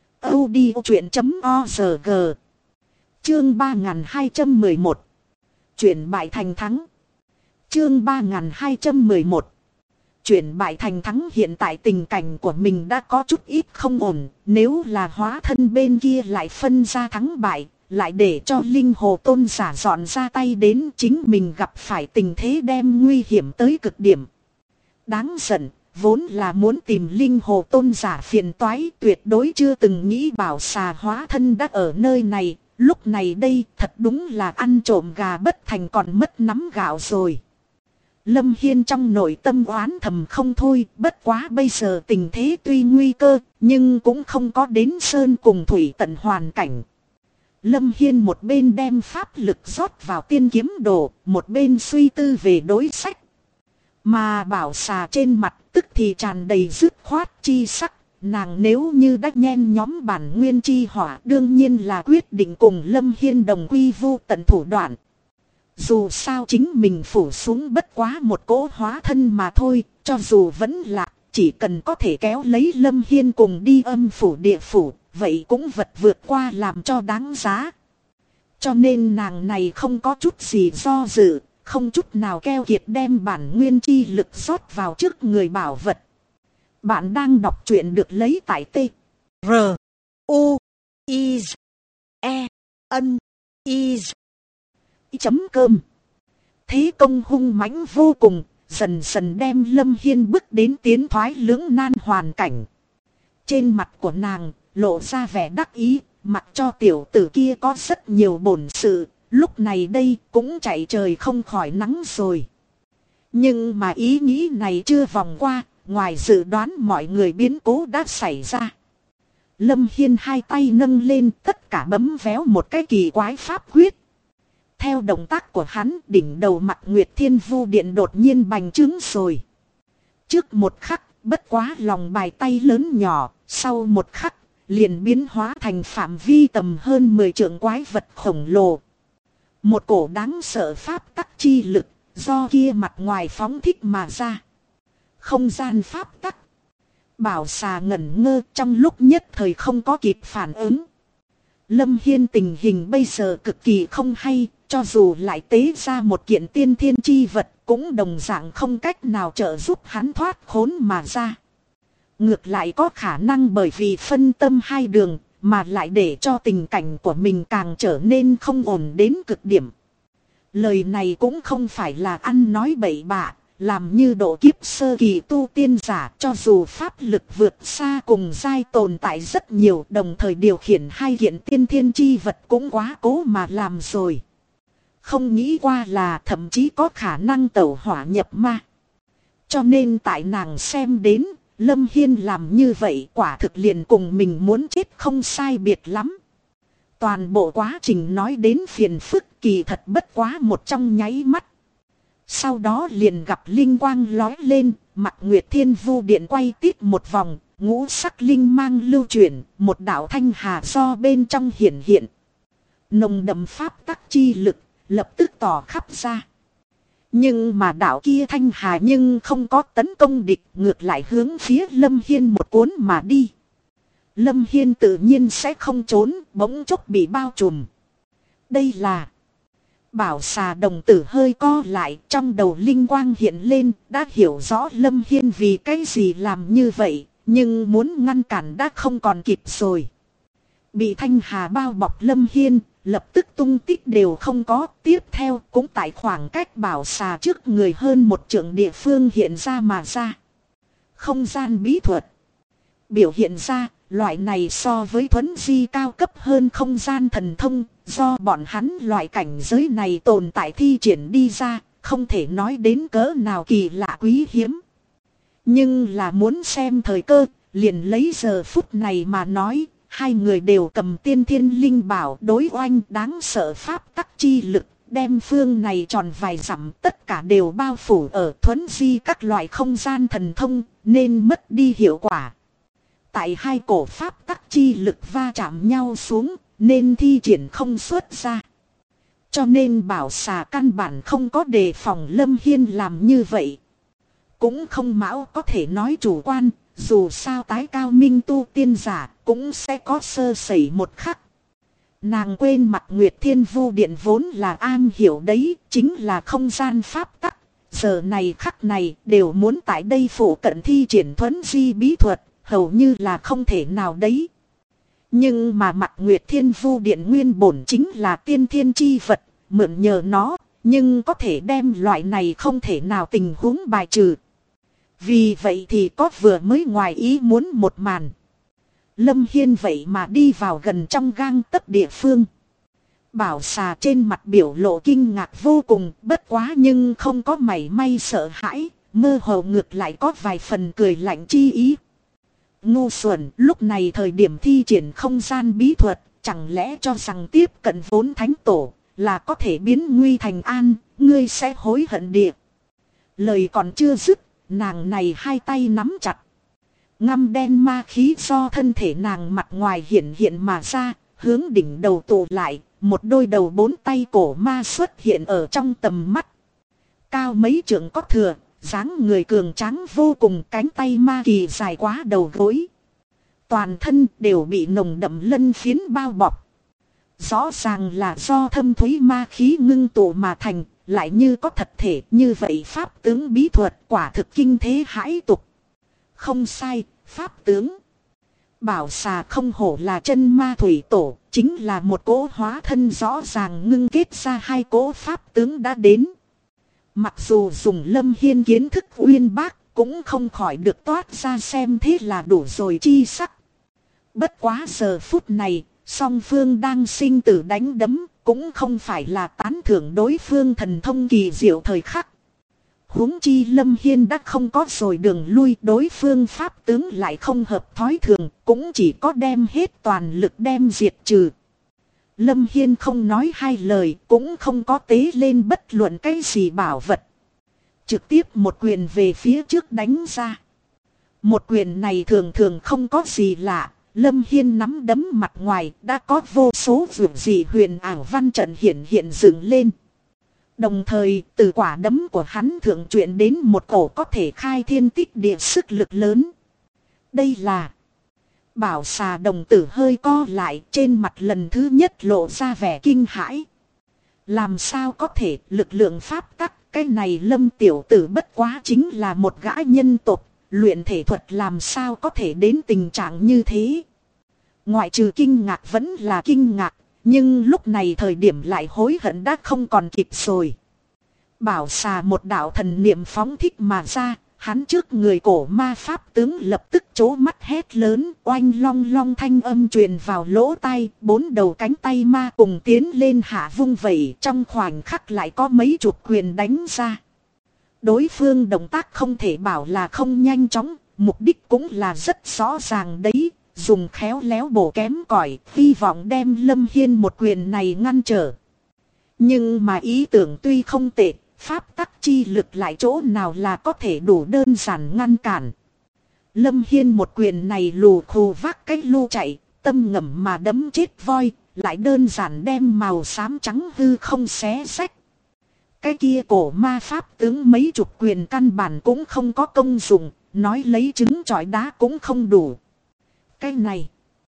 audiochuyện.org. Chương 3211. Chuyển bại thành thắng. Chương 3211. Chuyển bại thành thắng. Hiện tại tình cảnh của mình đã có chút ít không ổn. Nếu là hóa thân bên kia lại phân ra thắng bại, lại để cho linh hồ tôn giả dọn ra tay đến, chính mình gặp phải tình thế đem nguy hiểm tới cực điểm. Đáng giận, vốn là muốn tìm linh hồ tôn giả phiền toái, tuyệt đối chưa từng nghĩ bảo xà hóa thân đã ở nơi này. Lúc này đây thật đúng là ăn trộm gà bất thành còn mất nắm gạo rồi. Lâm Hiên trong nội tâm oán thầm không thôi, bất quá bây giờ tình thế tuy nguy cơ, nhưng cũng không có đến sơn cùng thủy tận hoàn cảnh. Lâm Hiên một bên đem pháp lực rót vào tiên kiếm đồ, một bên suy tư về đối sách. Mà bảo xà trên mặt tức thì tràn đầy dứt khoát chi sắc, nàng nếu như đã nhen nhóm bản nguyên chi hỏa đương nhiên là quyết định cùng Lâm Hiên đồng quy vu tận thủ đoạn. Dù sao chính mình phủ xuống bất quá một cỗ hóa thân mà thôi, cho dù vẫn lạc, chỉ cần có thể kéo lấy Lâm Hiên cùng đi âm phủ địa phủ, vậy cũng vật vượt qua làm cho đáng giá. Cho nên nàng này không có chút gì do dự, không chút nào keo kiệt đem bản nguyên chi lực rót vào trước người bảo vật. Bạn đang đọc truyện được lấy tại T R U I E N I chấm cơm. Thế công hung mãnh vô cùng, dần dần đem Lâm Hiên bước đến tiến thoái lưỡng nan hoàn cảnh. Trên mặt của nàng lộ ra vẻ đắc ý, mặc cho tiểu tử kia có rất nhiều bổn sự, lúc này đây cũng chạy trời không khỏi nắng rồi. Nhưng mà ý nghĩ này chưa vòng qua, ngoài dự đoán mọi người biến cố đã xảy ra. Lâm Hiên hai tay nâng lên tất cả bấm véo một cái kỳ quái pháp quyết. Theo động tác của hắn, đỉnh đầu mặt Nguyệt Thiên Vu Điện đột nhiên bành trướng rồi. Trước một khắc, bất quá lòng bài tay lớn nhỏ, sau một khắc, liền biến hóa thành phạm vi tầm hơn 10 trượng quái vật khổng lồ. Một cổ đáng sợ pháp tắc chi lực, do kia mặt ngoài phóng thích mà ra. Không gian pháp tắc. Bảo xà ngẩn ngơ trong lúc nhất thời không có kịp phản ứng. Lâm Hiên tình hình bây giờ cực kỳ không hay, cho dù lại tế ra một kiện tiên thiên chi vật cũng đồng dạng không cách nào trợ giúp hắn thoát khốn mà ra. Ngược lại có khả năng bởi vì phân tâm hai đường mà lại để cho tình cảnh của mình càng trở nên không ổn đến cực điểm. Lời này cũng không phải là ăn nói bậy bạ, làm như độ kiếp sơ kỳ tu tiên giả, cho dù pháp lực vượt xa cùng giai tồn tại rất nhiều, đồng thời điều khiển hai kiện tiên thiên chi vật cũng quá cố mà làm rồi. Không nghĩ qua là thậm chí có khả năng tẩu hỏa nhập ma. Cho nên tại nàng xem đến, Lâm Hiên làm như vậy quả thực liền cùng mình muốn chết không sai biệt lắm. Toàn bộ quá trình nói đến phiền phức kỳ thật bất quá một trong nháy mắt. Sau đó liền gặp linh quang lói lên, mặt Nguyệt Thiên Vu Điện quay tít một vòng, ngũ sắc linh mang lưu chuyển, một đạo thanh hà do bên trong hiển hiện. Nồng đậm pháp tắc chi lực, lập tức tỏ khắp ra. Nhưng mà đạo kia thanh hà nhưng không có tấn công địch, ngược lại hướng phía Lâm Hiên một cuốn mà đi. Lâm Hiên tự nhiên sẽ không trốn, bỗng chốc bị bao trùm. Đây là... Bảo xà đồng tử hơi co lại, trong đầu linh quang hiện lên, đã hiểu rõ Lâm Hiên vì cái gì làm như vậy, nhưng muốn ngăn cản đã không còn kịp rồi. Bị thanh hà bao bọc Lâm Hiên, lập tức tung tích đều không có, tiếp theo cũng tại khoảng cách bảo xà trước người hơn một trượng địa phương hiện ra mà ra. Không gian bí thuật. Biểu hiện ra, loại này so với thuấn di cao cấp hơn không gian thần thông, do bọn hắn loại cảnh giới này tồn tại thi triển đi ra, không thể nói đến cỡ nào kỳ lạ quý hiếm. Nhưng là muốn xem thời cơ, liền lấy giờ phút này mà nói, hai người đều cầm tiên thiên linh bảo đối oanh đáng sợ pháp tắc chi lực, đem phương này tròn vài dặm tất cả đều bao phủ ở thuấn di các loại không gian thần thông, nên mất đi hiệu quả. Tại hai cổ pháp tắc chi lực va chạm nhau xuống, nên thi triển không xuất ra. Cho nên bảo xà căn bản không có đề phòng Lâm Hiên làm như vậy. Cũng không mão có thể nói chủ quan, dù sao tái cao minh tu tiên giả cũng sẽ có sơ sẩy một khắc. Nàng quên mặt Nguyệt Thiên Vu Điện vốn là am hiểu đấy, chính là không gian pháp tắc. Giờ này khắc này đều muốn tại đây phủ cận thi triển thuấn di bí thuật, hầu như là không thể nào đấy. Nhưng mà mặt Nguyệt Thiên Vu Điện nguyên bổn chính là tiên thiên chi vật, mượn nhờ nó, nhưng có thể đem loại này không thể nào tình huống bài trừ. Vì vậy thì có vừa mới ngoài ý muốn một màn. Lâm Hiên vậy mà đi vào gần trong gang tấc địa phương. Bảo xà trên mặt biểu lộ kinh ngạc vô cùng, bất quá nhưng không có mảy may sợ hãi, mơ hồ ngược lại có vài phần cười lạnh chi ý. Ngu xuẩn, lúc này thời điểm thi triển không gian bí thuật, chẳng lẽ cho rằng tiếp cận vốn thánh tổ là có thể biến nguy thành an, ngươi sẽ hối hận địa. Lời còn chưa dứt, nàng này hai tay nắm chặt. Ngăm đen ma khí do thân thể nàng mặt ngoài hiện mà ra, hướng đỉnh đầu tụ lại, một đôi đầu bốn tay cổ ma xuất hiện ở trong tầm mắt. Cao mấy trượng có thừa, dáng người cường tráng vô cùng, cánh tay ma kỳ dài quá đầu gối. Toàn thân đều bị nồng đậm lân phiến bao bọc. Rõ ràng là do thâm thúy ma khí ngưng tụ mà thành, lại như có thật thể như vậy pháp tướng bí thuật quả thực kinh thế hãi tục. Không sai, pháp tướng. Bảo xà không hổ là chân ma thủy tổ, chính là một cỗ hóa thân rõ ràng ngưng kết ra hai cỗ pháp tướng đã đến. Mặc dù dùng Lâm Hiên kiến thức uyên bác, cũng không khỏi được toát ra xem thế là đủ rồi chi sắc. Bất quá giờ phút này, song phương đang sinh tử đánh đấm, cũng không phải là tán thưởng đối phương thần thông kỳ diệu thời khắc. Huống chi Lâm Hiên đã không có rồi đường lui, đối phương pháp tướng lại không hợp thói thường, cũng chỉ có đem hết toàn lực đem diệt trừ. Lâm Hiên không nói hai lời, cũng không có tế lên bất luận cái gì bảo vật. Trực tiếp một quyền về phía trước đánh ra. Một quyền này thường thường không có gì lạ, Lâm Hiên nắm đấm mặt ngoài đã có vô số vượt dị huyền ảo văn trận hiện dựng lên. Đồng thời từ quả đấm của hắn thượng chuyển đến một cổ có thể khai thiên tích địa sức lực lớn. Đây là... Bảo xà đồng tử hơi co lại, trên mặt lần thứ nhất lộ ra vẻ kinh hãi. Làm sao có thể lực lượng pháp tắc, cái này Lâm tiểu tử bất quá chính là một gã nhân tộc, luyện thể thuật làm sao có thể đến tình trạng như thế. Ngoại trừ kinh ngạc vẫn là kinh ngạc, nhưng lúc này thời điểm lại hối hận đã không còn kịp rồi. Bảo xà một đạo thần niệm phóng thích mà ra, hắn trước người cổ ma pháp tướng lập tức trố mắt hét lớn, oanh long long thanh âm truyền vào lỗ tai, bốn đầu cánh tay ma cùng tiến lên hạ vung vẩy, trong khoảnh khắc lại có mấy chục quyền đánh ra. Đối phương động tác không thể bảo là không nhanh chóng, mục đích cũng là rất rõ ràng đấy, dùng khéo léo bổ kém cỏi, hy vọng đem Lâm Hiên một quyền này ngăn trở. Nhưng mà ý tưởng tuy không tệ, pháp tắc chi lực lại chỗ nào là có thể đủ đơn giản ngăn cản. Lâm Hiên một quyền này lù khù vác cái lu chạy, tâm ngầm mà đấm chết voi, lại đơn giản đem màu xám trắng hư không xé xách. Cái kia cổ ma pháp tướng mấy chục quyền căn bản cũng không có công dụng, nói lấy trứng chọi đá cũng không đủ. Cái này,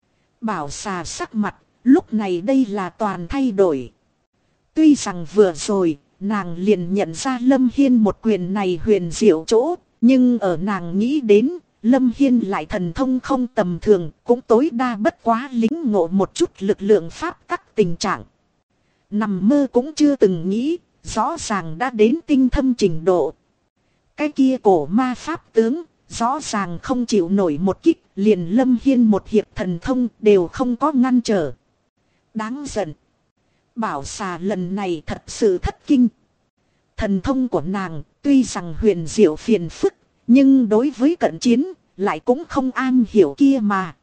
bảo xà sắc mặt, lúc này đây là toàn thay đổi. Tuy rằng vừa rồi, nàng liền nhận ra Lâm Hiên một quyền này huyền diệu chỗ, nhưng ở nàng nghĩ đến, Lâm Hiên lại thần thông không tầm thường, cũng tối đa bất quá lính ngộ một chút lực lượng pháp tắc tình trạng. Nằm mơ cũng chưa từng nghĩ, rõ ràng đã đến tinh thâm trình độ. Cái kia cổ ma pháp tướng, rõ ràng không chịu nổi một kích, liền Lâm Hiên một hiệp thần thông đều không có ngăn trở. Đáng giận. Bảo xà lần này thật sự thất kinh. Thần thông của nàng tuy rằng huyền diệu phiền phức, nhưng đối với cận chiến lại cũng không am hiểu kia mà.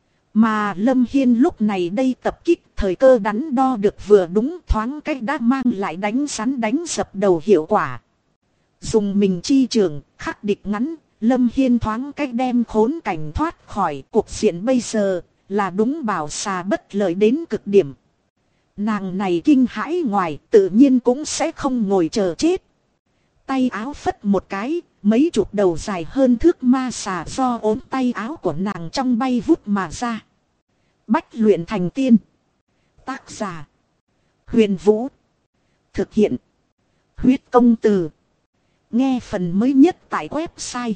Mà Lâm Hiên lúc này đây tập kích thời cơ đắn đo được vừa đúng, thoáng cách đã mang lại đánh sắn đánh sập đầu hiệu quả. Dùng mình chi trường khắc địch ngắn, Lâm Hiên thoáng cách đem khốn cảnh thoát khỏi cuộc diện bây giờ là đúng bảo xà bất lợi đến cực điểm. Nàng này kinh hãi ngoài tự nhiên cũng sẽ không ngồi chờ chết. Tay áo phất một cái, mấy chục đầu dài hơn thước ma xà do ốm tay áo của nàng trong bay vút mà ra. Bách luyện thành tiên. Tác giả Huyền Vũ. Thực hiện Huyết Công Từ. Nghe phần mới nhất tại website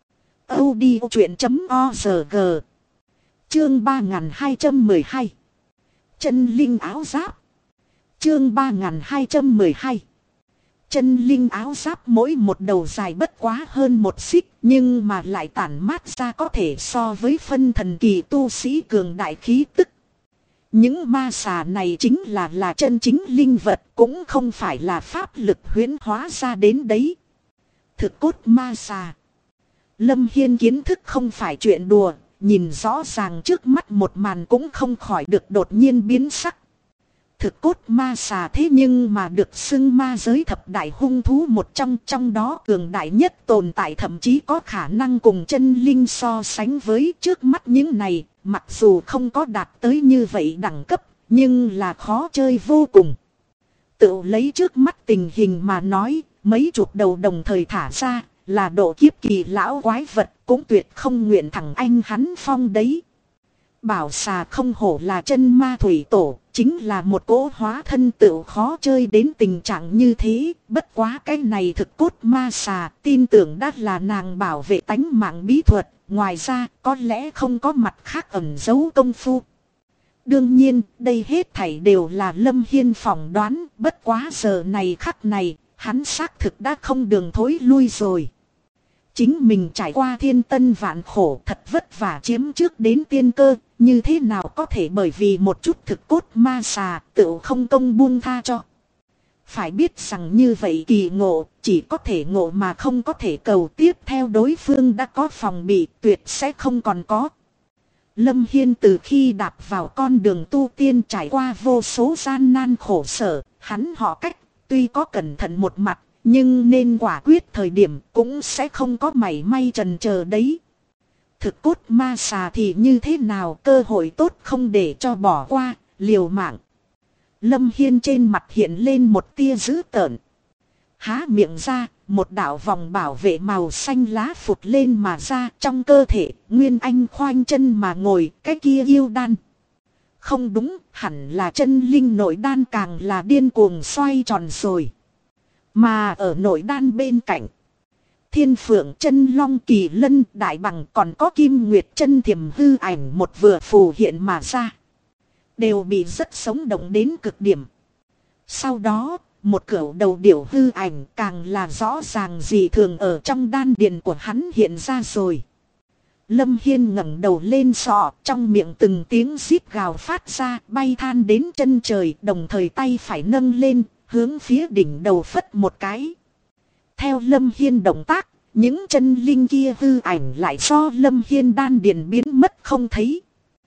audiochuyện.org. Chương 3212. Chân linh áo giáp. Chương 3212. Chân linh áo giáp mỗi một đầu dài bất quá hơn một xích, nhưng mà lại tản mát ra có thể so với phân thần kỳ tu sĩ cường đại khí tức. Những ma xà này chính là chân chính linh vật, cũng không phải là pháp lực huyễn hóa ra đến đấy. Thực cốt ma xà. Lâm Hiên kiến thức không phải chuyện đùa, nhìn rõ ràng trước mắt một màn cũng không khỏi được đột nhiên biến sắc. Thực cốt ma xà thế nhưng mà được xưng ma giới thập đại hung thú một trong đó cường đại nhất tồn tại, thậm chí có khả năng cùng chân linh so sánh với. Trước mắt những này, mặc dù không có đạt tới như vậy đẳng cấp, nhưng là khó chơi vô cùng. Tự lấy trước mắt tình hình mà nói, mấy chục đầu đồng thời thả ra, là độ kiếp kỳ lão quái vật cũng tuyệt không nguyện thẳng anh hắn phong đấy. Bảo xà không hổ là chân ma thủy tổ, chính là một cỗ hóa thân tự khó chơi đến tình trạng như thế. Bất quá cái này thực cốt ma xà, tin tưởng đã là nàng bảo vệ tánh mạng bí thuật, ngoài ra có lẽ không có mặt khác ẩn giấu công phu. Đương nhiên, đây hết thảy đều là Lâm Hiên phỏng đoán, bất quá giờ này khắc này, hắn xác thực đã không đường thối lui rồi. Chính mình trải qua thiên tân vạn khổ, thật vất vả chiếm trước đến tiên cơ, như thế nào có thể bởi vì một chút thực cốt ma xà tự không công buông tha cho. Phải biết rằng như vậy kỳ ngộ, chỉ có thể ngộ mà không có thể cầu, tiếp theo đối phương đã có phòng bị, tuyệt sẽ không còn có. Lâm Hiên từ khi đạp vào con đường tu tiên trải qua vô số gian nan khổ sở, hắn họ cách, tuy có cẩn thận một mặt, nhưng nên quả quyết thời điểm cũng sẽ không có mảy may chần chờ đấy. Thực cốt ma xà thì như thế nào, cơ hội tốt không để cho bỏ qua, liều mạng. Lâm Hiên trên mặt hiện lên một tia dữ tợn. Há miệng ra, một đạo vòng bảo vệ màu xanh lá phụt lên mà ra, trong cơ thể Nguyên Anh khoanh chân mà ngồi, cái kia yêu đan. Không đúng, hẳn là chân linh nội đan, càng là điên cuồng xoay tròn rồi. Mà ở nội đan bên cạnh, Thiên Phượng Chân Long Kỳ Lân Đại Bằng còn có Kim Nguyệt Chân Thiềm hư ảnh một vừa phù hiện mà ra, đều bị rất sống động đến cực điểm. Sau đó, một cửu đầu điểu hư ảnh càng là rõ ràng dị thường ở trong đan điền của hắn hiện ra rồi. Lâm Hiên ngẩng đầu lên sọ, trong miệng từng tiếng rít gào phát ra, bay than đến chân trời, đồng thời tay phải nâng lên, hướng phía đỉnh đầu phất một cái. Theo Lâm Hiên động tác, những chân linh kia hư ảnh lại do Lâm Hiên đan điền biến mất không thấy.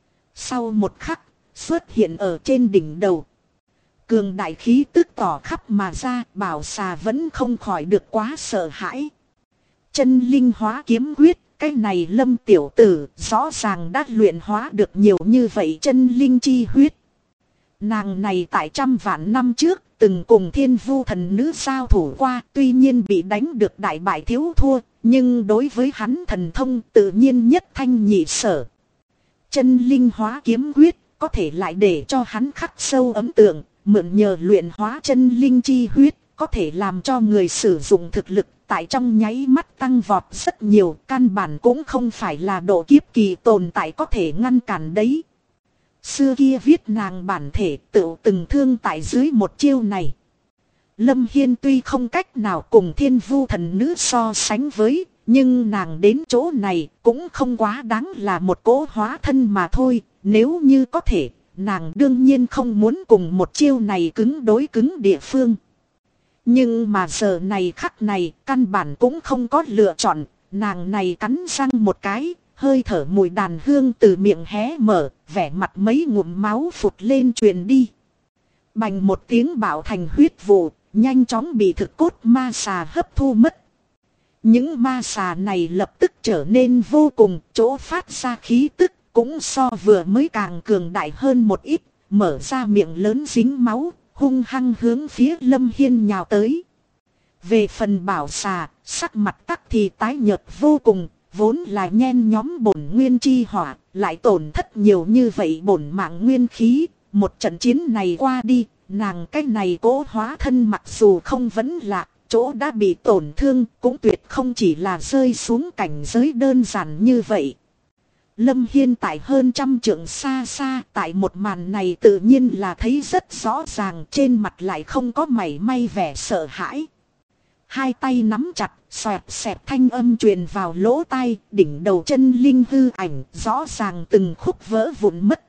Sau một khắc, xuất hiện ở trên đỉnh đầu. Cường đại khí tức tỏ khắp mà ra, bảo xà vẫn không khỏi được quá sợ hãi. Chân linh hóa kiếm quyết, cái này Lâm tiểu tử rõ ràng đã luyện hóa được nhiều như vậy chân linh chi huyết. Nàng này tại trăm vạn năm trước, từng cùng Thiên Vu thần nữ giao thủ qua, tuy nhiên bị đánh được đại bại thiếu thua, nhưng đối với hắn thần thông tự nhiên nhất thanh nhị sở. Chân linh hóa kiếm quyết, có thể lại để cho hắn khắc sâu ấn tượng, mượn nhờ luyện hóa chân linh chi huyết, có thể làm cho người sử dụng thực lực tại trong nháy mắt tăng vọt rất nhiều, căn bản cũng không phải là độ kiếp kỳ tồn tại có thể ngăn cản đấy. Xưa kia viết nàng bản thể tự từng thương tại dưới một chiêu này. Lâm Hiên tuy không cách nào cùng Thiên Vu thần nữ so sánh với, nhưng nàng đến chỗ này cũng không quá đáng là một cỗ hóa thân mà thôi. Nếu như có thể, nàng đương nhiên không muốn cùng một chiêu này cứng đối cứng địa phương. Nhưng mà giờ này khắc này, căn bản cũng không có lựa chọn, nàng này cắn răng một cái, hơi thở mùi đàn hương từ miệng hé mở, vẻ mặt mấy ngụm máu phụt lên truyền đi. Bành một tiếng bạo thành huyết vụ, nhanh chóng bị thực cốt ma xà hấp thu mất. Những ma xà này lập tức trở nên vô cùng, chỗ phát ra khí tức cũng so vừa mới càng cường đại hơn một ít, mở ra miệng lớn dính máu, hung hăng hướng phía Lâm Hiên nhào tới. Về phần bảo xà, sắc mặt tắc thì tái nhợt vô cùng, vốn là nhen nhóm bổn nguyên chi hỏa, lại tổn thất nhiều như vậy bổn mạng nguyên khí, một trận chiến này qua đi, nàng cái này cố hóa thân mặc dù không vấn lạc, chỗ đã bị tổn thương cũng tuyệt không chỉ là rơi xuống cảnh giới đơn giản như vậy. Lâm Hiên tại hơn 100 trượng xa xa, tại một màn này tự nhiên là thấy rất rõ ràng, trên mặt lại không có mảy may vẻ sợ hãi. Hai tay nắm chặt, xoẹt xẹt thanh âm truyền vào lỗ tai, đỉnh đầu chân linh hư ảnh, rõ ràng từng khúc vỡ vụn mất.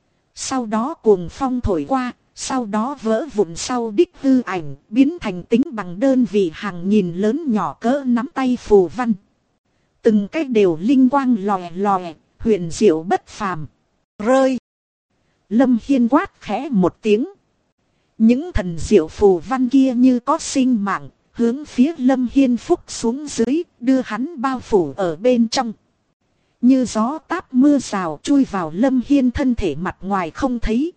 Sau đó cuồng phong thổi qua, sau đó vỡ vụn sau đích hư ảnh, biến thành tính bằng đơn vị hàng nghìn lớn nhỏ cỡ nắm tay phù văn. Từng cái đều linh quang lòe lòe, huyền diệu bất phàm. Rơi! Lâm Hiên quát khẽ một tiếng. Những thần diệu phù văn kia như có sinh mạng, hướng phía Lâm Hiên phúc xuống dưới, đưa hắn bao phủ ở bên trong. Như gió táp mưa rào chui vào Lâm Hiên thân thể mặt ngoài không thấy.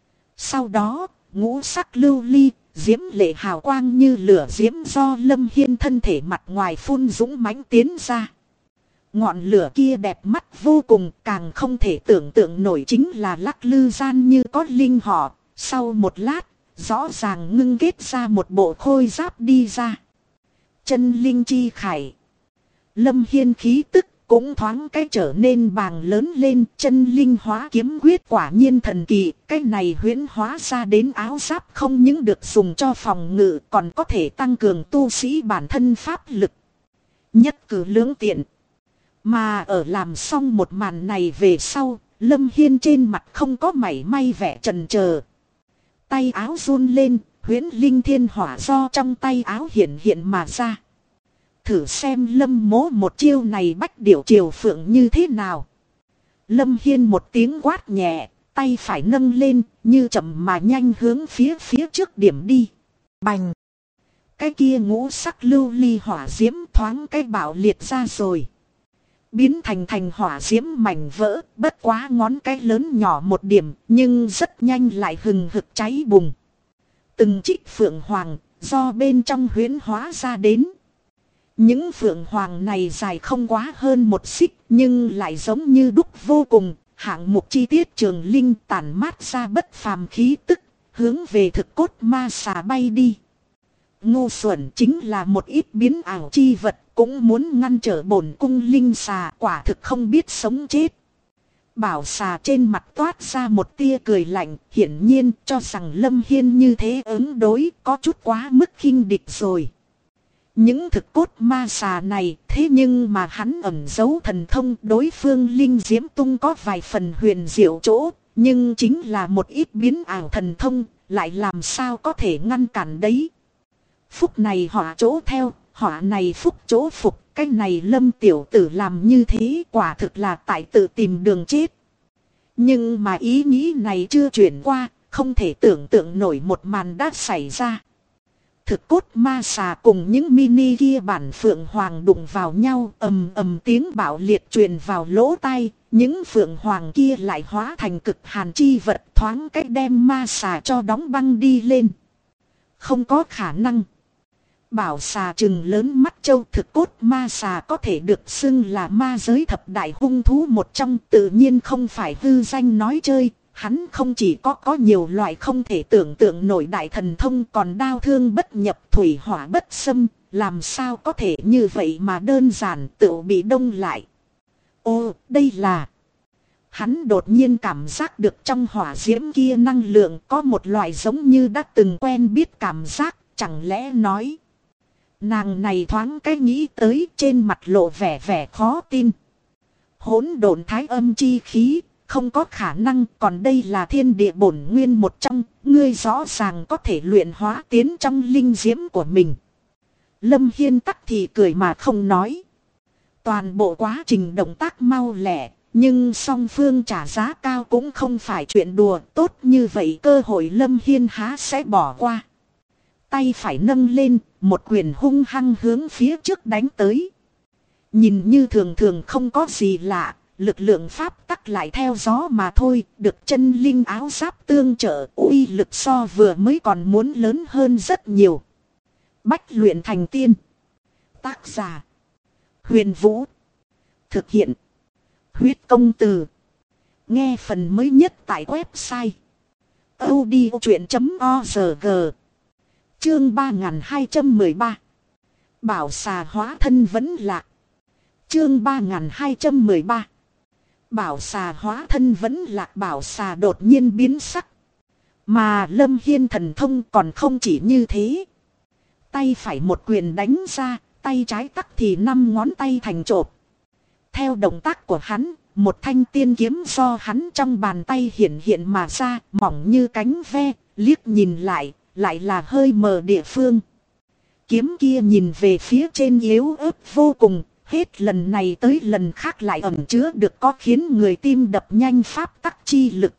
Sau đó, ngũ sắc lưu ly, diễm lệ hào quang như lửa diễm do Lâm Hiên thân thể mặt ngoài phun dũng mãnh tiến ra. Ngọn lửa kia đẹp mắt vô cùng, càng không thể tưởng tượng nổi chính là lắc lư gian như có linh họ. Sau một lát, rõ ràng ngưng kết ra một bộ khôi giáp đi ra. Chân linh chi khải. Lâm Hiên khí tức cũng thoáng cái trở nên bàng lớn lên. Chân linh hóa kiếm quyết quả nhiên thần kỳ. Cái này huyễn hóa ra đến áo giáp không những được dùng cho phòng ngự, còn có thể tăng cường tu sĩ bản thân pháp lực. Nhất cử lưỡng tiện. Mà ở làm xong một màn này về sau, Lâm Hiên trên mặt không có mảy may vẻ chần chờ. Tay áo run lên, huyễn linh thiên hỏa do trong tay áo hiện hiện mà ra. Thử xem Lâm mố một chiêu này bách điểu triều phượng như thế nào. Lâm Hiên một tiếng quát nhẹ, tay phải nâng lên, như chậm mà nhanh hướng phía trước điểm đi. Bành! Cái kia ngũ sắc lưu ly hỏa diễm thoáng cái bạo liệt ra rồi. Biến thành hỏa diễm mảnh vỡ, bất quá ngón cái lớn nhỏ một điểm, nhưng rất nhanh lại hừng hực cháy bùng. Từng trích phượng hoàng, do bên trong huyễn hóa ra đến. Những phượng hoàng này dài không quá hơn một xích, nhưng lại giống như đúc vô cùng, hạng mục chi tiết trường linh tản mát ra bất phàm khí tức, hướng về thực cốt ma xà bay đi. Ngu xuẩn chính là một ít biến ảo chi vật, cũng muốn ngăn trở bổn cung linh xà, quả thực không biết sống chết. Bảo xà trên mặt toát ra một tia cười lạnh, hiển nhiên cho rằng Lâm Hiên như thế ứng đối có chút quá mức khinh địch rồi. Những thực cốt ma xà này, thế nhưng mà hắn ẩn giấu thần thông, đối phương linh diễm tung có vài phần huyền diệu chỗ, nhưng chính là một ít biến ảo thần thông, lại làm sao có thể ngăn cản đấy. Phúc này họa chỗ theo, họa này phúc chỗ phục, cái này Lâm tiểu tử làm như thế quả thực là tại tự tìm đường chết. Nhưng mà ý nghĩ này chưa chuyển qua, không thể tưởng tượng nổi một màn đã xảy ra. Thực cốt ma xà cùng những mini kia bản phượng hoàng đụng vào nhau, ầm ầm tiếng bạo liệt truyền vào lỗ tai, những phượng hoàng kia lại hóa thành cực hàn chi vật, thoáng cách đem ma xà cho đóng băng đi lên. Không có khả năng. Bảo xà trừng lớn mắt châu, thực cốt ma xà có thể được xưng là ma giới thập đại hung thú một trong, tự nhiên không phải hư danh nói chơi. Hắn không chỉ có nhiều loại không thể tưởng tượng nổi đại thần thông, còn đao thương bất nhập, thủy hỏa bất xâm, làm sao có thể như vậy mà đơn giản tự bị đông lại. Ô, đây là... Hắn đột nhiên cảm giác được trong hỏa diễm kia năng lượng có một loại giống như đã từng quen biết cảm giác, chẳng lẽ nói... Nàng này thoáng cái nghĩ tới, trên mặt lộ vẻ khó tin. Hỗn độn thái âm chi khí, không có khả năng, còn đây là thiên địa bổn nguyên một trong, ngươi rõ ràng có thể luyện hóa tiến trong linh diễm của mình. Lâm Hiên tắc thì cười mà không nói. Toàn bộ quá trình động tác mau lẹ, nhưng song phương trả giá cao cũng không phải chuyện đùa, tốt như vậy cơ hội Lâm Hiên há sẽ bỏ qua. Tay phải nâng lên, một quyền hung hăng hướng phía trước đánh tới. Nhìn như thường thường không có gì lạ, lực lượng pháp tắc lại theo gió mà thôi, được chân linh áo giáp tương trợ, uy lực so vừa mới còn muốn lớn hơn rất nhiều. Bách luyện thành tiên. Tác giả: Huyền Vũ. Thực hiện: Huyết Công Từ. Nghe phần mới nhất tại website odchuyện.org. Chương 3213. Bảo xà hóa thân vẫn lạc. Chương 3213. Bảo xà hóa thân vẫn lạc. Bảo xà đột nhiên biến sắc. Mà Lâm Hiên thần thông còn không chỉ như thế. Tay phải một quyền đánh ra, tay trái tắc thì 5 ngón tay thành chộp. Theo động tác của hắn, một thanh tiên kiếm do hắn trong bàn tay hiện mà ra, mỏng như cánh ve, liếc nhìn lại là hơi mờ địa phương. Kiếm kia nhìn về phía trên yếu ớt vô cùng, hết lần này tới lần khác lại ẩn chứa được có khiến người tim đập nhanh pháp tắc chi lực.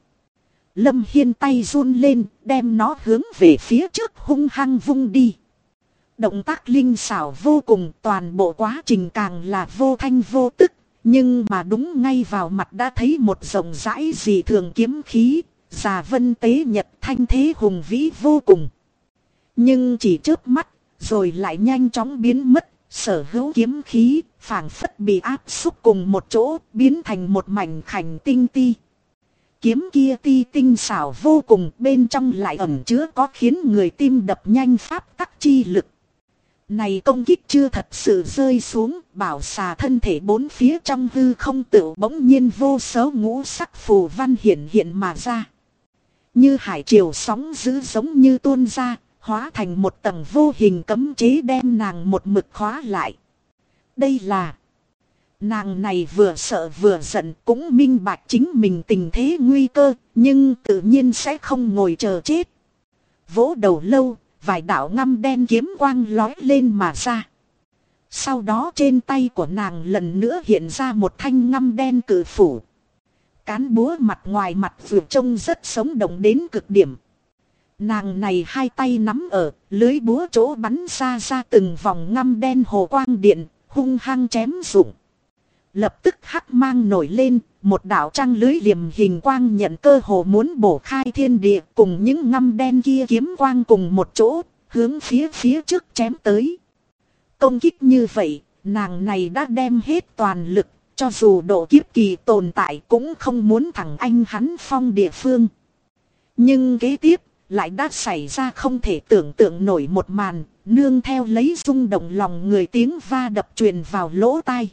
Lâm Hiên tay run lên, đem nó hướng về phía trước hung hăng vung đi. Động tác linh xảo vô cùng, toàn bộ quá trình càng là vô thanh vô tức. Nhưng mà đúng ngay vào mặt đã thấy một rộng rãi dị thường kiếm khí, già vân tế nhật, thanh thế hùng vĩ vô cùng. Nhưng chỉ chớp mắt, rồi lại nhanh chóng biến mất, sở hữu kiếm khí, phảng phất bị áp xúc cùng một chỗ, biến thành một mảnh khảnh tinh ti. Kiếm kia ti tinh xảo vô cùng, bên trong lại ẩn chứa có khiến người tim đập nhanh pháp tắc chi lực. Này công kích chưa thật sự rơi xuống, bảo xà thân thể bốn phía trong hư không tựu bỗng nhiên vô số ngũ sắc phù văn hiện mà ra. Như hải triều sóng dữ giống như tuôn ra, hóa thành một tầng vô hình cấm chế đem nàng một mực khóa lại. Đây là... Nàng này vừa sợ vừa giận, cũng minh bạch chính mình tình thế nguy cơ, nhưng tự nhiên sẽ không ngồi chờ chết. Vỗ đầu lâu, vài đạo ngăm đen kiếm quang lói lên mà ra. Sau đó trên tay của nàng lần nữa hiện ra một thanh ngăm đen cự phủ. Cán búa mặt ngoài mặt vượt trông rất sống động đến cực điểm. Nàng này hai tay nắm ở, lưới búa chỗ bắn ra từng vòng ngăm đen hồ quang điện, hung hăng chém rụng. Lập tức hắc mang nổi lên, một đạo trăng lưới liềm hình quang nhận cơ hồ muốn bổ khai thiên địa, cùng những ngăm đen kia kiếm quang cùng một chỗ, hướng phía trước chém tới. Công kích như vậy, nàng này đã đem hết toàn lực, cho dù độ kiếp kỳ tồn tại cũng không muốn thẳng anh hắn phong địa phương. Nhưng kế tiếp, lại đã xảy ra không thể tưởng tượng nổi một màn, nương theo lấy rung động lòng người tiếng va đập truyền vào lỗ tai.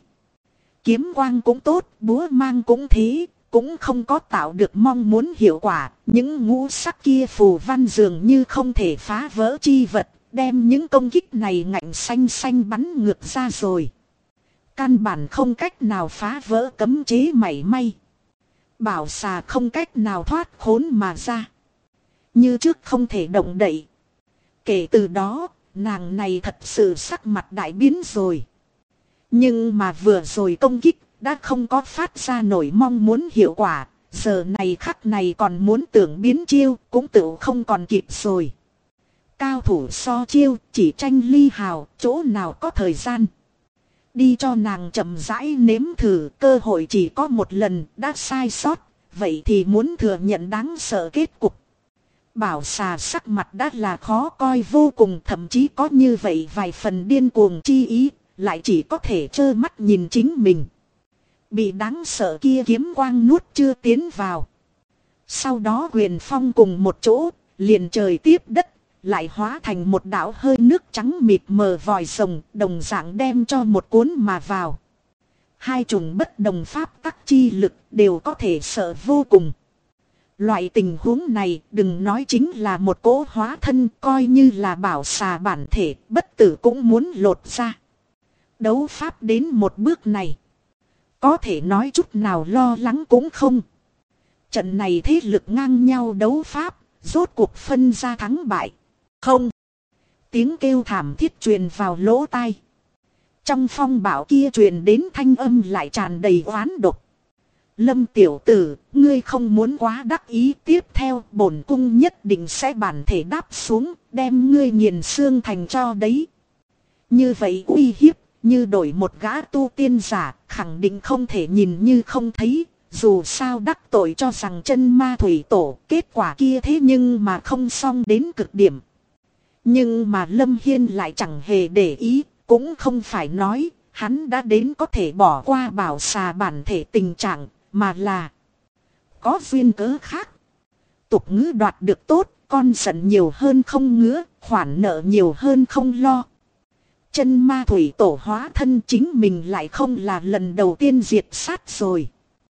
Kiếm quang cũng tốt, búa mang cũng thế, cũng không có tạo được mong muốn hiệu quả. Những ngũ sắc kia phù văn dường như không thể phá vỡ chi vật, đem những công kích này ngạnh xanh bắn ngược ra rồi. Căn bản không cách nào phá vỡ cấm chế mảy may. Bảo xà không cách nào thoát khốn mà ra. Như trước không thể động đậy. Kể từ đó, nàng này thật sự sắc mặt đại biến rồi. Nhưng mà vừa rồi công kích đã không có phát ra nổi mong muốn hiệu quả. Giờ này khắc này còn muốn tưởng biến chiêu cũng tự không còn kịp rồi. Cao thủ so chiêu chỉ tranh ly hào, chỗ nào có thời gian. Đi cho nàng chậm rãi nếm thử, cơ hội chỉ có một lần, đã sai sót. Vậy thì muốn thừa nhận đáng sợ kết cục. Bảo xà sắc mặt đã là khó coi vô cùng, thậm chí có như vậy vài phần điên cuồng chi ý. Lại chỉ có thể trơ mắt nhìn chính mình. Bị đáng sợ kia kiếm quang nuốt chưa tiến vào. Sau đó quyền phong cùng một chỗ, liền trời tiếp đất, lại hóa thành một đạo hơi nước trắng mịt mờ vòi rồng, đồng dạng đem cho một cuốn mà vào. Hai chủng bất đồng pháp tắc chi lực đều có thể sợ vô cùng. Loại tình huống này đừng nói chính là một cỗ hóa thân, coi như là bảo xà bản thể, bất tử cũng muốn lột ra. Đấu pháp đến một bước này, có thể nói chút nào lo lắng cũng không. Trận này thế lực ngang nhau đấu pháp, rốt cuộc phân ra thắng bại. Không. Tiếng kêu thảm thiết truyền vào lỗ tai. Trong phong bão kia truyền đến thanh âm lại tràn đầy oán độc. Lâm tiểu tử, ngươi không muốn quá đắc ý, tiếp theo bổn cung nhất định sẽ bản thể đáp xuống, đem ngươi nghiền xương thành cho đấy. Như vậy uy hiếp. Như đổi một gã tu tiên giả, khẳng định không thể nhìn như không thấy, dù sao đắc tội cho rằng chân ma thủy tổ, kết quả kia thế nhưng mà không xong đến cực điểm. Nhưng mà Lâm Hiên lại chẳng hề để ý, cũng không phải nói, hắn đã đến có thể bỏ qua bảo xà bản thể tình trạng, mà là có duyên cớ khác. tục ngữ đoạt được tốt, con giận nhiều hơn không ngứa, khoản nợ nhiều hơn không lo. Chân ma thủy tổ hóa thân chính mình lại không là lần đầu tiên diệt sát rồi.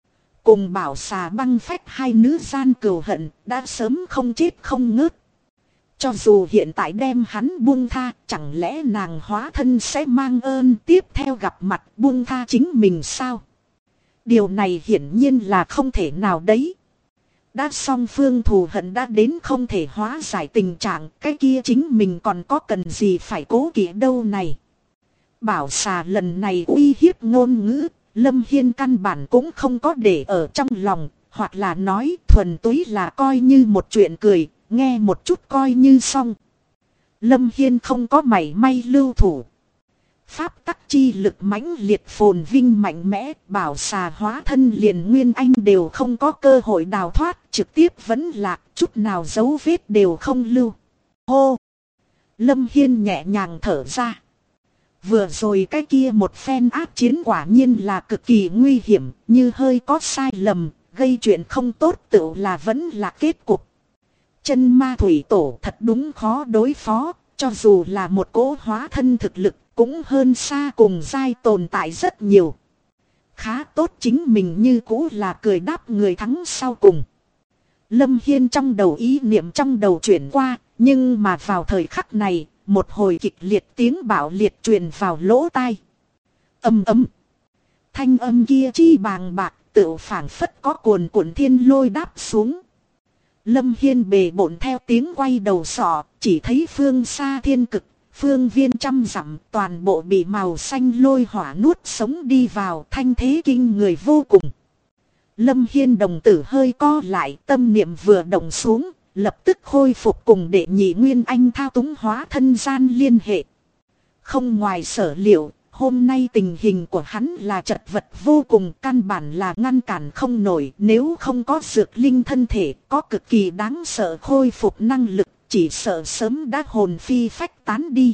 Cùng bảo xà băng phách hai nữ gian cừu hận đã sớm không chết không ngớt. Cho dù hiện tại đem hắn buông tha, chẳng lẽ nàng hóa thân sẽ mang ơn tiếp theo gặp mặt buông tha chính mình sao? Điều này hiển nhiên là không thể nào đấy. Đã song phương thù hận đã đến không thể hóa giải tình trạng, cái kia chính mình còn có cần gì phải cố kỵ đâu này. Bảo xà lần này uy hiếp ngôn ngữ, Lâm Hiên căn bản cũng không có để ở trong lòng, hoặc là nói thuần túy là coi như một chuyện cười, nghe một chút coi như xong. Lâm Hiên không có mảy may lưu thủ. Pháp tắc chi lực mãnh liệt phồn vinh mạnh mẽ, bảo xà hóa thân liền Nguyên Anh đều không có cơ hội đào thoát, trực tiếp vẫn lạc, chút nào dấu vết đều không lưu. Hô! Lâm Hiên nhẹ nhàng thở ra. Vừa rồi cái kia một phen ác chiến quả nhiên là cực kỳ nguy hiểm, như hơi có sai lầm, gây chuyện không tốt tự là vẫn là kết cục. Chân ma thủy tổ thật đúng khó đối phó, cho dù là một cỗ hóa thân thực lực cũng hơn xa cùng giai tồn tại rất nhiều. Khá tốt chính mình như cũ là cười đáp người thắng sau cùng. Lâm Hiên trong đầu ý niệm trong đầu chuyển qua, nhưng mà vào thời khắc này, một hồi kịch liệt tiếng bạo liệt truyền vào lỗ tai. Âm ấm. Thanh âm kia chi bàng bạc, tựu phảng phất có cuồn cuộn thiên lôi đáp xuống. Lâm Hiên bề bộn theo tiếng quay đầu sọ, chỉ thấy phương xa thiên cực, phương viên trăm dặm toàn bộ bị màu xanh lôi hỏa nuốt sống đi vào, thanh thế kinh người vô cùng. Lâm Hiên đồng tử hơi co lại, tâm niệm vừa động xuống, lập tức khôi phục cùng đệ nhị Nguyên Anh thao túng hóa thân gian liên hệ. Không ngoài sở liệu, hôm nay tình hình của hắn là chật vật vô cùng, căn bản là ngăn cản không nổi. Nếu không có dược linh thân thể có cực kỳ đáng sợ khôi phục năng lực, chỉ sợ sớm đã hồn phi phách tán đi.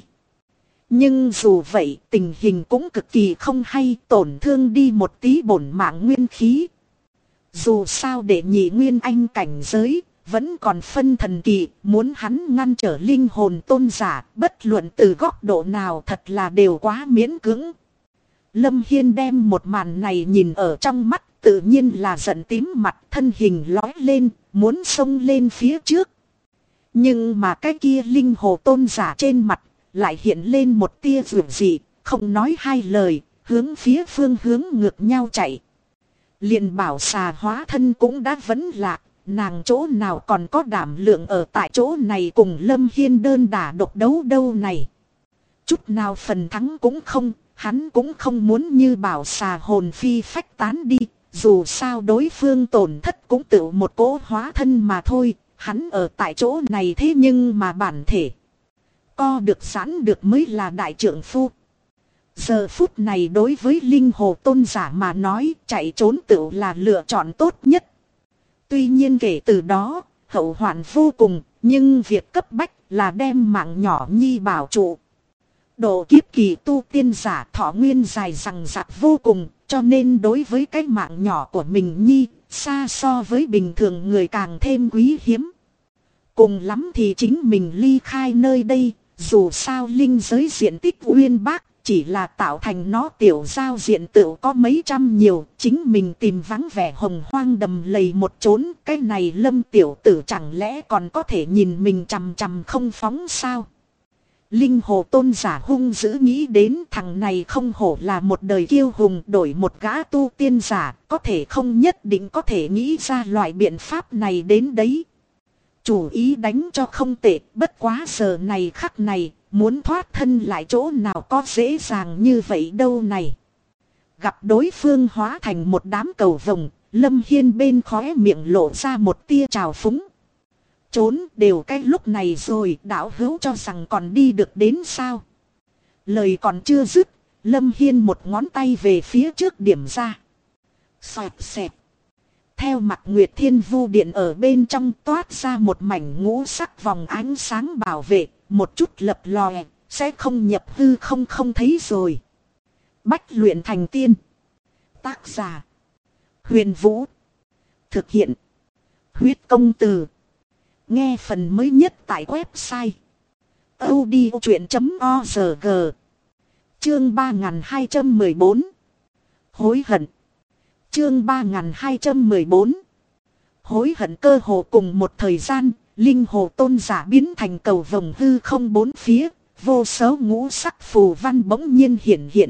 Nhưng dù vậy tình hình cũng cực kỳ không hay, tổn thương đi một tí bổn mạng nguyên khí. Dù sao đệ nhị Nguyên Anh cảnh giới vẫn còn phân thần kỳ, muốn hắn ngăn trở linh hồn tôn giả, bất luận từ góc độ nào thật là đều quá miễn cưỡng. Lâm Hiên đem một màn này nhìn ở trong mắt, tự nhiên là giận tím mặt, thân hình lói lên, muốn xông lên phía trước. Nhưng mà cái kia linh hồ tôn giả trên mặt, lại hiện lên một tia vượng dị, không nói hai lời, hướng phía phương hướng ngược nhau chạy. Liền bảo xà hóa thân cũng đã vấn lạc. Nàng chỗ nào còn có đảm lượng ở tại chỗ này cùng Lâm Hiên đơn đả độc đấu đâu này. Chút nào phần thắng cũng không, hắn cũng không muốn như bảo xà hồn phi phách tán đi. Dù sao đối phương tổn thất cũng tự một cỗ hóa thân mà thôi, hắn ở tại chỗ này thế nhưng mà bản thể. Co được giãn được mới là đại trượng phu. Giờ phút này đối với linh hồ tôn giả mà nói chạy trốn tự là lựa chọn tốt nhất. Tuy nhiên kể từ đó, hậu hoạn vô cùng, nhưng việc cấp bách là đem mạng nhỏ nhi bảo trụ. Độ kiếp kỳ tu tiên giả thọ nguyên dài rằng rạc vô cùng, cho nên đối với cái mạng nhỏ của mình nhi, xa so với bình thường người càng thêm quý hiếm. Cùng lắm thì chính mình ly khai nơi đây, dù sao linh giới diện tích uyên bác. Chỉ là tạo thành nó tiểu giao diện tự có mấy trăm nhiều, chính mình tìm vắng vẻ hồng hoang đầm lầy một chốn, cái này Lâm tiểu tử chẳng lẽ còn có thể nhìn mình chằm chằm không phóng sao? Linh hồ tôn giả hung dữ nghĩ đến thằng này không hổ là một đời kiêu hùng, đổi một gã tu tiên giả, có thể không nhất định có thể nghĩ ra loại biện pháp này đến đấy. Chủ ý đánh cho không tệ, bất quá giờ này khắc này. Muốn thoát thân lại chỗ nào có dễ dàng như vậy đâu này. Gặp đối phương hóa thành một đám cầu vồng, Lâm Hiên bên khóe miệng lộ ra một tia trào phúng. Trốn đều cái lúc này rồi, đạo hữu cho rằng còn đi được đến sao. Lời còn chưa dứt, Lâm Hiên một ngón tay về phía trước điểm ra. Xoẹt xẹt. Theo mặt Nguyệt Thiên Vu Điện ở bên trong toát ra một mảnh ngũ sắc vòng ánh sáng bảo vệ. Một chút lập lòe, sẽ không nhập hư không không thấy rồi. Bách luyện thành tiên. Tác giả. Huyền Vũ. Thực hiện. Huyết công từ. Nghe phần mới nhất tại website audiochuyện.org. Chương 3214. Hối hận. Chương 3214. Hối hận. Cơ hồ cùng một thời gian, linh hồ tôn giả biến thành cầu vồng hư không bốn phía, vô số ngũ sắc phù văn bỗng nhiên hiện hiện.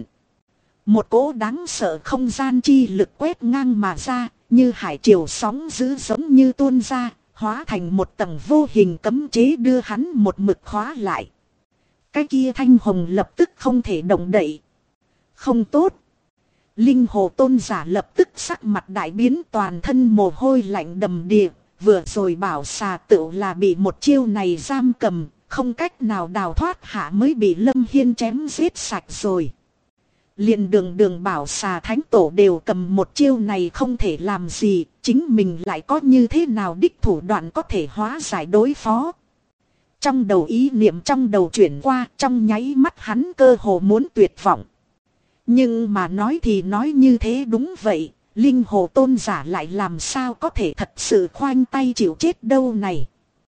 Một cỗ đáng sợ không gian chi lực quét ngang mà ra, như hải triều sóng dữ giống như tuôn ra, hóa thành một tầng vô hình cấm chế đưa hắn một mực khóa lại. Cái kia thanh hồng lập tức không thể động đậy. Không tốt. Linh hồ tôn giả lập tức sắc mặt đại biến, toàn thân mồ hôi lạnh đầm đìa. Vừa rồi bảo xà tựu là bị một chiêu này giam cầm, không cách nào đào thoát hạ mới bị Lâm Hiên chém giết sạch rồi. Liền đường bảo xà thánh tổ đều cầm một chiêu này không thể làm gì, chính mình lại có như thế nào đích thủ đoạn có thể hóa giải đối phó. Trong đầu ý niệm trong đầu chuyển qua, trong nháy mắt hắn cơ hồ muốn tuyệt vọng. Nhưng mà nói thì nói như thế, đúng vậy, linh hồ tôn giả lại làm sao có thể thật sự khoanh tay chịu chết đâu này.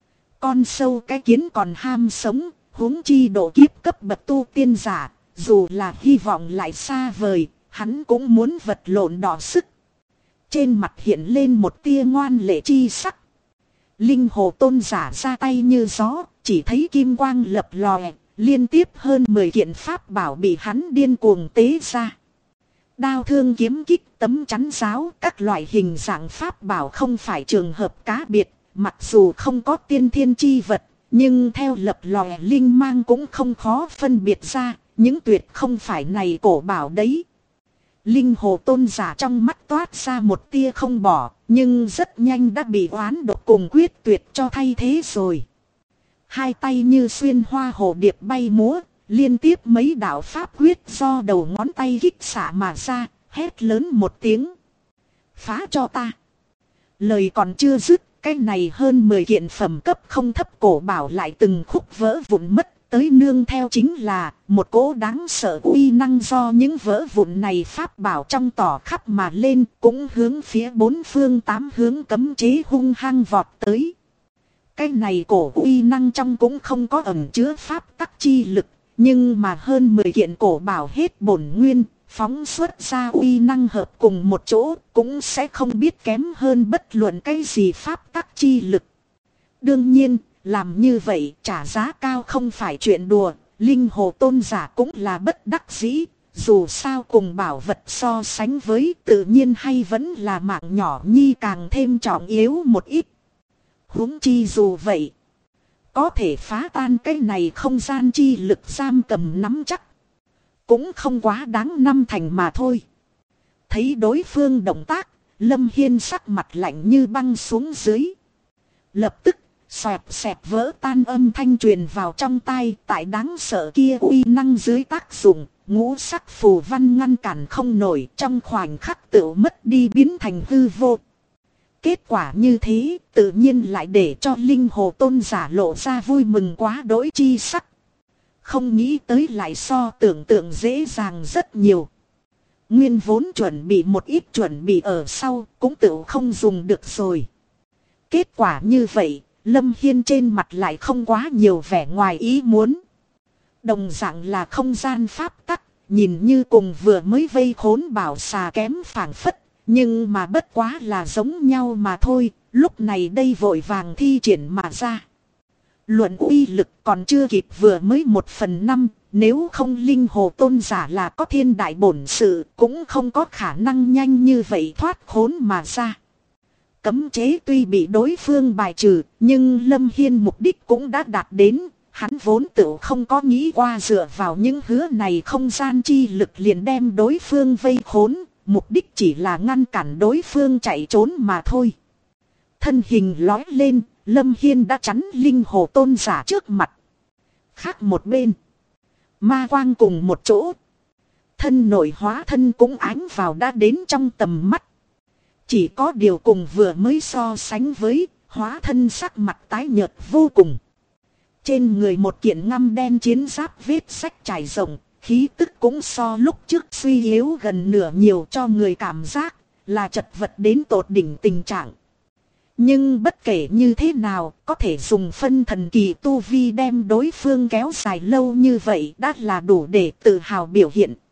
Con sâu cái kiến còn ham sống, huống chi độ kiếp cấp bậc tu tiên giả, dù là hy vọng lại xa vời, hắn cũng muốn vật lộn đỏ sức. Trên mặt hiện lên một tia ngoan lệ chi sắc. Linh hồ tôn giả ra tay như gió, chỉ thấy kim quang lập lòe, liên tiếp hơn 10 kiện pháp bảo bị hắn điên cuồng tế ra. Đao thương kiếm kích tấm chắn giáo, các loại hình dạng pháp bảo không phải trường hợp cá biệt, mặc dù không có tiên thiên chi vật, nhưng theo lập lòe linh mang cũng không khó phân biệt ra, những tuyệt không phải này cổ bảo đấy. Linh hồ tôn giả trong mắt toát ra một tia không bỏ, nhưng rất nhanh đã bị oán độc cùng quyết tuyệt cho thay thế rồi. Hai tay như xuyên hoa hồ điệp bay múa, liên tiếp mấy đạo pháp quyết do đầu ngón tay kích xả mà ra, hét lớn một tiếng. Phá cho ta. Lời còn chưa dứt, cái này hơn 10 kiện phẩm cấp không thấp cổ bảo lại từng khúc vỡ vụn mất. Tới nương theo chính là một cỗ đáng sợ uy năng do những vỡ vụn này pháp bảo trong tỏ khắp mà lên, cũng hướng phía bốn phương tám hướng cấm chế hung hăng vọt tới. Cái này cổ uy năng trong cũng không có ẩn chứa pháp tắc chi lực, nhưng mà hơn 10 kiện cổ bảo hết bổn nguyên, phóng xuất ra uy năng hợp cùng một chỗ, cũng sẽ không biết kém hơn bất luận cái gì pháp tắc chi lực. Đương nhiên, làm như vậy trả giá cao không phải chuyện đùa, linh hồ tôn giả cũng là bất đắc dĩ, dù sao cùng bảo vật so sánh với tự nhiên hay vẫn là mạng nhỏ nhi càng thêm trọng yếu một ít. Huống chi dù vậy, có thể phá tan cái này không gian chi lực giam cầm nắm chắc, cũng không quá đáng năm thành mà thôi. Thấy đối phương động tác, Lâm Hiên sắc mặt lạnh như băng xuống dưới. Lập tức xoẹt xẹt vỡ tan âm thanh truyền vào trong tai, tại đáng sợ kia uy năng dưới tác dụng, ngũ sắc phù văn ngăn cản không nổi, trong khoảnh khắc tự mất đi biến thành hư vô. Kết quả như thế, tự nhiên lại để cho linh hồ tôn giả lộ ra vui mừng quá đỗi chi sắc. Không nghĩ tới lại so tưởng tượng dễ dàng rất nhiều. Nguyên vốn chuẩn bị một ít chuẩn bị ở sau, cũng tự không dùng được rồi. Kết quả như vậy, Lâm Hiên trên mặt lại không quá nhiều vẻ ngoài ý muốn. Đồng dạng là không gian pháp tắc, nhìn như cùng vừa mới vây khốn bảo xà kém phảng phất, nhưng mà bất quá là giống nhau mà thôi, lúc này đây vội vàng thi triển mà ra. Luận uy lực còn chưa kịp vừa mới 1/5, nếu không linh hồ tôn giả là có thiên đại bổn sự, cũng không có khả năng nhanh như vậy thoát khốn mà ra. Cấm chế tuy bị đối phương bài trừ, nhưng Lâm Hiên mục đích cũng đã đạt đến. Hắn vốn tự không có nghĩ qua dựa vào những hứa này không gian chi lực liền đem đối phương vây khốn. Mục đích chỉ là ngăn cản đối phương chạy trốn mà thôi. Thân hình lói lên, Lâm Hiên đã chắn linh hồ tôn giả trước mặt. Khác một bên, ma quang cùng một chỗ. Thân nội hóa thân cũng ánh vào đã đến trong tầm mắt. Chỉ có điều cùng vừa mới so sánh với, hóa thân sắc mặt tái nhợt vô cùng. Trên người một kiện ngăm đen chiến giáp vết sách trải rộng, khí tức cũng so lúc trước suy yếu gần nửa nhiều, cho người cảm giác là chật vật đến tột đỉnh tình trạng. Nhưng bất kể như thế nào, có thể dùng phân thần kỳ tu vi đem đối phương kéo dài lâu như vậy đã là đủ để tự hào biểu hiện.